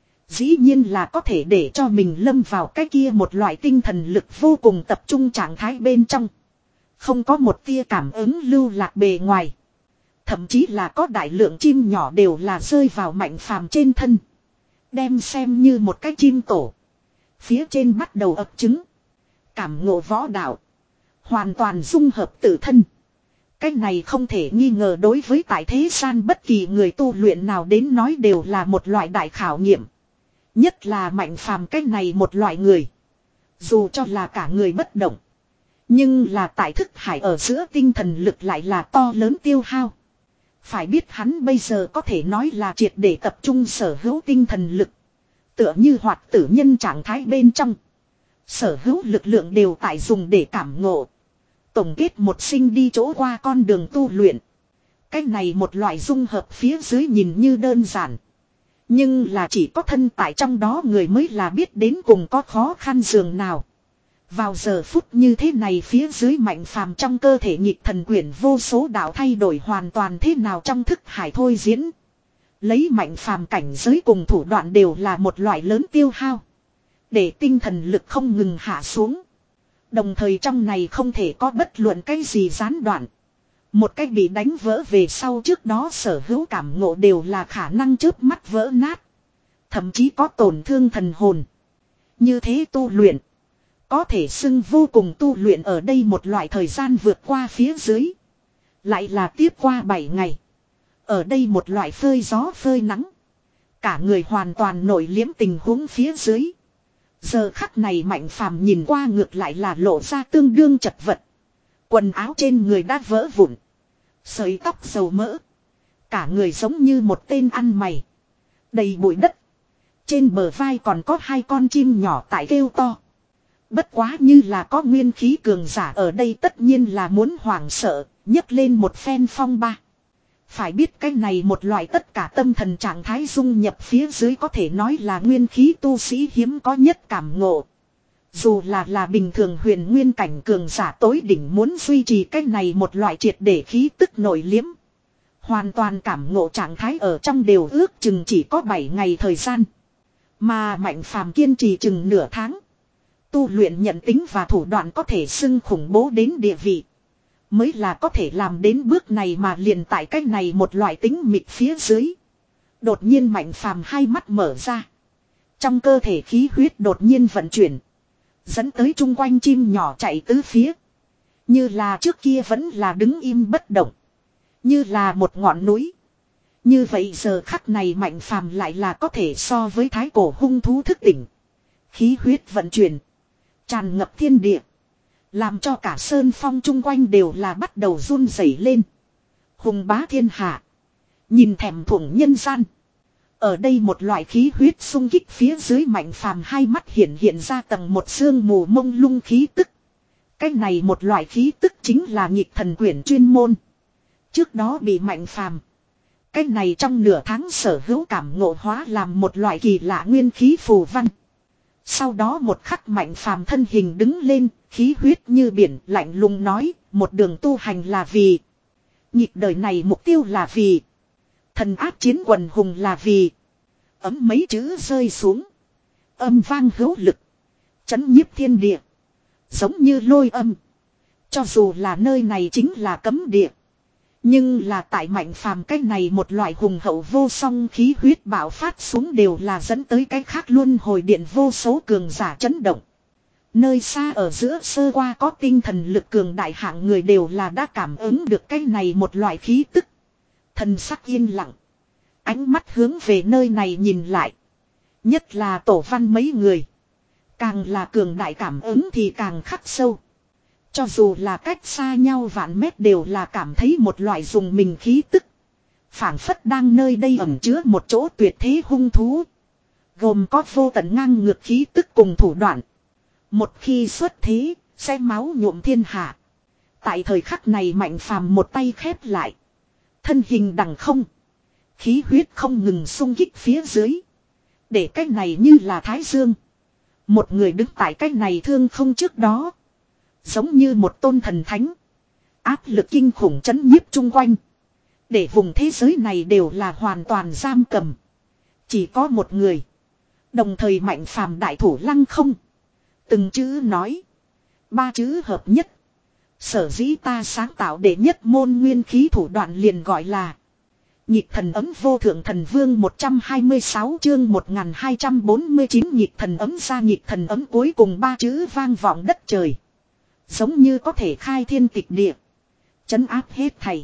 Dĩ nhiên là có thể để cho mình lâm vào cái kia một loại tinh thần lực vô cùng tập trung trạng thái bên trong. Không có một tia cảm ứng lưu lạc bề ngoài. Thậm chí là có đại lượng chim nhỏ đều là rơi vào Mạnh Phàm trên thân. Đem xem như một cái chim tổ. Phía trên bắt đầu ấp trứng. Cảm ngộ võ đạo. Hoàn toàn dung hợp tự thân. Cái này không thể nghi ngờ đối với tại thế gian bất kỳ người tu luyện nào đến nói đều là một loại đại khảo nghiệm. Nhất là Mạnh Phàm cái này một loại người. Dù cho là cả người bất động. Nhưng là tại thức hải ở giữa tinh thần lực lại là to lớn tiêu hao. Phải biết hắn bây giờ có thể nói là triệt để tập trung sở hữu tinh thần lực. Tựa như hoạt tử nhân trạng thái bên trong. Sở hữu lực lượng đều tại dùng để cảm ngộ. Tổng kết một sinh đi chỗ qua con đường tu luyện. Cái này một loại dung hợp phía dưới nhìn như đơn giản. Nhưng là chỉ có thân tại trong đó người mới là biết đến cùng có khó khăn dường nào. Vào giờ phút như thế này phía dưới Mạnh Phàm trong cơ thể nhịp thần quyển vô số đạo thay đổi hoàn toàn thế nào trong thức hải thôi diễn. Lấy Mạnh Phàm cảnh giới cùng thủ đoạn đều là một loại lớn tiêu hao. Để tinh thần lực không ngừng hạ xuống. Đồng thời trong này không thể có bất luận cái gì gián đoạn. Một cách bị đánh vỡ về sau trước đó sở hữu cảm ngộ đều là khả năng chớp mắt vỡ nát. Thậm chí có tổn thương thần hồn. Như thế tu luyện. Có thể xưng vô cùng tu luyện ở đây một loại thời gian vượt qua phía dưới. Lại là tiếp qua bảy ngày. Ở đây một loại phơi gió phơi nắng. Cả người hoàn toàn nổi liếm tình huống phía dưới. Giờ khắc này Mạnh Phàm nhìn qua ngược lại là lộ ra tương đương chật vật. Quần áo trên người đã vỡ vụn. Sợi tóc dầu mỡ. Cả người giống như một tên ăn mày. Đầy bụi đất. Trên bờ vai còn có hai con chim nhỏ tại kêu to. Bất quá như là có nguyên khí cường giả ở đây tất nhiên là muốn hoảng sợ, nhấc lên một phen phong ba. Phải biết cái này một loại tất cả tâm thần trạng thái dung nhập phía dưới có thể nói là nguyên khí tu sĩ hiếm có nhất cảm ngộ. Dù là là bình thường huyền nguyên cảnh cường giả tối đỉnh muốn duy trì cái này một loại triệt để khí tức nổi liếm. Hoàn toàn cảm ngộ trạng thái ở trong đều ước chừng chỉ có bảy ngày thời gian. Mà Mạnh Phàm kiên trì chừng nửa tháng. Tu luyện nhận tính và thủ đoạn có thể xưng khủng bố đến địa vị. Mới là có thể làm đến bước này mà liền tại cách này một loại tính mịt phía dưới. Đột nhiên Mạnh Phàm hai mắt mở ra. Trong cơ thể khí huyết đột nhiên vận chuyển. Dẫn tới chung quanh chim nhỏ chạy tứ phía. Như là trước kia vẫn là đứng im bất động. Như là một ngọn núi. Như vậy giờ khắc này Mạnh Phàm lại là có thể so với thái cổ hung thú thức tỉnh. Khí huyết vận chuyển. Tràn ngập thiên địa. Làm cho cả sơn phong chung quanh đều là bắt đầu run rẩy lên. Hùng bá thiên hạ. Nhìn thèm thuồng nhân gian. Ở đây một loại khí huyết xung kích phía dưới Mạnh Phàm hai mắt hiện hiện ra tầng một sương mù mông lung khí tức. Cái này một loại khí tức chính là nhịp thần quyển chuyên môn. Trước đó bị Mạnh Phàm cái này trong nửa tháng sở hữu cảm ngộ hóa làm một loại kỳ lạ nguyên khí phù văn. Sau đó một khắc Mạnh Phàm thân hình đứng lên, khí huyết như biển, lạnh lùng nói, một đường tu hành là vì. Nhịp đời này mục tiêu là vì. Thần áp chiến quần hùng là vì. Ấm mấy chữ rơi xuống. Âm vang hữu lực. Chấn nhiếp thiên địa. Giống như lôi âm. Cho dù là nơi này chính là cấm địa. Nhưng là tại Mạnh Phàm cái này một loại hùng hậu vô song khí huyết bạo phát xuống đều là dẫn tới cái khác luân hồi điện vô số cường giả chấn động. Nơi xa ở giữa sơ qua có tinh thần lực cường đại hạng người đều là đã cảm ứng được cái này một loại khí tức. Thần sắc yên lặng. Ánh mắt hướng về nơi này nhìn lại. Nhất là tổ văn mấy người. Càng là cường đại cảm ứng thì càng khắc sâu. Cho dù là cách xa nhau vạn mét đều là cảm thấy một loại dùng mình khí tức. Phảng phất đang nơi đây ẩn chứa một chỗ tuyệt thế hung thú. Gồm có vô tận ngang ngược khí tức cùng thủ đoạn. Một khi xuất thế, sẽ máu nhuộm thiên hạ. Tại thời khắc này Mạnh Phàm một tay khép lại. Thân hình đằng không. Khí huyết không ngừng xung kích phía dưới. Để cái này như là Thái Dương. Một người đứng tại cái này thương không trước đó. Giống như một tôn thần thánh. Áp lực kinh khủng chấn nhiếp chung quanh. Để vùng thế giới này đều là hoàn toàn giam cầm. Chỉ có một người. Đồng thời Mạnh Phàm đại thủ lăng không. Từng chữ nói. Ba chữ hợp nhất. Sở dĩ ta sáng tạo để nhất môn nguyên khí thủ đoạn liền gọi là. Nhịp thần ấm vô thượng thần vương một trăm hai mươi sáu chương một nghìn hai trăm bốn mươi chín nhịp thần ấm ra nhịp thần ấm cuối cùng ba chữ vang vọng đất trời. Giống như có thể khai thiên tịch địa. Chấn áp hết thầy.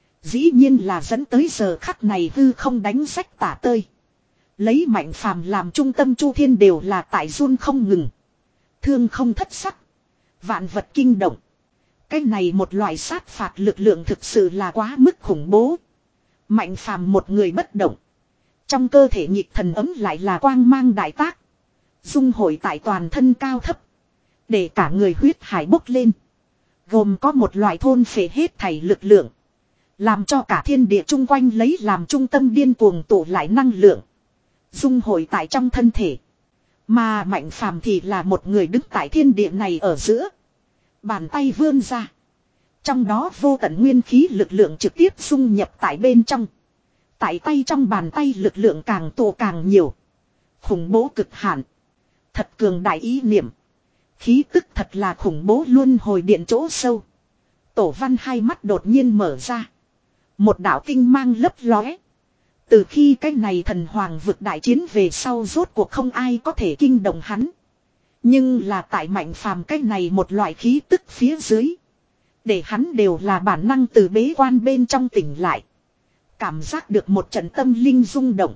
Dĩ nhiên là dẫn tới giờ khắc này hư không đánh sách tả tơi. Lấy Mạnh Phàm làm trung tâm chu thiên đều là tại run không ngừng. Thương không thất sắc. Vạn vật kinh động. Cái này một loại sát phạt lực lượng thực sự là quá mức khủng bố. Mạnh Phàm một người bất động. Trong cơ thể nhịp thần ấm lại là quang mang đại tác. Dung hội tại toàn thân cao thấp. Để cả người huyết hải bốc lên. Gồm có một loại thôn phệ hết thảy lực lượng. Làm cho cả thiên địa chung quanh lấy làm trung tâm điên cuồng tụ lại năng lượng. Dung hội tại trong thân thể. Mà Mạnh Phàm thì là một người đứng tại thiên địa này ở giữa. Bàn tay vươn ra. Trong đó vô tận nguyên khí lực lượng trực tiếp dung nhập tại bên trong. Tại tay trong bàn tay lực lượng càng tụ càng nhiều. Khủng bố cực hạn. Thật cường đại ý niệm. Khí tức thật là khủng bố luôn hồi điện chỗ sâu. Tổ văn hai mắt đột nhiên mở ra. Một đạo tinh mang lấp lóe. Từ khi cái này thần hoàng vực đại chiến về sau rốt cuộc không ai có thể kinh động hắn. Nhưng là tại Mạnh Phàm cái này một loại khí tức phía dưới. Để hắn đều là bản năng từ bế quan bên trong tỉnh lại. Cảm giác được một trận tâm linh rung động.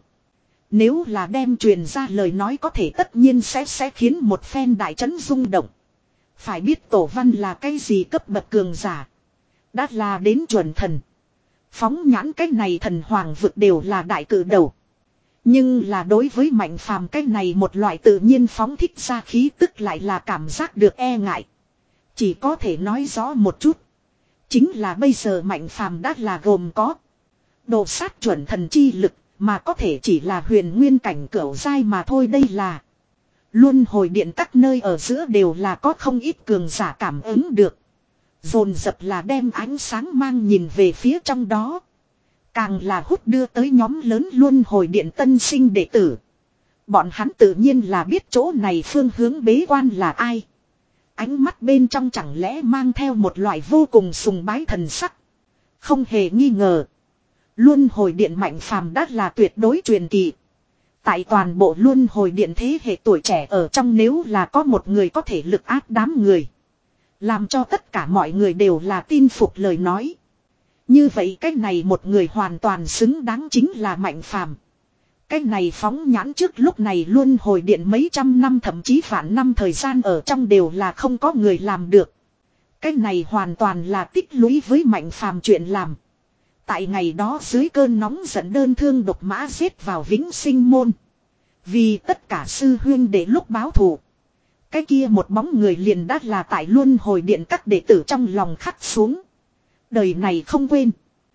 Nếu là đem truyền ra lời nói có thể tất nhiên sẽ sẽ khiến một phen đại trấn rung động. Phải biết tổ văn là cái gì cấp bậc cường giả. Đã là đến chuẩn thần. Phóng nhãn cái này thần hoàng vực đều là đại cử đầu. Nhưng là đối với Mạnh Phàm cái này một loại tự nhiên phóng thích ra khí tức lại là cảm giác được e ngại. Chỉ có thể nói rõ một chút. Chính là bây giờ Mạnh Phàm đã là gồm có đồ sát chuẩn thần chi lực. Mà có thể chỉ là huyền nguyên cảnh cửu giai mà thôi đây là. Luân hồi điện các nơi ở giữa đều là có không ít cường giả cảm ứng được. Dồn dập là đem ánh sáng mang nhìn về phía trong đó. Càng là hút đưa tới nhóm lớn luân hồi điện tân sinh đệ tử. Bọn hắn tự nhiên là biết chỗ này phương hướng bế quan là ai. Ánh mắt bên trong chẳng lẽ mang theo một loại vô cùng sùng bái thần sắc. Không hề nghi ngờ. Luân hồi điện Mạnh Phàm đã là tuyệt đối truyền kỳ. Tại toàn bộ luân hồi điện thế hệ tuổi trẻ ở trong, nếu là có một người có thể lực áp đám người, làm cho tất cả mọi người đều là tin phục lời nói, như vậy cái này một người hoàn toàn xứng đáng chính là Mạnh Phàm. Cái này phóng nhãn trước lúc này luân hồi điện mấy trăm năm thậm chí vạn năm thời gian ở trong đều là không có người làm được. Cái này hoàn toàn là tích lũy với Mạnh Phàm chuyện làm. Tại ngày đó dưới cơn nóng giận đơn thương độc mã giết vào Vĩnh Sinh môn, vì tất cả sư huyên để lúc báo thù. Cái kia một bóng người liền đã là tại luân hồi điện các đệ tử trong lòng khắc xuống. Đời này không quên.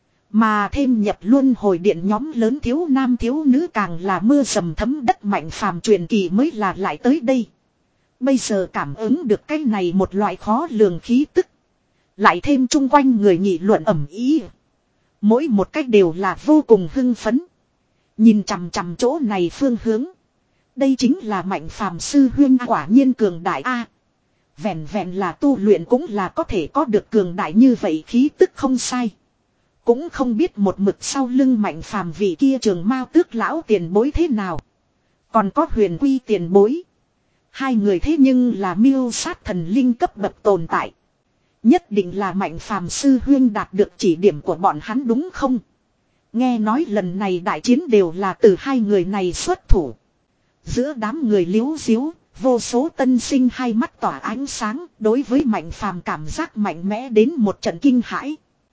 Mà thêm nhập luân hồi điện nhóm lớn thiếu nam thiếu nữ càng là mưa dầm thấm đất Mạnh Phàm truyền kỳ mới là lại tới đây. Bây giờ cảm ứng được cái này một loại khó lường khí tức. Lại thêm chung quanh người nghị luận ầm ĩ. Mỗi một cách đều là vô cùng hưng phấn. Nhìn chằm chằm chỗ này phương hướng. Đây chính là Mạnh Phàm sư huyên, quả nhiên cường đại a. Vẹn vẹn là tu luyện cũng là có thể có được cường đại như vậy khí tức không sai. Cũng không biết một mực sau lưng Mạnh Phàm vị kia Trường Mao Tước lão tiền bối thế nào. Còn có Huyền Quy tiền bối. Hai người thế nhưng là miêu sát thần linh cấp bậc tồn tại. Nhất định là Mạnh Phàm sư huyên đạt được chỉ điểm của bọn hắn đúng không? Nghe nói lần này đại chiến đều là từ hai người này xuất thủ. Giữa đám người liếu xiếu, vô số tân sinh hai mắt tỏa ánh sáng, đối với Mạnh Phàm cảm giác mạnh mẽ đến một trận kinh hãi.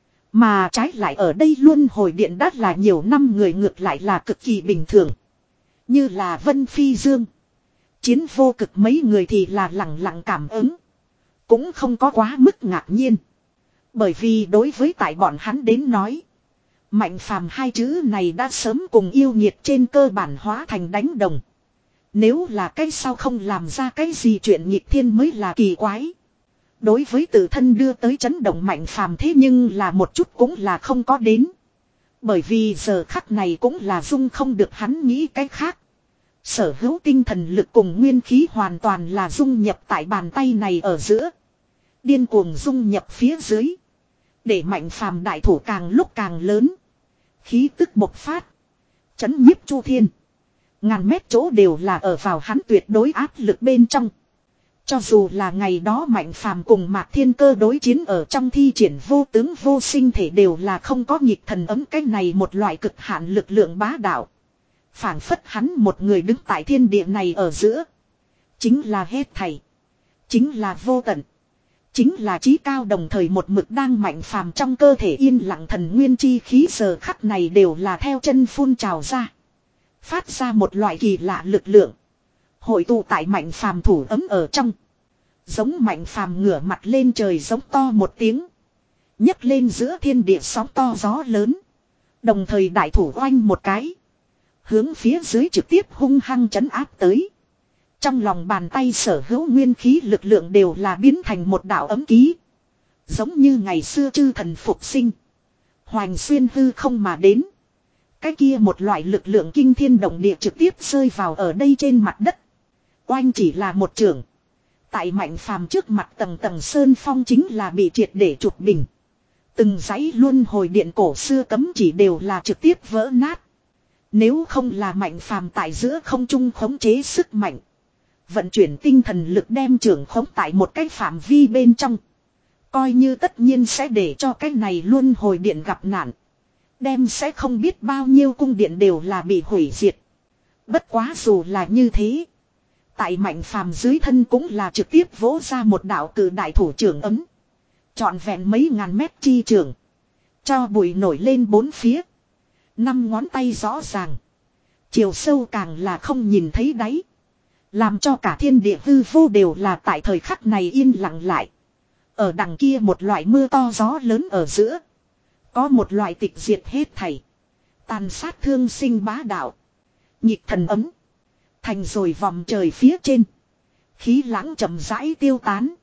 Mà trái lại ở đây luân hồi điện đã là nhiều năm người ngược lại là cực kỳ bình thường. Như là Vân Phi Dương, Chiến Vô Cực mấy người thì là lặng lặng cảm ứng. Cũng không có quá mức ngạc nhiên. Bởi vì đối với tại bọn hắn đến nói, Mạnh Phàm hai chữ này đã sớm cùng yêu nghiệt trên cơ bản hóa thành đánh đồng. Nếu là cái sau không làm ra cái gì chuyện nghịch thiên mới là kỳ quái. Đối với tự thân đưa tới chấn động Mạnh Phàm thế nhưng là một chút cũng là không có đến. Bởi vì giờ khắc này cũng là dung không được hắn nghĩ cái khác. Sở hữu tinh thần lực cùng nguyên khí hoàn toàn là dung nhập tại bàn tay này ở giữa. Điên cuồng dung nhập phía dưới. Để Mạnh Phàm đại thủ càng lúc càng lớn. Khí tức bộc phát. Chấn nhiếp chu thiên. Ngàn mét chỗ đều là ở vào hắn tuyệt đối áp lực bên trong. Cho dù là ngày đó Mạnh Phàm cùng Mạc Thiên Cơ đối chiến ở trong thi triển vô tướng vô sinh thể đều là không có nhịp thần ấm, cái này một loại cực hạn lực lượng bá đạo. Phảng phất hắn một người đứng tại thiên địa này ở giữa. Chính là hết thảy. Chính là vô tận. Chính là chí cao, đồng thời một mực đang Mạnh Phàm trong cơ thể yên lặng thần nguyên chi khí giờ khắc này đều là theo chân phun trào ra. Phát ra một loại kỳ lạ lực lượng. Hội tụ tại Mạnh Phàm thủ ấm ở trong. Giống Mạnh Phàm ngửa mặt lên trời giống to một tiếng. Nhấc lên giữa thiên địa sóng to gió lớn. Đồng thời đại thủ oanh một cái. Hướng phía dưới trực tiếp hung hăng trấn áp tới. Trong lòng bàn tay sở hữu nguyên khí lực lượng đều là biến thành một đạo ấm ký. Giống như ngày xưa chư thần phục sinh. Hoành xuyên hư không mà đến. Cái kia một loại lực lượng kinh thiên động địa trực tiếp rơi vào ở đây trên mặt đất. Oanh chỉ là một trường. Tại Mạnh Phàm trước mặt tầng tầng sơn phong chính là bị triệt để chụp bình. Từng dãy luân hồi điện cổ xưa cấm chỉ đều là trực tiếp vỡ nát. Nếu không là Mạnh Phàm tại giữa không trung khống chế sức mạnh. Vận chuyển tinh thần lực đem trưởng khống tại một cái phạm vi bên trong. Coi như tất nhiên sẽ để cho cái này luân hồi điện gặp nạn. Đem sẽ không biết bao nhiêu cung điện đều là bị hủy diệt. Bất quá dù là như thế. Tại Mạnh Phàm dưới thân cũng là trực tiếp vỗ ra một đạo cử đại thủ trưởng ấm. Trọn vẹn mấy ngàn mét chi trường. Cho bụi nổi lên bốn phía. Năm ngón tay rõ ràng. Chiều sâu càng là không nhìn thấy đáy. Làm cho cả thiên địa hư vô đều là tại thời khắc này yên lặng lại. Ở đằng kia một loại mưa to gió lớn ở giữa. Có một loại tịch diệt hết thảy. Tàn sát thương sinh bá đạo. Nhịp thần ấm. Thành rồi vòng trời phía trên. Khí lãng chậm rãi tiêu tán.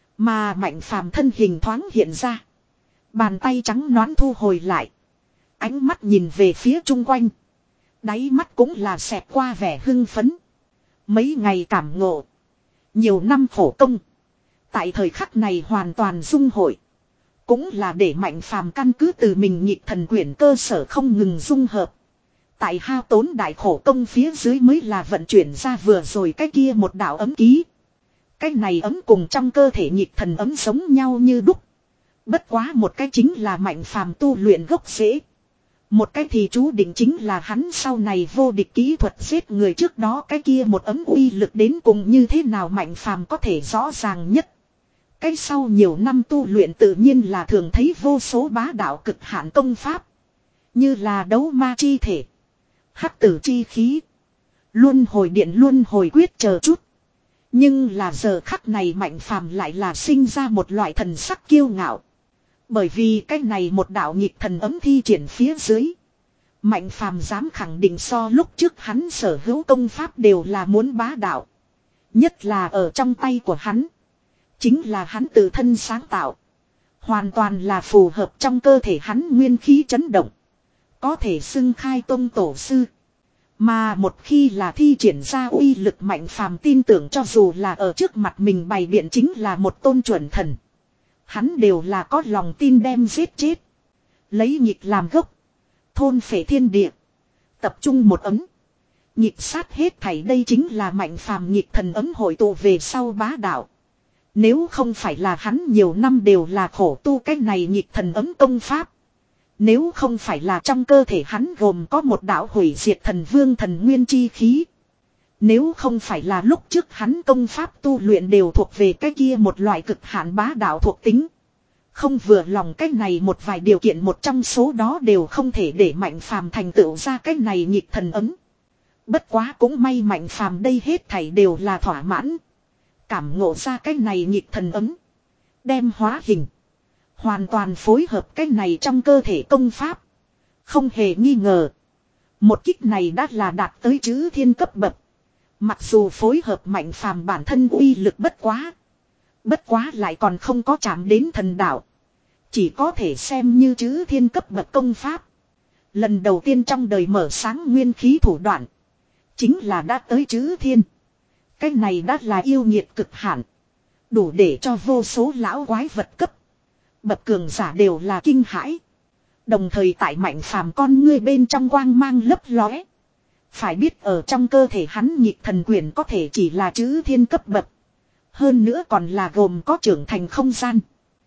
Mà Mạnh Phàm thân hình thoáng hiện ra. Bàn tay trắng nõn thu hồi lại. Ánh mắt nhìn về phía chung quanh. Đáy mắt cũng là xẹt qua vẻ hưng phấn. Mấy ngày cảm ngộ. Nhiều năm khổ công. Tại thời khắc này hoàn toàn dung hội. Cũng là để Mạnh Phàm căn cứ từ mình nhịp thần quyển cơ sở không ngừng dung hợp. Tại hao tốn đại khổ công phía dưới mới là vận chuyển ra vừa rồi cái kia một đạo ấm ký. Cái này ấm cùng trong cơ thể nhịp thần ấm giống nhau như đúc. Bất quá một cái chính là Mạnh Phàm tu luyện gốc rễ. Một cái thì chú định chính là hắn sau này vô địch kỹ thuật giết người trước đó cái kia một ấm uy lực đến cùng như thế nào Mạnh Phàm có thể rõ ràng nhất. Cái sau nhiều năm tu luyện tự nhiên là thường thấy vô số bá đạo cực hạn công pháp. Như là đấu ma chi thể, hắc tử chi khí, luân hồi điện luân hồi quyết chờ chút. Nhưng là giờ khắc này Mạnh Phàm lại là sinh ra một loại thần sắc kiêu ngạo. Bởi vì cái này một đạo nhịp thần ấm thi triển phía dưới. Mạnh Phàm dám khẳng định so lúc trước hắn sở hữu công pháp đều là muốn bá đạo. Nhất là ở trong tay của hắn. Chính là hắn tự thân sáng tạo. Hoàn toàn là phù hợp trong cơ thể hắn nguyên khí chấn động. Có thể xưng khai tông tổ sư. Mà một khi là thi triển ra uy lực Mạnh Phàm tin tưởng cho dù là ở trước mặt mình bày biện chính là một tôn chuẩn thần. Hắn đều là có lòng tin đem giết chết. Lấy nhịp làm gốc. Thôn phệ thiên địa. Tập trung một ấm. Nhịp sát hết thảy đây chính là Mạnh Phàm nhịp thần ấm hội tụ về sau bá đạo. Nếu không phải là hắn nhiều năm đều là khổ tu cái này nhịp thần ấm công pháp. Nếu không phải là trong cơ thể hắn gồm có một đạo hủy diệt thần vương thần nguyên chi khí. Nếu không phải là lúc trước hắn công pháp tu luyện đều thuộc về cái kia một loại cực hạn bá đạo thuộc tính. Không vừa lòng cái này một vài điều kiện một trong số đó đều không thể để Mạnh Phàm thành tựu ra cái này nhịp thần ấm. Bất quá cũng may Mạnh Phàm đây hết thảy đều là thỏa mãn. Cảm ngộ ra cái này nhịp thần ấm. Đem hóa hình. Hoàn toàn phối hợp cái này trong cơ thể công pháp. Không hề nghi ngờ. Một kích này đã là đạt tới chữ thiên cấp bậc. Mặc dù phối hợp Mạnh Phàm bản thân uy lực bất quá. Bất quá lại còn không có chạm đến thần đạo. Chỉ có thể xem như chữ thiên cấp bậc công pháp. Lần đầu tiên trong đời mở sáng nguyên khí thủ đoạn. Chính là đã tới chữ thiên. Cái này đã là yêu nhiệt cực hạn. Đủ để cho vô số lão quái vật cấp. Bậc cường giả đều là kinh hãi. Đồng thời tại Mạnh Phàm con ngươi bên trong quang mang lấp lóe. Phải biết ở trong cơ thể hắn nhịp thần quyền có thể chỉ là chữ thiên cấp bậc. Hơn nữa còn là gồm có trưởng thành không gian.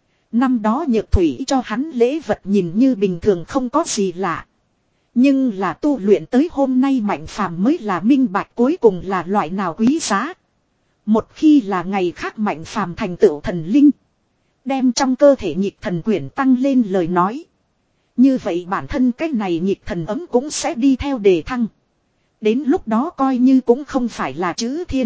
Năm đó Nhược Thủy cho hắn lễ vật nhìn như bình thường không có gì lạ. Nhưng là tu luyện tới hôm nay Mạnh Phàm mới là minh bạch cuối cùng là loại nào quý giá. Một khi là ngày khác Mạnh Phàm thành tựu thần linh. Đem trong cơ thể nhịp thần quyển tăng lên lời nói. Như vậy bản thân cái này nhịp thần ấm cũng sẽ đi theo đề thăng. Đến lúc đó coi như cũng không phải là chữ thiên.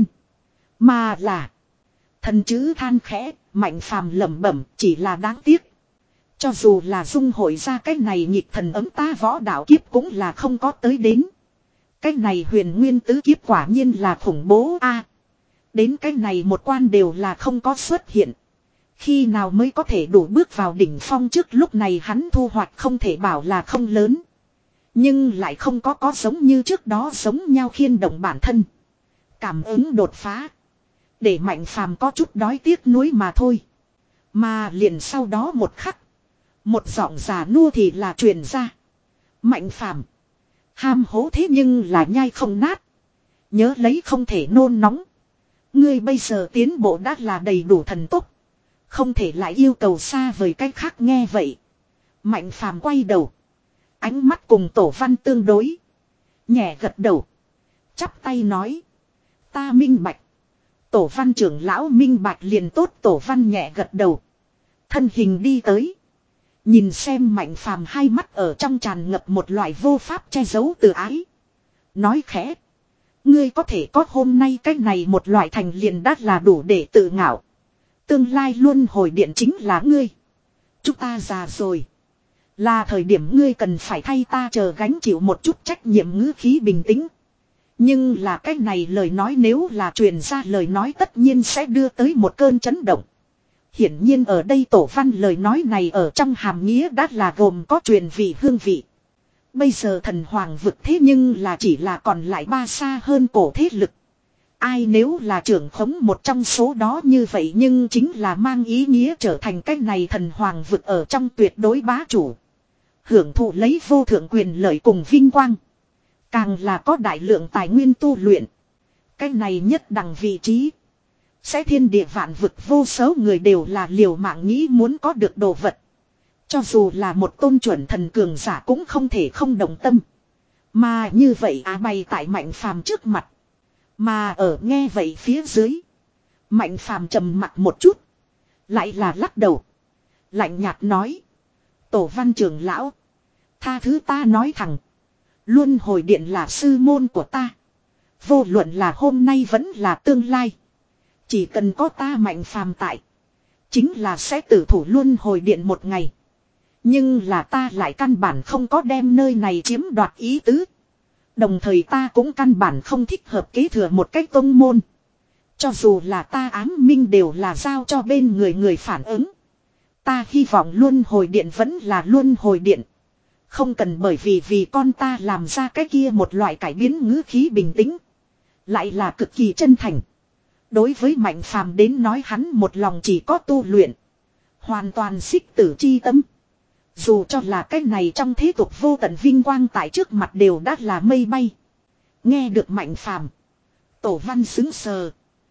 Mà là thần chữ than khẽ, Mạnh Phàm lẩm bẩm chỉ là đáng tiếc. Cho dù là dung hội ra cái này nhịp thần ấm ta võ đạo kiếp cũng là không có tới đến. Cái này huyền nguyên tứ kiếp quả nhiên là khủng bố a. Đến cái này một quan đều là không có xuất hiện. Khi nào mới có thể đủ bước vào đỉnh phong trước lúc này hắn thu hoạch không thể bảo là không lớn. Nhưng lại không có có giống như trước đó giống nhau khiên động bản thân. Cảm ứng đột phá. Để Mạnh Phàm có chút đói tiếc nuối mà thôi. Mà liền sau đó một khắc. Một giọng già nua thì là truyền ra. Mạnh Phàm ham hố thế nhưng là nhai không nát. Nhớ lấy không thể nôn nóng. Ngươi bây giờ tiến bộ đã là đầy đủ thần tốc. Không thể lại yêu cầu xa vời cách khác nghe vậy. Mạnh Phàm quay đầu. Ánh mắt cùng Tổ Văn tương đối. Nhẹ gật đầu. Chắp tay nói. Ta minh bạch. Tổ Văn trưởng lão minh bạch liền tốt. Tổ Văn nhẹ gật đầu. Thân hình đi tới. Nhìn xem Mạnh Phàm hai mắt ở trong tràn ngập một loại vô pháp che giấu từ ái. Nói khẽ. Ngươi có thể có hôm nay cái này một loại thành liền đắt là đủ để tự ngạo. Tương lai luôn hồi điện chính là ngươi. Chúng ta già rồi. Là thời điểm ngươi cần phải thay ta chờ gánh chịu một chút trách nhiệm ngữ khí bình tĩnh. Nhưng là cái này lời nói nếu là truyền ra lời nói tất nhiên sẽ đưa tới một cơn chấn động. Hiển nhiên ở đây Tổ Văn lời nói này ở trong hàm nghĩa đã là gồm có truyền vị hương vị. Bây giờ thần hoàng vực thế nhưng là chỉ là còn lại ba xa hơn cổ thế lực. Ai nếu là trưởng khống một trong số đó như vậy nhưng chính là mang ý nghĩa trở thành cái này thần hoàng vực ở trong tuyệt đối bá chủ. Hưởng thụ lấy vô thượng quyền lợi cùng vinh quang. Càng là có đại lượng tài nguyên tu luyện. Cái này nhất đẳng vị trí. Sẽ thiên địa vạn vực vô số người đều là liều mạng nghĩ muốn có được đồ vật. Cho dù là một tôn chuẩn thần cường giả cũng không thể không động tâm. Mà như vậy à bày tại Mạnh Phàm trước mặt. Mà ở nghe vậy phía dưới. Mạnh Phàm trầm mặt một chút. Lại là lắc đầu. Lạnh nhạt nói. Tổ văn trưởng lão. Tha thứ ta nói thẳng. Luân hồi điện là sư môn của ta. Vô luận là hôm nay vẫn là tương lai. Chỉ cần có ta Mạnh Phàm tại. Chính là sẽ tử thủ luân hồi điện một ngày. Nhưng là ta lại căn bản không có đem nơi này chiếm đoạt ý tứ. Đồng thời ta cũng căn bản không thích hợp kế thừa một cách tông môn. Cho dù là ta ám minh đều là giao cho bên người người phản ứng. Ta hy vọng luân hồi điện vẫn là luân hồi điện. Không cần bởi vì vì con ta làm ra cái kia một loại cải biến ngữ khí bình tĩnh. Lại là cực kỳ chân thành. Đối với Mạnh Phàm đến nói hắn một lòng chỉ có tu luyện. Hoàn toàn xích tử chi tâm. Dù cho là cái này trong thế tục vô tận vinh quang tại trước mặt đều đã là mây bay. Nghe được Mạnh Phàm, Tổ Văn sững sờ.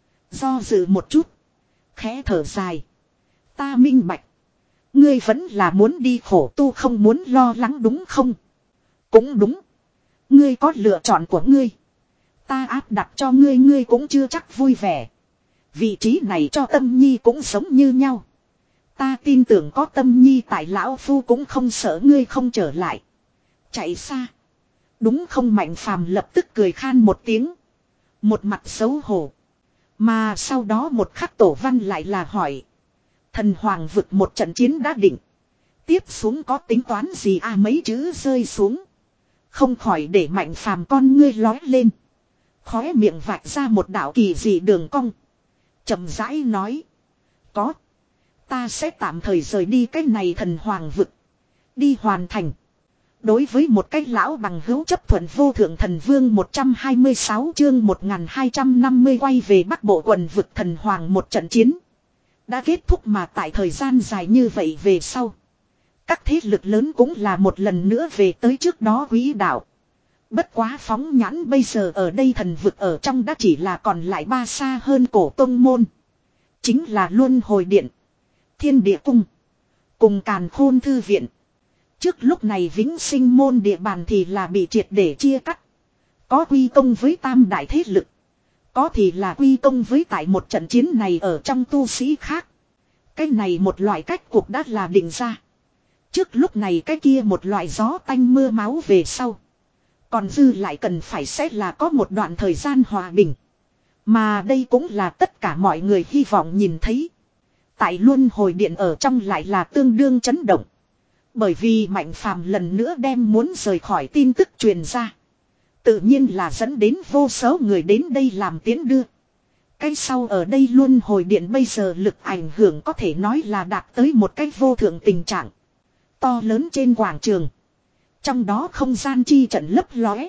Do dự một chút. Khẽ thở dài. Ta minh bạch. Ngươi vẫn là muốn đi khổ tu không muốn lo lắng đúng không? Cũng đúng. Ngươi có lựa chọn của ngươi. Ta áp đặt cho ngươi ngươi cũng chưa chắc vui vẻ. Vị trí này cho Tâm Nhi cũng sống như nhau. Ta tin tưởng có Tâm Nhi tại lão phu cũng không sợ ngươi không trở lại. Chạy xa. Đúng không? Mạnh Phàm lập tức cười khan một tiếng. Một mặt xấu hổ. Mà sau đó một khắc Tổ Văn lại là hỏi. Thần hoàng vực một trận chiến đã định. Tiếp xuống có tính toán gì à mấy chữ rơi xuống. Không khỏi để Mạnh Phàm con ngươi lói lên. Khóe miệng vạch ra một đạo kỳ dị đường cong. Chậm rãi nói. Có. Ta sẽ tạm thời rời đi cái này thần hoàng vực. Đi hoàn thành. Đối với một cái lão bằng hữu chấp thuận vô thượng thần vương một trăm hai mươi sáu chương một nghìn hai trăm năm mươi quay về Bắc Bộ quần vực thần hoàng một trận chiến. Đã kết thúc mà tại thời gian dài như vậy về sau. Các thế lực lớn cũng là một lần nữa về tới trước đó quỹ đạo. Bất quá phóng nhãn bây giờ ở đây thần vực ở trong đã chỉ là còn lại ba xa hơn cổ tông môn. Chính là Luân Hồi Điện, Thiên Địa Cung, cùng Càn Khôn Thư Viện. Trước lúc này Vĩnh Sinh môn địa bàn thì là bị triệt để chia cắt. Có quy công với tam đại thế lực. Có thì là quy công với tại một trận chiến này ở trong tu sĩ khác. Cái này một loại cách cuộc đã là định ra. Trước lúc này cái kia một loại gió tanh mưa máu về sau. Còn dư lại cần phải sẽ là có một đoạn thời gian hòa bình. Mà đây cũng là tất cả mọi người hy vọng nhìn thấy. Tại Luân Hồi Điện ở trong lại là tương đương chấn động. Bởi vì Mạnh Phàm lần nữa đem muốn rời khỏi tin tức truyền ra. Tự nhiên là dẫn đến vô số người đến đây làm tiến đưa. Cái sau ở đây Luân Hồi Điện bây giờ lực ảnh hưởng có thể nói là đạt tới một cái vô thượng tình trạng. To lớn trên quảng trường. Trong đó không gian chi trận lấp lóe.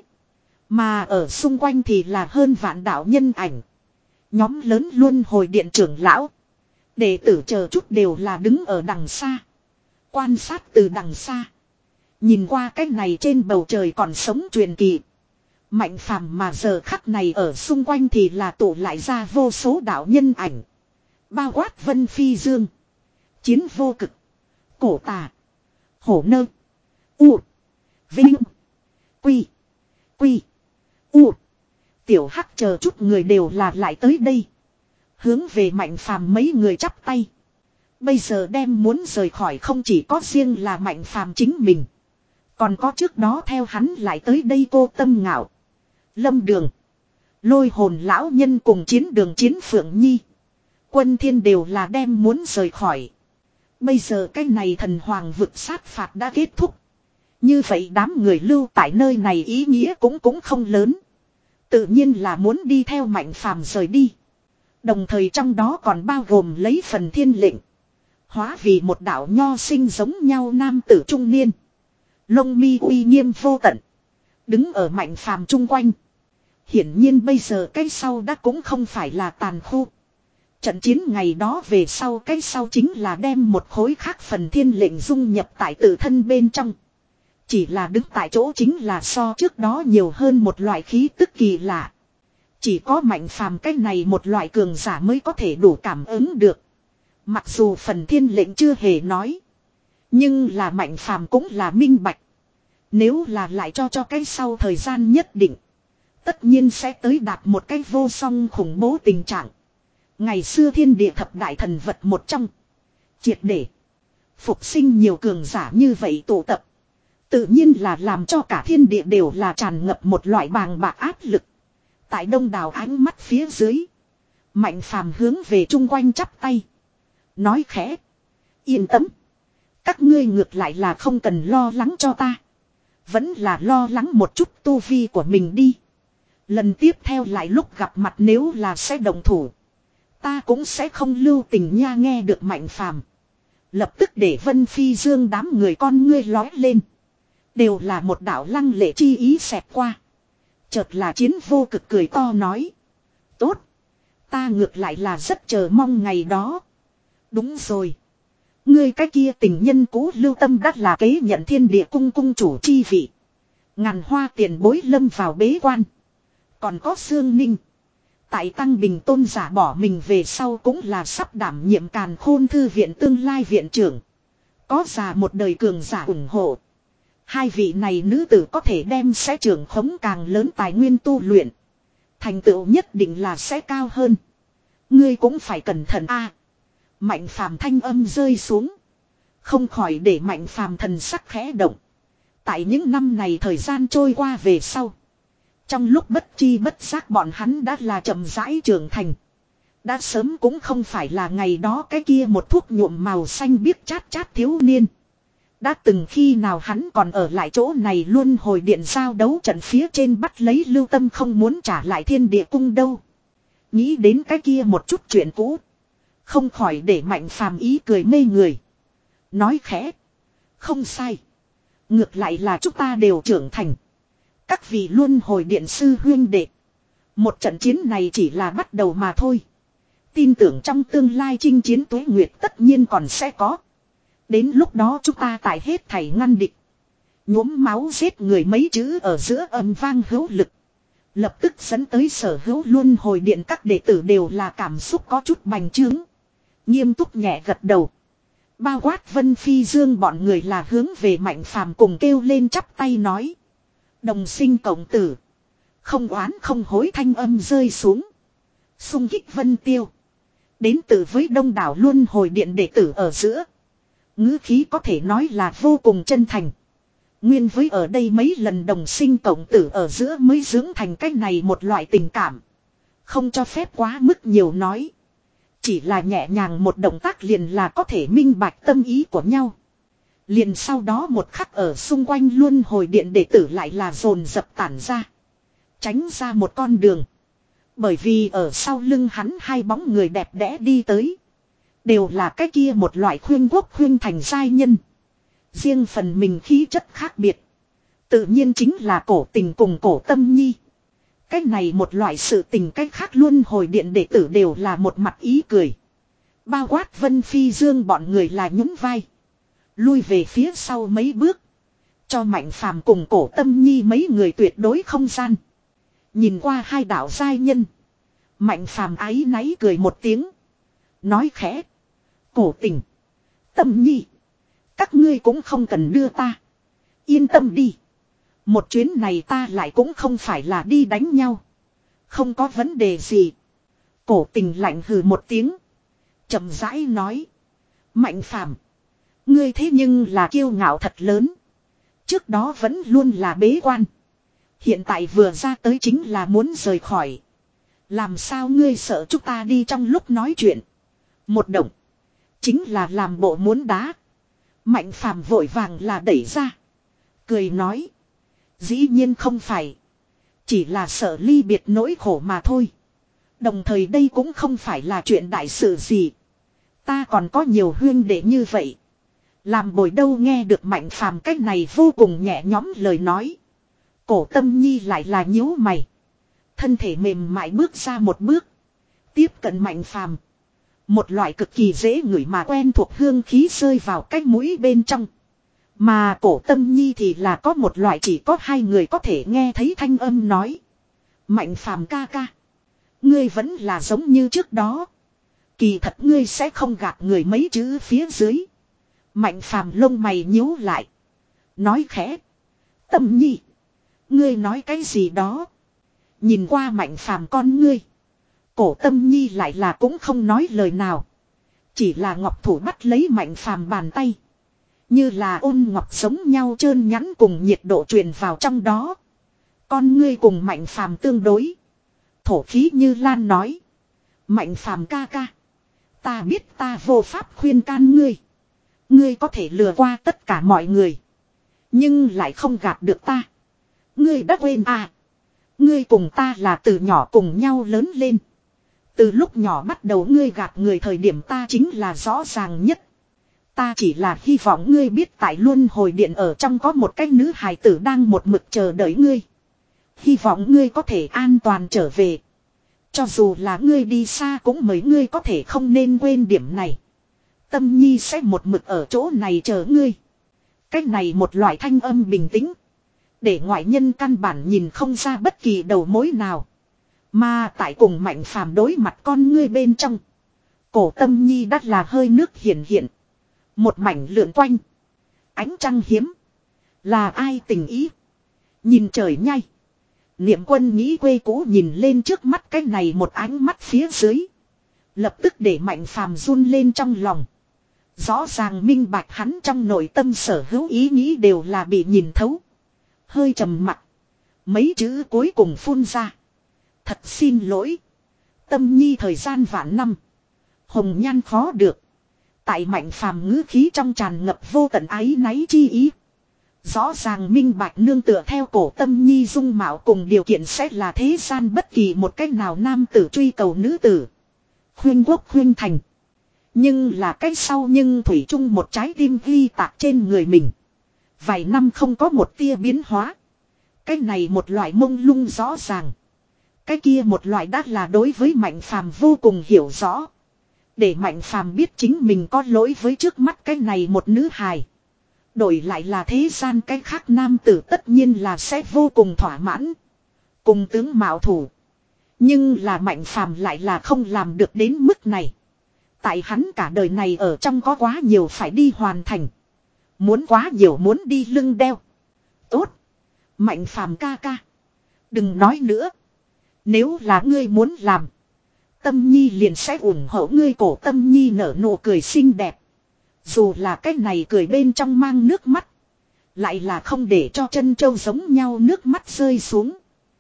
Mà ở xung quanh thì là hơn vạn đạo nhân ảnh. Nhóm lớn Luân Hồi Điện trưởng lão. Đệ tử chờ chút đều là đứng ở đằng xa. Quan sát từ đằng xa. Nhìn qua cái này trên bầu trời còn sống truyền kỳ. Mạnh Phàm mà giờ khắc này ở xung quanh thì là tụ lại ra vô số đạo nhân ảnh. Bao quát Vân Phi Dương, Chiến Vô Cực, Cổ Tà, Hổ Nơ, U, Vinh, Quy, Quy, U, Tiểu Hắc chờ chút người đều là lại tới đây. Hướng về Mạnh Phàm mấy người chắp tay. Bây giờ đem muốn rời khỏi không chỉ có riêng là Mạnh Phàm chính mình. Còn có trước đó theo hắn lại tới đây Cô Tâm Ngạo, Lâm Đường, Lôi Hồn lão nhân cùng Chiến Đường Chiến Phượng Nhi. Quân Thiên đều là đem muốn rời khỏi. Bây giờ cái này thần hoàng vực sát phạt đã kết thúc. Như vậy đám người lưu tại nơi này ý nghĩa cũng cũng không lớn. Tự nhiên là muốn đi theo Mạnh Phàm rời đi. Đồng thời trong đó còn bao gồm lấy phần thiên lệnh. Hóa vì một đạo nho sinh giống nhau nam tử trung niên. Lông mi uy nghiêm vô tận. Đứng ở Mạnh Phàm chung quanh. Hiển nhiên bây giờ cái sau đã cũng không phải là tàn khu. Trận chiến ngày đó về sau cái sau chính là đem một khối khác phần thiên lệnh dung nhập tại tự thân bên trong. Chỉ là đứng tại chỗ chính là so trước đó nhiều hơn một loại khí tức kỳ lạ. Chỉ có Mạnh Phàm cái này một loại cường giả mới có thể đủ cảm ứng được. Mặc dù phần thiên lệnh chưa hề nói. Nhưng là Mạnh Phàm cũng là minh bạch. Nếu là lại cho cho cái sau thời gian nhất định. Tất nhiên sẽ tới đạt một cái vô song khủng bố tình trạng. Ngày xưa thiên địa thập đại thần vật một trong. Triệt để. Phục sinh nhiều cường giả như vậy tụ tập. Tự nhiên là làm cho cả thiên địa đều là tràn ngập một loại bàng bạc áp lực. Tại đông đảo ánh mắt phía dưới. Mạnh Phàm hướng về chung quanh chắp tay. Nói khẽ. Yên tâm. Các ngươi ngược lại là không cần lo lắng cho ta. Vẫn là lo lắng một chút tu vi của mình đi. Lần tiếp theo lại lúc gặp mặt nếu là sẽ đồng thủ. Ta cũng sẽ không lưu tình nha nghe được Mạnh Phàm. Lập tức để Vân Phi Dương đám người con ngươi lói lên. Đều là một đạo lăng lệ chi ý xẹt qua. Chợt là Chiến Vô Cực cười to nói. Tốt. Ta ngược lại là rất chờ mong ngày đó. Đúng rồi. Ngươi cái kia tình nhân cũ Lưu Tâm đắt là kế nhận thiên địa cung cung chủ chi vị. Ngàn hoa tiền bối lâm vào bế quan. Còn có Sương Ninh. Tại Tăng Bình Tôn giả bỏ mình về sau cũng là sắp đảm nhiệm Càn Khôn Thư viện tương lai viện trưởng. Có già một đời cường giả ủng hộ. Hai vị này nữ tử có thể đem sẽ trưởng khống càng lớn tài nguyên tu luyện. Thành tựu nhất định là sẽ cao hơn. Ngươi cũng phải cẩn thận a. Mạnh Phàm thanh âm rơi xuống. Không khỏi để Mạnh Phàm thần sắc khẽ động. Tại những năm này thời gian trôi qua về sau. Trong lúc bất chi bất giác bọn hắn đã là chậm rãi trưởng thành. Đã sớm cũng không phải là ngày đó cái kia một thuốc nhuộm màu xanh biếc chát chát thiếu niên. Đã từng khi nào hắn còn ở lại chỗ này luôn hồi điện giao đấu trận phía trên bắt lấy Lưu Tâm không muốn trả lại thiên địa cung đâu. Nghĩ đến cái kia một chút chuyện cũ. Không khỏi để Mạnh Phàm ý cười mê người. Nói khẽ. Không sai. Ngược lại là chúng ta đều trưởng thành. Các vị luôn hồi điện sư huyên đệ. Một trận chiến này chỉ là bắt đầu mà thôi. Tin tưởng trong tương lai chinh chiến tuế nguyệt tất nhiên còn sẽ có. Đến lúc đó chúng ta tại hết thảy ngăn địch. Nhuốm máu giết người mấy chữ ở giữa âm vang hữu lực. Lập tức dẫn tới sở hữu luôn hồi điện các đệ tử đều là cảm xúc có chút bành trướng. Nghiêm túc nhẹ gật đầu. Bao quát Vân Phi Dương bọn người là hướng về Mạnh Phàm cùng kêu lên chắp tay nói. Đồng sinh cộng tử. Không oán không hối thanh âm rơi xuống. Xung kích Vân Tiêu. Đến từ với đông đảo luôn hồi điện đệ tử ở giữa. Ngữ khí có thể nói là vô cùng chân thành. Nguyên với ở đây mấy lần đồng sinh cộng tử ở giữa mới dưỡng thành cách này một loại tình cảm. Không cho phép quá mức nhiều nói. Chỉ là nhẹ nhàng một động tác liền là có thể minh bạch tâm ý của nhau. Liền sau đó một khắc ở xung quanh luôn hồi điện đệ tử lại là dồn dập tản ra. Tránh ra một con đường. Bởi vì ở sau lưng hắn hai bóng người đẹp đẽ đi tới. Đều là cái kia một loại khuyên quốc khuyên thành giai nhân. Riêng phần mình khí chất khác biệt. Tự nhiên chính là cổ tình cùng cổ tâm nhi. Cái này một loại sự tình cách khác luôn hồi điện đệ tử đều là một mặt ý cười. Bao quát Vân Phi Dương bọn người là nhún vai. Lui về phía sau mấy bước. Cho Mạnh Phàm cùng cổ tâm nhi mấy người tuyệt đối không gian. Nhìn qua hai đạo giai nhân. Mạnh Phàm áy náy cười một tiếng. Nói khẽ. Cổ tình. Tâm nhi. Các ngươi cũng không cần đưa ta. Yên tâm đi. Một chuyến này ta lại cũng không phải là đi đánh nhau. Không có vấn đề gì. Cổ tình lạnh hừ một tiếng. Chậm rãi nói. Mạnh Phàm, ngươi thế nhưng là kiêu ngạo thật lớn. Trước đó vẫn luôn là bế quan. Hiện tại vừa ra tới chính là muốn rời khỏi. Làm sao ngươi sợ chúng ta đi trong lúc nói chuyện. Một động. Chính là làm bộ muốn đá. Mạnh Phàm vội vàng là đẩy ra. Cười nói. Dĩ nhiên không phải. Chỉ là sợ ly biệt nỗi khổ mà thôi. Đồng thời đây cũng không phải là chuyện đại sự gì. Ta còn có nhiều huyên đệ như vậy. Làm bồi đâu nghe được Mạnh Phàm cách này vô cùng nhẹ nhõm lời nói. Cổ tâm nhi lại là nhíu mày. thân thể mềm mại bước ra một bước. Tiếp cận Mạnh Phàm. Một loại cực kỳ dễ ngửi mà quen thuộc hương khí rơi vào cái mũi bên trong. Mà Cổ Tâm Nhi thì là có một loại chỉ có hai người có thể nghe thấy thanh âm nói. Mạnh Phàm ca ca. Ngươi vẫn là giống như trước đó. Kỳ thật ngươi sẽ không gạt người mấy chữ phía dưới. Mạnh Phàm lông mày nhíu lại. Nói khẽ. Tâm Nhi. Ngươi nói cái gì đó. Nhìn qua Mạnh Phàm con ngươi. Cổ Tâm Nhi lại là cũng không nói lời nào. Chỉ là ngọc thủ bắt lấy Mạnh Phàm bàn tay. Như là ôn ngọc giống nhau trơn nhẵn cùng nhiệt độ truyền vào trong đó. Con ngươi cùng Mạnh Phàm tương đối. Thổ khí như lan nói. Mạnh Phàm ca ca. Ta biết ta vô pháp khuyên can ngươi. Ngươi có thể lừa qua tất cả mọi người. Nhưng lại không gạt được ta. Ngươi đã quên à. Ngươi cùng ta là từ nhỏ cùng nhau lớn lên. Từ lúc nhỏ bắt đầu ngươi gạt người thời điểm ta chính là rõ ràng nhất. Ta chỉ là hy vọng ngươi biết tại luân hồi điện ở trong có một cái nữ hài tử đang một mực chờ đợi ngươi. Hy vọng ngươi có thể an toàn trở về. Cho dù là ngươi đi xa cũng mấy ngươi có thể không nên quên điểm này. Tâm Nhi sẽ một mực ở chỗ này chờ ngươi. Cách này một loại thanh âm bình tĩnh. Để ngoại nhân căn bản nhìn không ra bất kỳ đầu mối nào. Mà tại cùng Mạnh Phàm đối mặt con ngươi bên trong. Cổ Tâm Nhi đắt là hơi nước hiển hiện. Một mảnh lượn quanh. Ánh trăng hiếm. Là ai tình ý. Nhìn trời nhai. Niệm Quân nghĩ quê cũ nhìn lên trước mắt cái này một ánh mắt phía dưới. Lập tức để Mạnh Phàm run lên trong lòng. Rõ ràng minh bạch hắn trong nội tâm sở hữu ý nghĩ đều là bị nhìn thấu. Hơi trầm mặc. Mấy chữ cuối cùng phun ra. Thật xin lỗi. Tâm Nhi thời gian vạn năm. Hồng nhan khó được. Tại Mạnh Phàm ngữ khí trong tràn ngập vô tận áy náy chi ý. Rõ ràng minh bạch nương tựa theo Cổ Tâm Nhi dung mạo cùng điều kiện sẽ là thế gian bất kỳ một cách nào nam tử truy cầu nữ tử. Khuyên quốc khuyên thành. Nhưng là cái sau nhưng thủy chung một trái tim ghi tạc trên người mình. Vài năm không có một tia biến hóa. Cái này một loại mông lung rõ ràng. Cái kia một loại đã là đối với Mạnh Phàm vô cùng hiểu rõ. Để Mạnh Phàm biết chính mình có lỗi với trước mắt cái này một nữ hài. Đổi lại là thế gian cái khác nam tử tất nhiên là sẽ vô cùng thỏa mãn. Cùng tướng mạo thủ. Nhưng là Mạnh Phàm lại là không làm được đến mức này. Tại hắn cả đời này ở trong có quá nhiều phải đi hoàn thành. Muốn quá nhiều muốn đi lưng đeo. Tốt. Mạnh Phàm ca ca. Đừng nói nữa. Nếu là ngươi muốn làm. Tâm Nhi liền sẽ ủng hộ ngươi. Cổ Tâm Nhi nở nụ cười xinh đẹp. Dù là cái này cười bên trong mang nước mắt. Lại là không để cho chân trâu giống nhau nước mắt rơi xuống.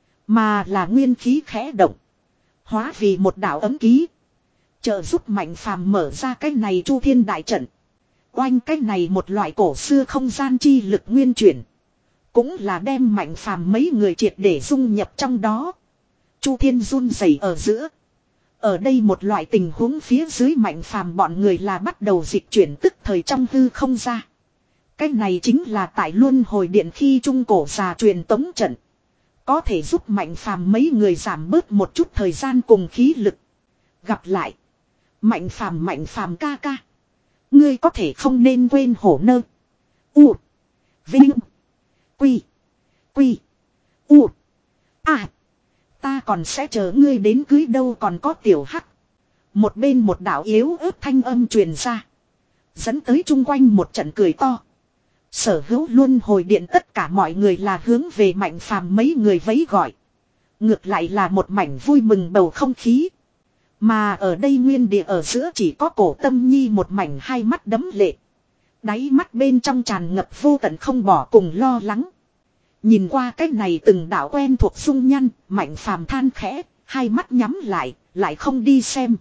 Mà là nguyên khí khẽ động. Hóa vì một đạo ấm ký. Trợ giúp Mạnh Phàm mở ra cái này Chu Thiên đại trận. Oanh cái này một loại cổ xưa không gian chi lực nguyên chuyển. Cũng là đem Mạnh Phàm mấy người triệt để dung nhập trong đó. Chu Thiên run rẩy ở giữa. Ở đây một loại tình huống phía dưới Mạnh Phàm bọn người là bắt đầu dịch chuyển tức thời trong hư không ra. Cái này chính là tại luân hồi điện khi trung cổ già truyền tống trận. Có thể giúp Mạnh Phàm mấy người giảm bớt một chút thời gian cùng khí lực. Gặp lại. Mạnh Phàm Mạnh Phàm ca ca. Ngươi có thể không nên quên hổ nơ. U. Vinh. Quy. Quy. U. À. Ta còn sẽ chờ ngươi đến cưới đâu còn có tiểu hắc. Một bên một đạo yếu ớt thanh âm truyền ra. Dẫn tới chung quanh một trận cười to. Sở hữu luân hồi điện tất cả mọi người là hướng về Mạnh Phàm mấy người vẫy gọi. Ngược lại là một mảnh vui mừng bầu không khí. Mà ở đây nguyên địa ở giữa chỉ có Cổ Tâm Nhi một mảnh hai mắt đẫm lệ. Đáy mắt bên trong tràn ngập vô tận không bỏ cùng lo lắng. Nhìn qua cái này từng đạo quen thuộc dung nhăn, Mạnh Phàm than khẽ, hai mắt nhắm lại, lại không đi xem.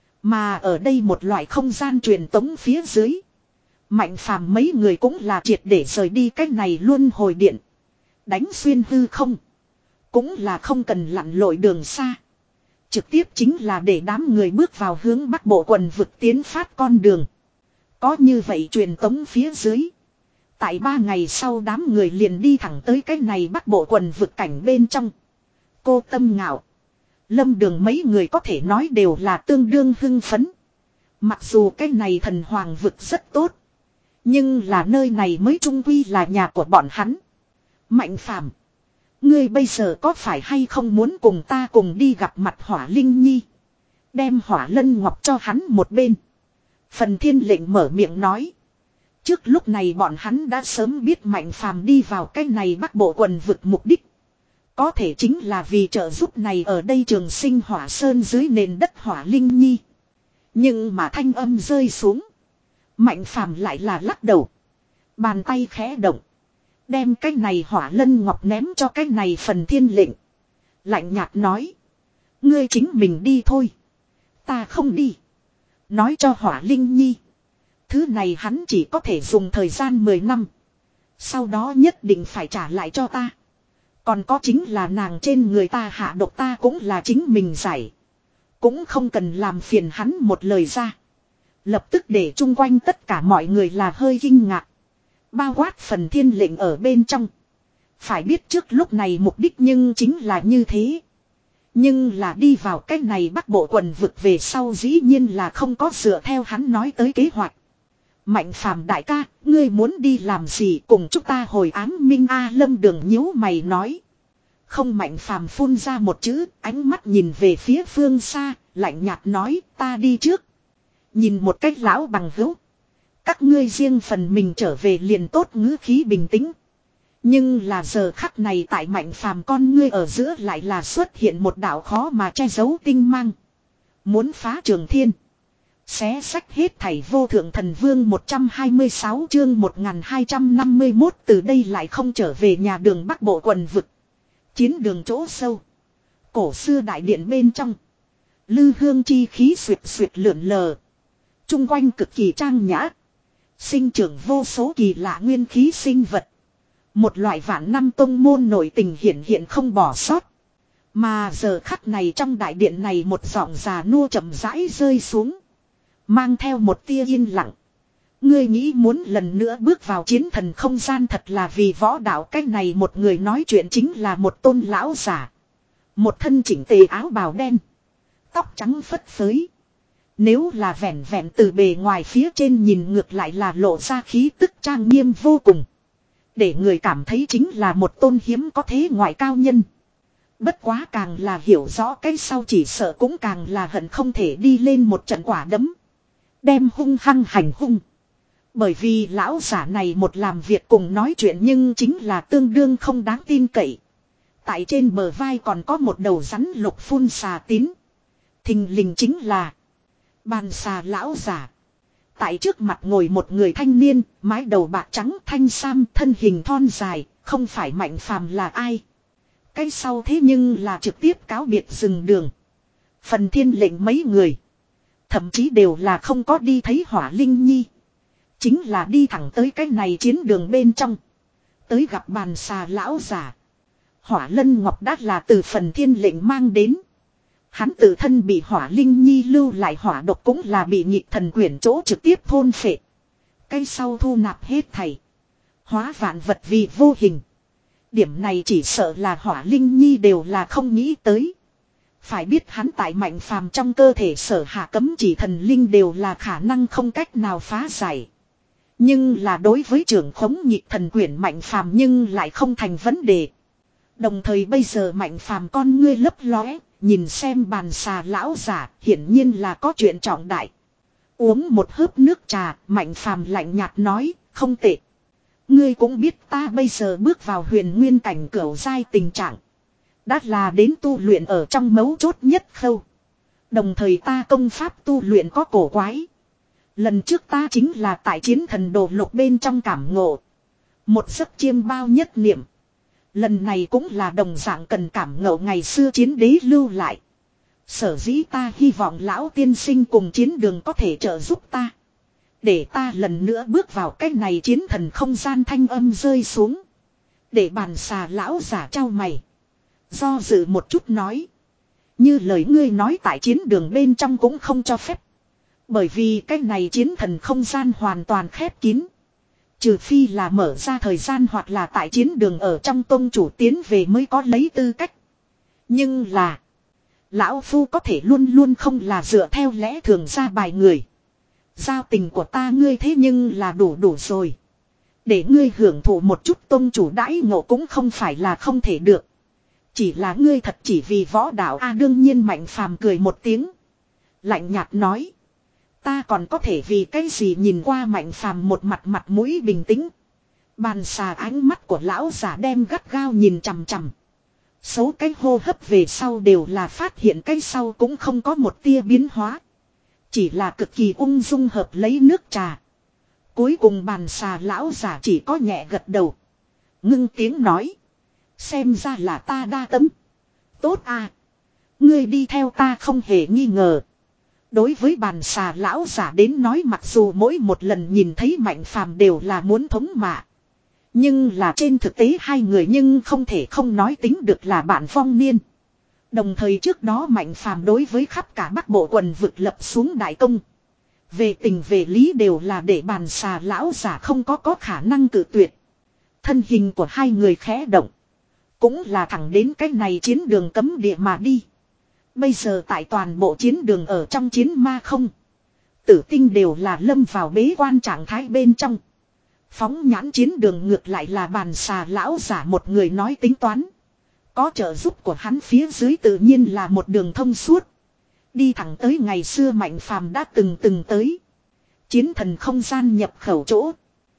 Mà ở đây một loại không gian truyền tống phía dưới. Mạnh Phàm mấy người cũng là triệt để rời đi cái này luân hồi điện. Đánh xuyên hư không. Cũng là không cần lặn lội đường xa. Trực tiếp chính là để đám người bước vào hướng Bắc Bộ quần vực tiến phát con đường. Có như vậy truyền tống phía dưới. Tại ba ngày sau đám người liền đi thẳng tới cái này Bắc Bộ quần vực cảnh bên trong. Cô Tâm ngạo. Lâm Đường mấy người có thể nói đều là tương đương hưng phấn. Mặc dù cái này thần hoàng vực rất tốt. Nhưng là nơi này mới trung quy là nhà của bọn hắn. Mạnh Phàm, ngươi bây giờ có phải hay không muốn cùng ta cùng đi gặp mặt Hỏa Linh Nhi? Đem Hỏa Lân Ngọc cho hắn một bên. Phần Thiên Lệnh mở miệng nói. Trước lúc này bọn hắn đã sớm biết Mạnh Phàm đi vào cái này Bắc Bộ quần vực mục đích. Có thể chính là vì trợ giúp này ở đây Trường Sinh Hỏa Sơn dưới nền đất Hỏa Linh Nhi. Nhưng mà thanh âm rơi xuống. Mạnh Phàm lại là lắc đầu. Bàn tay khẽ động. Đem cái này Hỏa Lân Ngọc ném cho cái này Phần Thiên Lệnh. Lạnh nhạt nói. Ngươi chính mình đi thôi. Ta không đi. Nói cho Hỏa Linh Nhi. Thứ này hắn chỉ có thể dùng thời gian mười năm. Sau đó nhất định phải trả lại cho ta. Còn có chính là nàng trên người ta hạ độc ta cũng là chính mình giải. Cũng không cần làm phiền hắn một lời ra. Lập tức để chung quanh tất cả mọi người là hơi kinh ngạc. Bao quát Phần Thiên Lệnh ở bên trong. Phải biết trước lúc này mục đích nhưng chính là như thế. Nhưng là đi vào cách này Bắc Bộ quần vực về sau dĩ nhiên là không có dựa theo hắn nói tới kế hoạch. Mạnh Phàm đại ca, ngươi muốn đi làm gì cùng chúng ta hồi ám minh A Lâm Đường nhíu mày nói. Không. Mạnh Phàm phun ra một chữ, ánh mắt nhìn về phía phương xa, lạnh nhạt nói ta đi trước. Nhìn một cách lão bằng hữu. Các ngươi riêng phần mình trở về liền tốt ngữ khí bình tĩnh. Nhưng là giờ khắc này tại Mạnh Phàm con ngươi ở giữa lại là xuất hiện một đạo khó mà che giấu tinh mang. Muốn phá trường thiên. Xé sách hết thảy vô thượng thần vương một trăm hai mươi sáu chương một nghìn hai trăm năm mươi mốt từ đây lại không trở về nhà đường Bắc Bộ quần vực. Chiến đường chỗ sâu. Cổ xưa đại điện bên trong. Lư hương chi khí xuyệt xuyệt lượn lờ. Trung quanh cực kỳ trang nhã. Sinh trưởng vô số kỳ lạ nguyên khí sinh vật. Một loại vạn năm tông môn nổi tình hiện hiện không bỏ sót. Mà giờ khắc này trong đại điện này một giọng già nua chậm rãi rơi xuống. Mang theo một tia yên lặng. Ngươi nghĩ muốn lần nữa bước vào chiến thần không gian thật là vì võ đạo cách này một người nói chuyện chính là một tôn lão giả. Một thân chỉnh tề áo bào đen. Tóc trắng phất phới. Nếu là vẹn vẹn từ bề ngoài phía trên nhìn ngược lại là lộ ra khí tức trang nghiêm vô cùng. Để người cảm thấy chính là một tôn hiếm có thế ngoại cao nhân. Bất quá càng là hiểu rõ cái sau chỉ sợ cũng càng là hận không thể đi lên một trận quả đấm. Đem hung hăng hành hung. Bởi vì lão giả này một làm việc cùng nói chuyện nhưng chính là tương đương không đáng tin cậy. Tại trên bờ vai còn có một đầu rắn lục phun xà tín. Thình lình chính là bàn xà lão giả. Tại trước mặt ngồi một người thanh niên, mái đầu bạc trắng thanh sam thân hình thon dài, không phải Mạnh Phàm là ai. Cái sau thế nhưng là trực tiếp cáo biệt dừng đường. Phần Thiên Lệnh mấy người. Thậm chí đều là không có đi thấy Hỏa Linh Nhi. Chính là đi thẳng tới cái này chiến đường bên trong. Tới gặp bàn xà lão giả. Hỏa Lân Ngọc đã là từ Phần Thiên Lệnh mang đến. Hắn tự thân bị Hỏa Linh Nhi lưu lại hỏa độc cũng là bị nhị thần quyển chỗ trực tiếp thôn phệ. Cái sau thu nạp hết thảy. Hóa vạn vật vì vô hình. Điểm này chỉ sợ là Hỏa Linh Nhi đều là không nghĩ tới. Phải biết hắn tại Mạnh Phàm trong cơ thể sở hạ cấm chỉ thần linh đều là khả năng không cách nào phá giải. Nhưng là đối với trưởng khống nhị thần quyển Mạnh Phàm nhưng lại không thành vấn đề. Đồng thời bây giờ Mạnh Phàm con ngươi lấp lóe, nhìn xem bàn xà lão giả, hiển nhiên là có chuyện trọng đại. Uống một hớp nước trà, Mạnh Phàm lạnh nhạt nói, không tệ. Ngươi cũng biết ta bây giờ bước vào huyền nguyên cảnh cửu giai tình trạng. Đã là đến tu luyện ở trong mấu chốt nhất khâu. Đồng thời ta công pháp tu luyện có cổ quái. Lần trước ta chính là tại chiến thần đồ lục bên trong cảm ngộ. Một giấc chiêm bao nhất niệm. Lần này cũng là đồng dạng cần cảm ngộ ngày xưa chiến đế lưu lại. Sở dĩ ta hy vọng lão tiên sinh cùng chiến đường có thể trợ giúp ta. Để ta lần nữa bước vào cái này chiến thần không gian thanh âm rơi xuống. Để bàn xà lão giả trao mày. Do dự một chút nói. Như lời ngươi nói tại chiến đường bên trong cũng không cho phép. Bởi vì cái này chiến thần không gian hoàn toàn khép kín. Trừ phi là mở ra thời gian hoặc là tại chiến đường ở trong tông chủ tiến về mới có lấy tư cách. Nhưng là. Lão Phu có thể luôn luôn không là dựa theo lẽ thường ra bài người. Giao tình của ta ngươi thế nhưng là đủ đủ rồi. Để ngươi hưởng thụ một chút tôn chủ đãi ngộ cũng không phải là không thể được. Chỉ là ngươi thật chỉ vì võ đạo a đương nhiên Mạnh Phàm cười một tiếng. Lạnh nhạt nói. Ta còn có thể vì cái gì nhìn qua Mạnh Phàm một mặt mặt mũi bình tĩnh. Bàn xà ánh mắt của lão giả đem gắt gao nhìn chằm chằm. Số cái hô hấp về sau đều là phát hiện cái sau cũng không có một tia biến hóa. Chỉ là cực kỳ ung dung hợp lấy nước trà. Cuối cùng bàn xà lão giả chỉ có nhẹ gật đầu. Ngưng tiếng nói. Xem ra là ta đa tâm. Tốt à. Ngươi đi theo ta không hề nghi ngờ. Đối với bàn xà lão giả đến nói mặc dù mỗi một lần nhìn thấy Mạnh Phàm đều là muốn thống mạ. Nhưng là trên thực tế hai người nhưng không thể không nói tính được là bạn vong niên. Đồng thời trước đó Mạnh Phàm đối với khắp cả Bắc Bộ quần vực lập xuống đại công. Về tình về lý đều là để bàn xà lão giả không có có khả năng cự tuyệt. Thân hình của hai người khẽ động. Cũng là thẳng đến cái này chiến đường cấm địa mà đi. Bây giờ tại toàn bộ chiến đường ở trong chiến ma không. Tử tinh đều là lâm vào bế quan trạng thái bên trong. Phóng nhãn chiến đường ngược lại là bàn xà lão giả một người nói tính toán. Có trợ giúp của hắn phía dưới tự nhiên là một đường thông suốt. Đi thẳng tới ngày xưa Mạnh Phàm đã từng từng tới. Chiến thần không gian nhập khẩu chỗ.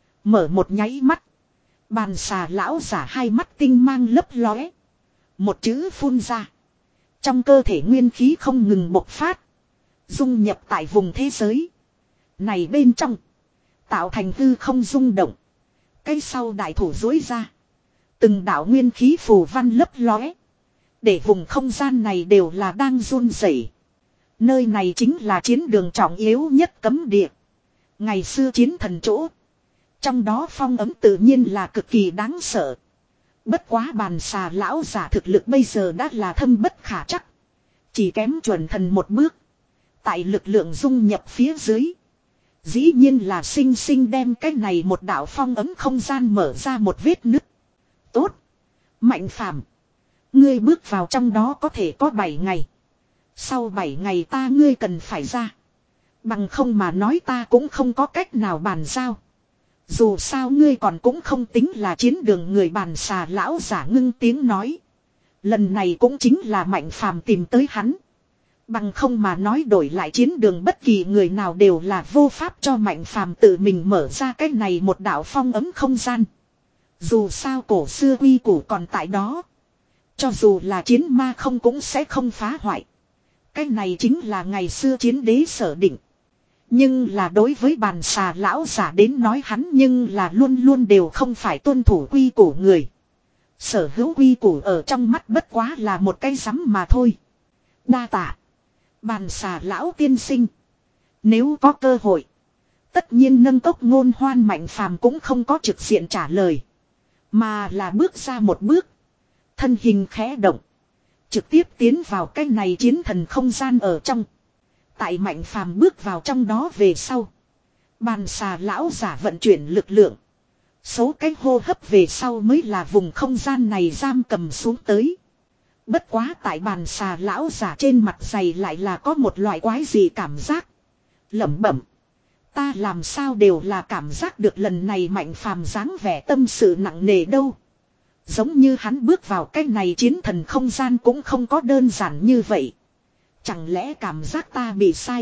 Mở một nháy mắt. Bàn xà lão giả hai mắt tinh mang lấp lóe. Một chữ phun ra. Trong cơ thể nguyên khí không ngừng bộc phát. Dung nhập tại vùng thế giới. Này bên trong. Tạo thành hư không rung động. Cái sau đại thủ dối ra. Từng đạo nguyên khí phù văn lấp lóe. Để vùng không gian này đều là đang run rẩy. Nơi này chính là chiến đường trọng yếu nhất cấm địa. Ngày xưa chiến thần chỗ. Trong đó phong ấm tự nhiên là cực kỳ đáng sợ. Bất quá bàn xà lão giả thực lực bây giờ đã là thâm bất khả chắc. Chỉ kém chuẩn thần một bước. Tại lực lượng dung nhập phía dưới. Dĩ nhiên là sinh sinh đem cái này một đạo phong ấm không gian mở ra một vết nứt. Tốt. Mạnh Phàm, ngươi bước vào trong đó có thể có bảy ngày. Sau bảy ngày ta ngươi cần phải ra. Bằng không mà nói ta cũng không có cách nào bàn giao. Dù sao ngươi còn cũng không tính là chiến đường người bàn xà lão giả ngưng tiếng nói. Lần này cũng chính là Mạnh Phàm tìm tới hắn. Bằng không mà nói đổi lại chiến đường bất kỳ người nào đều là vô pháp cho Mạnh Phàm tự mình mở ra cái này một đạo phong ấm không gian. Dù sao cổ xưa quy củ còn tại đó. Cho dù là chiến ma không cũng sẽ không phá hoại. Cái này chính là ngày xưa chiến đế sở định. Nhưng là đối với bàn xà lão giả đến nói hắn nhưng là luôn luôn đều không phải tuân thủ quy củ người. Sở hữu quy củ ở trong mắt bất quá là một cái rắm mà thôi. Đa tạ. Bàn xà lão tiên sinh. Nếu có cơ hội. Tất nhiên nâng cốc ngôn hoan Mạnh Phàm cũng không có trực diện trả lời. Mà là bước ra một bước. Thân hình khẽ động. Trực tiếp tiến vào cái này chiến thần không gian ở trong. Tại Mạnh Phàm bước vào trong đó về sau. Bàn xà lão giả vận chuyển lực lượng. Số cái hô hấp về sau mới là vùng không gian này giam cầm xuống tới. Bất quá tại bàn xà lão giả trên mặt dày lại là có một loại quái gì cảm giác. Lẩm bẩm. Ta làm sao đều là cảm giác được lần này Mạnh Phàm dáng vẻ tâm sự nặng nề đâu. Giống như hắn bước vào cái này chiến thần không gian cũng không có đơn giản như vậy. Chẳng lẽ cảm giác ta bị sai?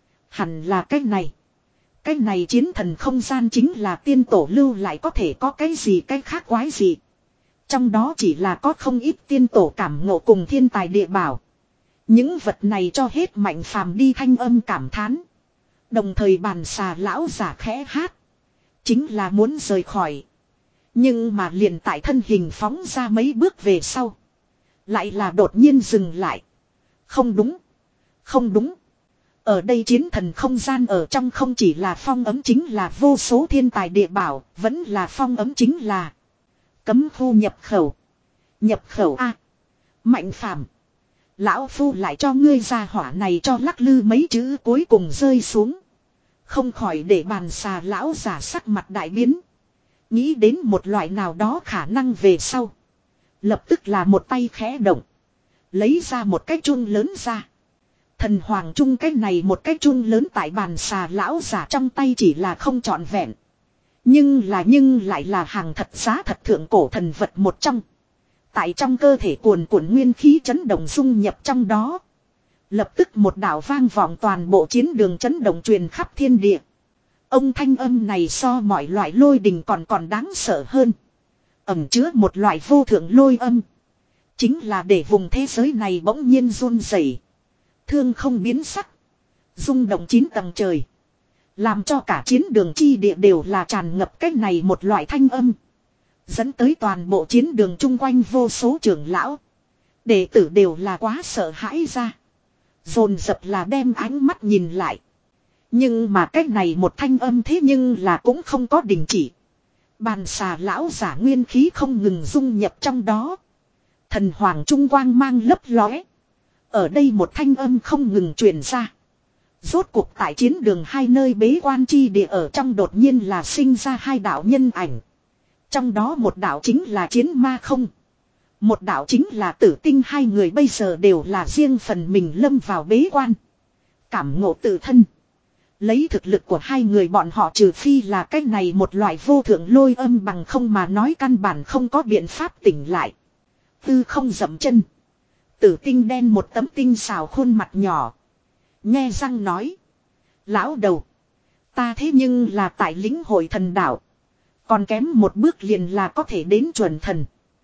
Hẳn là cái này. Cái này chiến thần không gian chính là tiên tổ lưu lại có thể có cái gì cái khác quái gì. Trong đó chỉ là có không ít tiên tổ cảm ngộ cùng thiên tài địa bảo. Những vật này cho hết Mạnh Phàm đi thanh âm cảm thán. Đồng thời bàn xà lão giả khẽ hát. Chính là muốn rời khỏi. Nhưng mà liền tại thân hình phóng ra mấy bước về sau. Lại là đột nhiên dừng lại. Không đúng. Không đúng. Ở đây chiến thần không gian ở trong không chỉ là phong ấm chính là vô số thiên tài địa bảo. Vẫn là phong ấm chính là cấm khu nhập khẩu. Nhập khẩu A. Mạnh Phàm, lão phu lại cho ngươi ra hỏa này cho lắc lư mấy chữ cuối cùng rơi xuống. Không khỏi để bàn xà lão giả sắc mặt đại biến. Nghĩ đến một loại nào đó khả năng về sau. Lập tức là một tay khẽ động. Lấy ra một cái chun lớn ra. Thần hoàng chung cái này một cái chun lớn tại bàn xà lão giả trong tay chỉ là không trọn vẹn. Nhưng là nhưng lại là hàng thật giá thật thượng cổ thần vật một trong. Tại trong cơ thể cuồn cuộn nguyên khí chấn động dung nhập trong đó. Lập tức một đạo vang vọng toàn bộ chiến đường chấn động truyền khắp thiên địa. Ông thanh âm này so mọi loại lôi đình còn còn đáng sợ hơn. Ẩn chứa một loại vô thượng lôi âm. Chính là để vùng thế giới này bỗng nhiên run rẩy, thương không biến sắc, rung động chín tầng trời. Làm cho cả chiến đường chi địa đều là tràn ngập cách này một loại thanh âm. Dẫn tới toàn bộ chiến đường chung quanh vô số trưởng lão. Đệ tử đều là quá sợ hãi ra. Dồn dập là đem ánh mắt nhìn lại. Nhưng mà cách này một thanh âm thế nhưng là cũng không có đình chỉ. Bàn xà lão giả nguyên khí không ngừng dung nhập trong đó. Thần hoàng trung quang mang lấp lóe. Ở đây một thanh âm không ngừng truyền ra. Rốt cuộc tại chiến đường hai nơi bế quan chi địa ở trong đột nhiên là sinh ra hai đạo nhân ảnh. Trong đó một đạo chính là chiến ma không. Một đạo chính là tử tinh, hai người bây giờ đều là riêng phần mình lâm vào bế quan. Cảm ngộ tự thân. Lấy thực lực của hai người bọn họ trừ phi là cái này một loại vô thượng lôi âm bằng không mà nói căn bản không có biện pháp tỉnh lại. Tư không dậm chân. Tử tinh đen một tấm tinh xào khuôn mặt nhỏ. Nhe răng nói. Lão đầu. Ta thế nhưng là tại lĩnh hội thần đạo. Còn kém một bước liền là có thể đến chuẩn thần.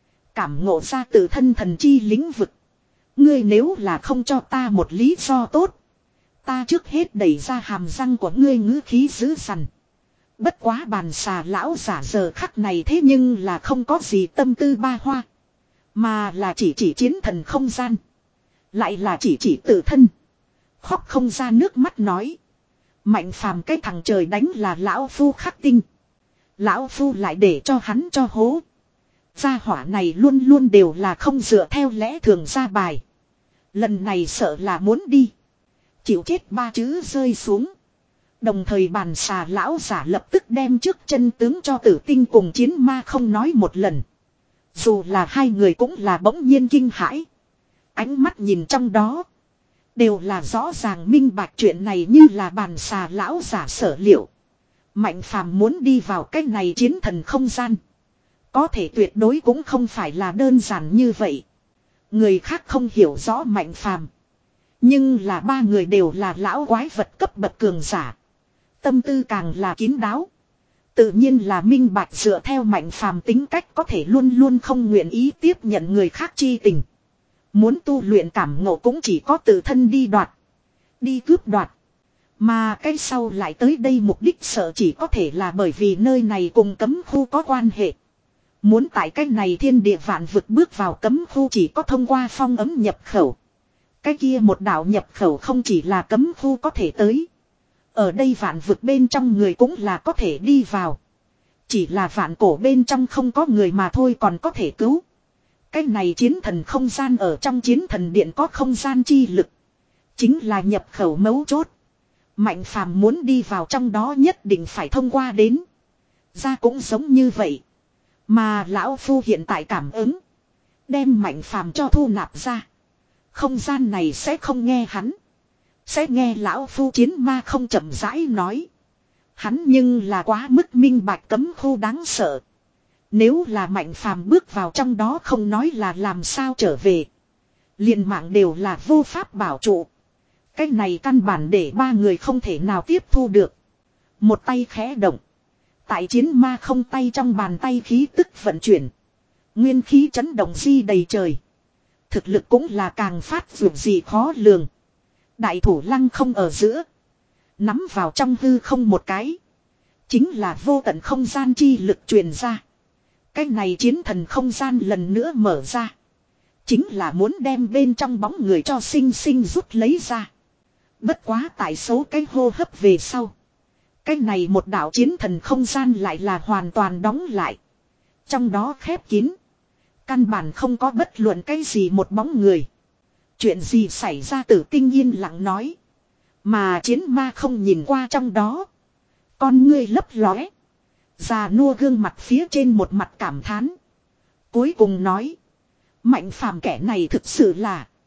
Cảm ngộ ra tự thân thần chi lĩnh vực. Ngươi nếu là không cho ta một lý do tốt. Ta trước hết đẩy ra hàm răng của ngươi ngữ khí dữ dằn. Bất quá bàn xà lão giả giờ khắc này thế nhưng là không có gì tâm tư ba hoa. Mà là chỉ chỉ chiến thần không gian. Lại là chỉ chỉ tự thân. Khóc không ra nước mắt nói. Mạnh phàm cái thằng trời đánh là lão phu khắc tinh. Lão phu lại để cho hắn cho hố. Gia hỏa này luôn luôn đều là không dựa theo lẽ thường ra bài. Lần này sợ là muốn đi. Chịu chết ba chữ rơi xuống. Đồng thời bàn xà lão giả lập tức đem trước chân tướng cho tử tinh cùng chiến ma không nói một lần. Dù là hai người cũng là bỗng nhiên kinh hãi. Ánh mắt nhìn trong đó. Đều là rõ ràng minh bạch chuyện này như là bàn xà lão giả sở liệu. Mạnh phàm muốn đi vào cái này chiến thần không gian. Có thể tuyệt đối cũng không phải là đơn giản như vậy. Người khác không hiểu rõ mạnh phàm. Nhưng là ba người đều là lão quái vật cấp bậc cường giả. Tâm tư càng là kín đáo. Tự nhiên là minh bạch dựa theo mạnh phàm tính cách có thể luôn luôn không nguyện ý tiếp nhận người khác chi tình. Muốn tu luyện cảm ngộ cũng chỉ có tự thân đi đoạt. Đi cướp đoạt. Mà cái sau lại tới đây mục đích sợ chỉ có thể là bởi vì nơi này cùng cấm khu có quan hệ. Muốn tại cái này thiên địa vạn vực bước vào cấm khu chỉ có thông qua phong ấm nhập khẩu. Cái kia một đạo nhập khẩu không chỉ là cấm khu có thể tới. Ở đây vạn vực bên trong người cũng là có thể đi vào. Chỉ là vạn cổ bên trong không có người mà thôi còn có thể cứu. Cái này chiến thần không gian ở trong chiến thần điện có không gian chi lực. Chính là nhập khẩu mấu chốt. Mạnh phàm muốn đi vào trong đó nhất định phải thông qua đến. Ra cũng giống như vậy. Mà lão phu hiện tại cảm ứng. Đem mạnh phàm cho thu nạp ra. Không gian này sẽ không nghe hắn. Sẽ nghe lão phu chiến ma không chậm rãi nói. Hắn nhưng là quá mức minh bạch cấm khu đáng sợ. Nếu là mạnh phàm bước vào trong đó không nói là làm sao trở về. Liền mạng đều là vô pháp bảo trụ. Cái này căn bản để ba người không thể nào tiếp thu được. Một tay khẽ động. Tại chiến ma không tay trong bàn tay khí tức vận chuyển. Nguyên khí chấn động di đầy trời. Thực lực cũng là càng phát vượt gì khó lường. Đại thủ lăng không ở giữa. Nắm vào trong hư không một cái. Chính là vô tận không gian chi lực truyền ra. Cái này chiến thần không gian lần nữa mở ra. Chính là muốn đem bên trong bóng người cho sinh sinh rút lấy ra. Bất quá tại số cái hô hấp về sau. Cái này một đạo chiến thần không gian lại là hoàn toàn đóng lại. Trong đó khép kín. Căn bản không có bất luận cái gì một bóng người. Chuyện gì xảy ra Tử Tinh yên lặng nói. Mà chiến ma không nhìn qua trong đó. Con ngươi lấp lóe. Già nua gương mặt phía trên một mặt cảm thán. Cuối cùng nói. Mạnh phàm kẻ này thực sự là.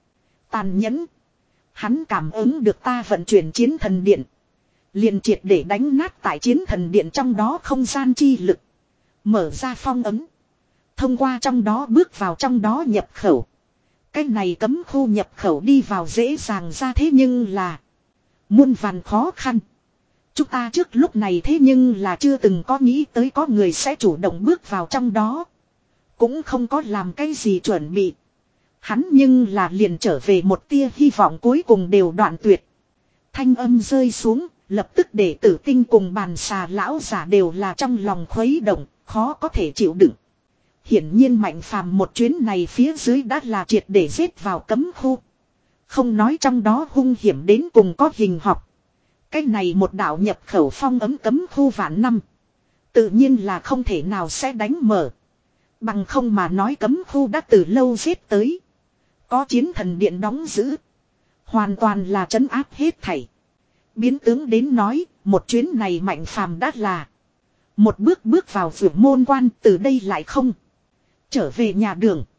Tàn nhẫn. Hắn cảm ứng được ta vận chuyển chiến thần điện. Liền triệt để đánh nát tại chiến thần điện trong đó không gian chi lực. Mở ra phong ấm. Thông qua trong đó bước vào trong đó nhập khẩu. Cái này cấm khu nhập khẩu đi vào dễ dàng ra thế nhưng là muôn vàn khó khăn. Chúng ta trước lúc này thế nhưng là chưa từng có nghĩ tới có người sẽ chủ động bước vào trong đó. Cũng không có làm cái gì chuẩn bị. Hắn nhưng là liền trở về một tia hy vọng cuối cùng đều đoạn tuyệt. Thanh âm rơi xuống, lập tức để tử tinh cùng bàn xà lão giả đều là trong lòng khuấy động, khó có thể chịu đựng. Hiển nhiên Mạnh Phàm một chuyến này phía dưới đã là triệt để giết vào cấm khu. Không nói trong đó hung hiểm đến cùng có hình học. Cái này một đạo nhập khẩu phong ấm cấm khu vạn năm. Tự nhiên là không thể nào sẽ đánh mở. Bằng không mà nói cấm khu đã từ lâu giết tới. Có chiến thần điện đóng giữ. Hoàn toàn là trấn áp hết thảy. Biến tướng đến nói, một chuyến này Mạnh Phàm đã là một bước bước vào vượt môn quan, từ đây lại không trở về nhà đường.